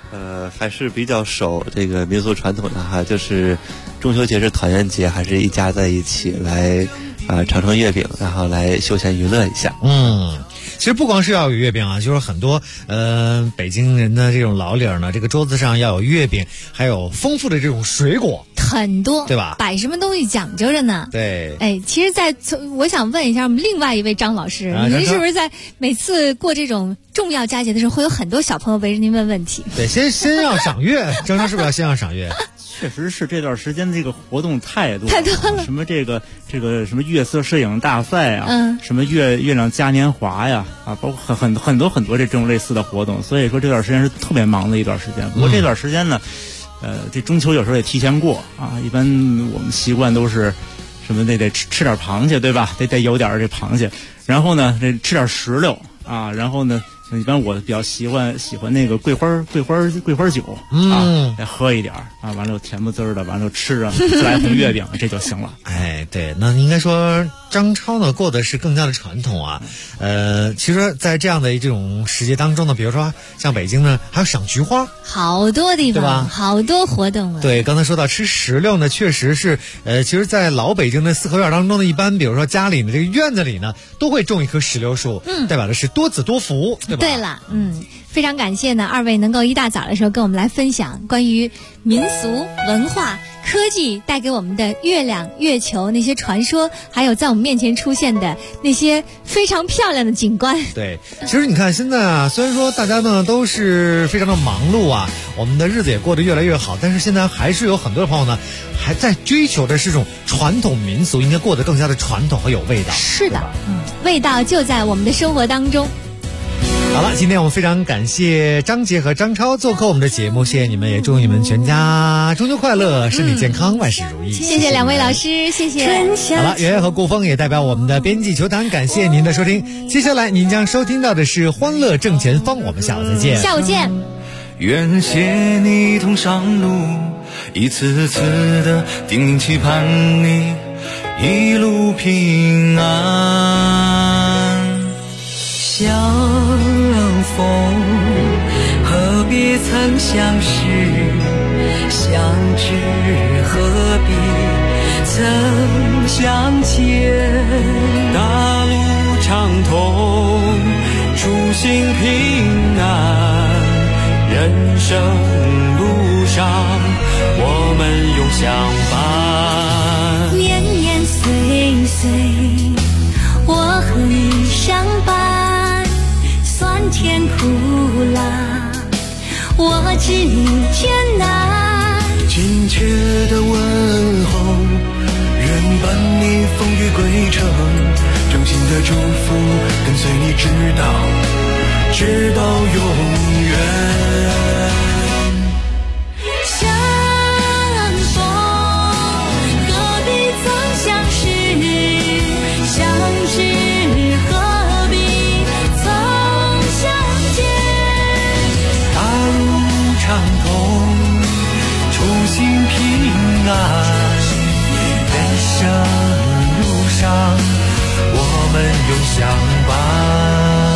还是比较守这个民俗传统的哈，就是中秋节是团圆节，还是一家在一起来尝月饼，然后来休闲娱乐一下。 其实不光是要有月饼啊，就是很多北京人的这种老理儿呢，这个桌子上要有月饼，还有丰富的这种水果， 很多， 对吧？ 摆什么东西讲究着呢？ 对。 其实我想问一下我们另外一位张老师，您是不是在每次过这种重要佳节的时候，会有很多小朋友围着您问问题？ 对，先要赏月，张张是不是要先要赏月？ 确实是这段时间这个活动太多了， 什么这个什么月色摄影大赛啊，什么月亮嘉年华呀，包括很多这种类似的活动，所以说这段时间是特别忙的一段时间。不过这段时间呢，这中秋有时候也提前过啊，一般我们习惯都是什么得吃点螃蟹，对吧？得有点这螃蟹，然后呢这吃点石榴啊，然后呢。一般我比较喜欢那个桂花酒再喝一点啊，完了有甜不滋的，完了吃着自来红月饼，这就行了。 对，那应该说张超呢过的是更加的传统啊。其实，在这样的这种时节当中呢，比如说像北京呢，还有赏菊花， 好多地方，对吧？好多活动了。 对，刚才说到吃石榴呢，确实是其实，在老北京的四合院当中呢，一般比如说家里的这个院子里呢，都会种一棵石榴树，代表的是多子多福，对吧？ 对了，非常感谢呢，二位能够一大早的时候跟我们来分享关于民俗文化、科技带给我们的月亮、月球那些传说，还有在我们面前出现的那些非常漂亮的景观。 对，其实你看现在啊，虽然说大家呢都是非常的忙碌啊，我们的日子也过得越来越好，但是现在还是有很多的朋友呢，还在追求的是这种传统民俗，应该过得更加的传统和有味道。 是的，味道就在我们的生活当中。 好了，今天我们非常感谢张杰和张超做客我们的节目，谢谢你们，也祝你们全家中秋快乐，身体健康，万事如意。 谢谢两位老师，谢谢。 好了，圆圆和顾峰也代表我们的编辑球坛感谢您的收听，接下来您将收听到的是欢乐正前方，我们下午再见。 下午见。 愿携你同上路，一次次的叮咛期盼你一路平安。相逢何必曾相识，相知何必曾相见。大路畅通，初心平安，人生路上我们永相伴。 年年岁岁我和你相伴，酸甜苦辣我知你艰难。 亲切的问候，愿伴你风雨归程，衷心的祝福跟随你直到永远。 相逢何必曾相识，相知何必曾相见。 大路畅通，初心平安，人生路上我们永相伴。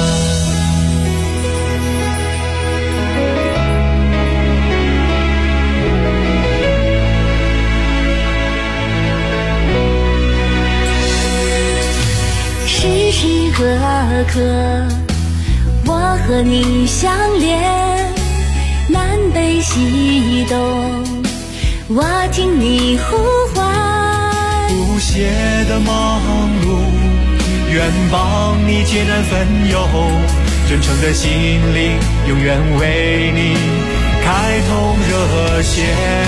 时时刻刻我和你相连，南北西东我听你呼唤。 不懈的忙碌，愿帮你解难分忧，真诚的心灵永远为你开通热线。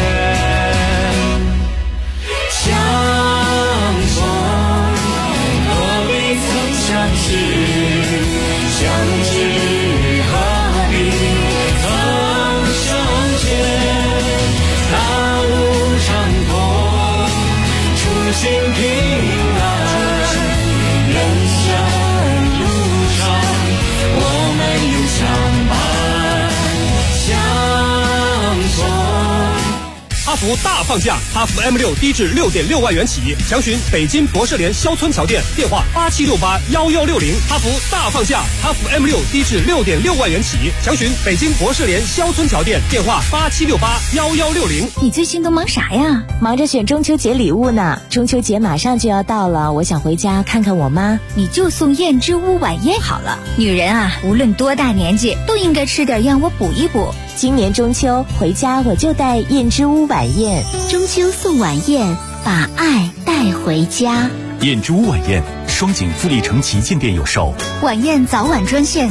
相逢何必曾相识，相知何必曾相见。大路畅通，初心平安，人生路上我们永相伴。相逢服大放价，哈弗 M6低至6.6万元起，详询北京博士联肖村桥店，电话87681160。哈弗大放价，哈弗 M6低至6.6万元起，详询北京博士联肖村桥店，电话87681160。 你最近都忙啥呀？忙着选中秋节礼物呢。中秋节马上就要到了，我想回家看看我妈。 你就送燕之屋晚宴好了。女人啊，无论多大年纪，都应该吃点燕窝补一补。 今年中秋回家我就带燕之屋晚宴。 中秋送晚宴，把爱带回家。 燕之屋晚宴，双井富力城旗舰店有售。 晚宴早晚专线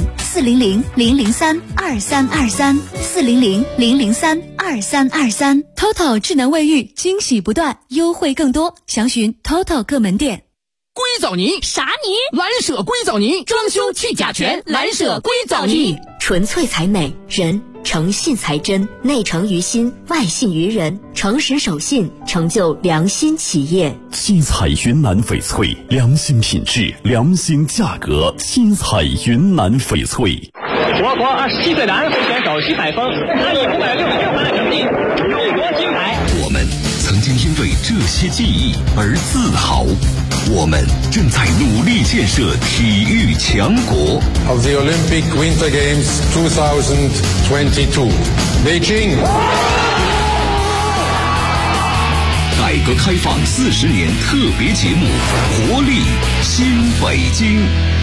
400-003-2323，400-003-2323。 TOTO 智能卫浴，惊喜不断，优惠更多，详询 TOTO 各门店。 硅藻泥啥泥？ 蓝舍硅藻泥，装修去甲醛，蓝舍硅藻泥， 纯粹才美，人诚信才真，内诚于心，外信于人，诚实守信，成就良心企业。 七彩云南翡翠，良心品质，良心价格，七彩云南翡翠。 我国27岁男飞选手徐海峰，他以566码成绩荣夺金牌。 我们曾经因为这些记忆而自豪，我们正在努力建设体育强国。 Of the Olympic Winter Games 2022, Beijing。 改革开放40年特别节目，活力新北京。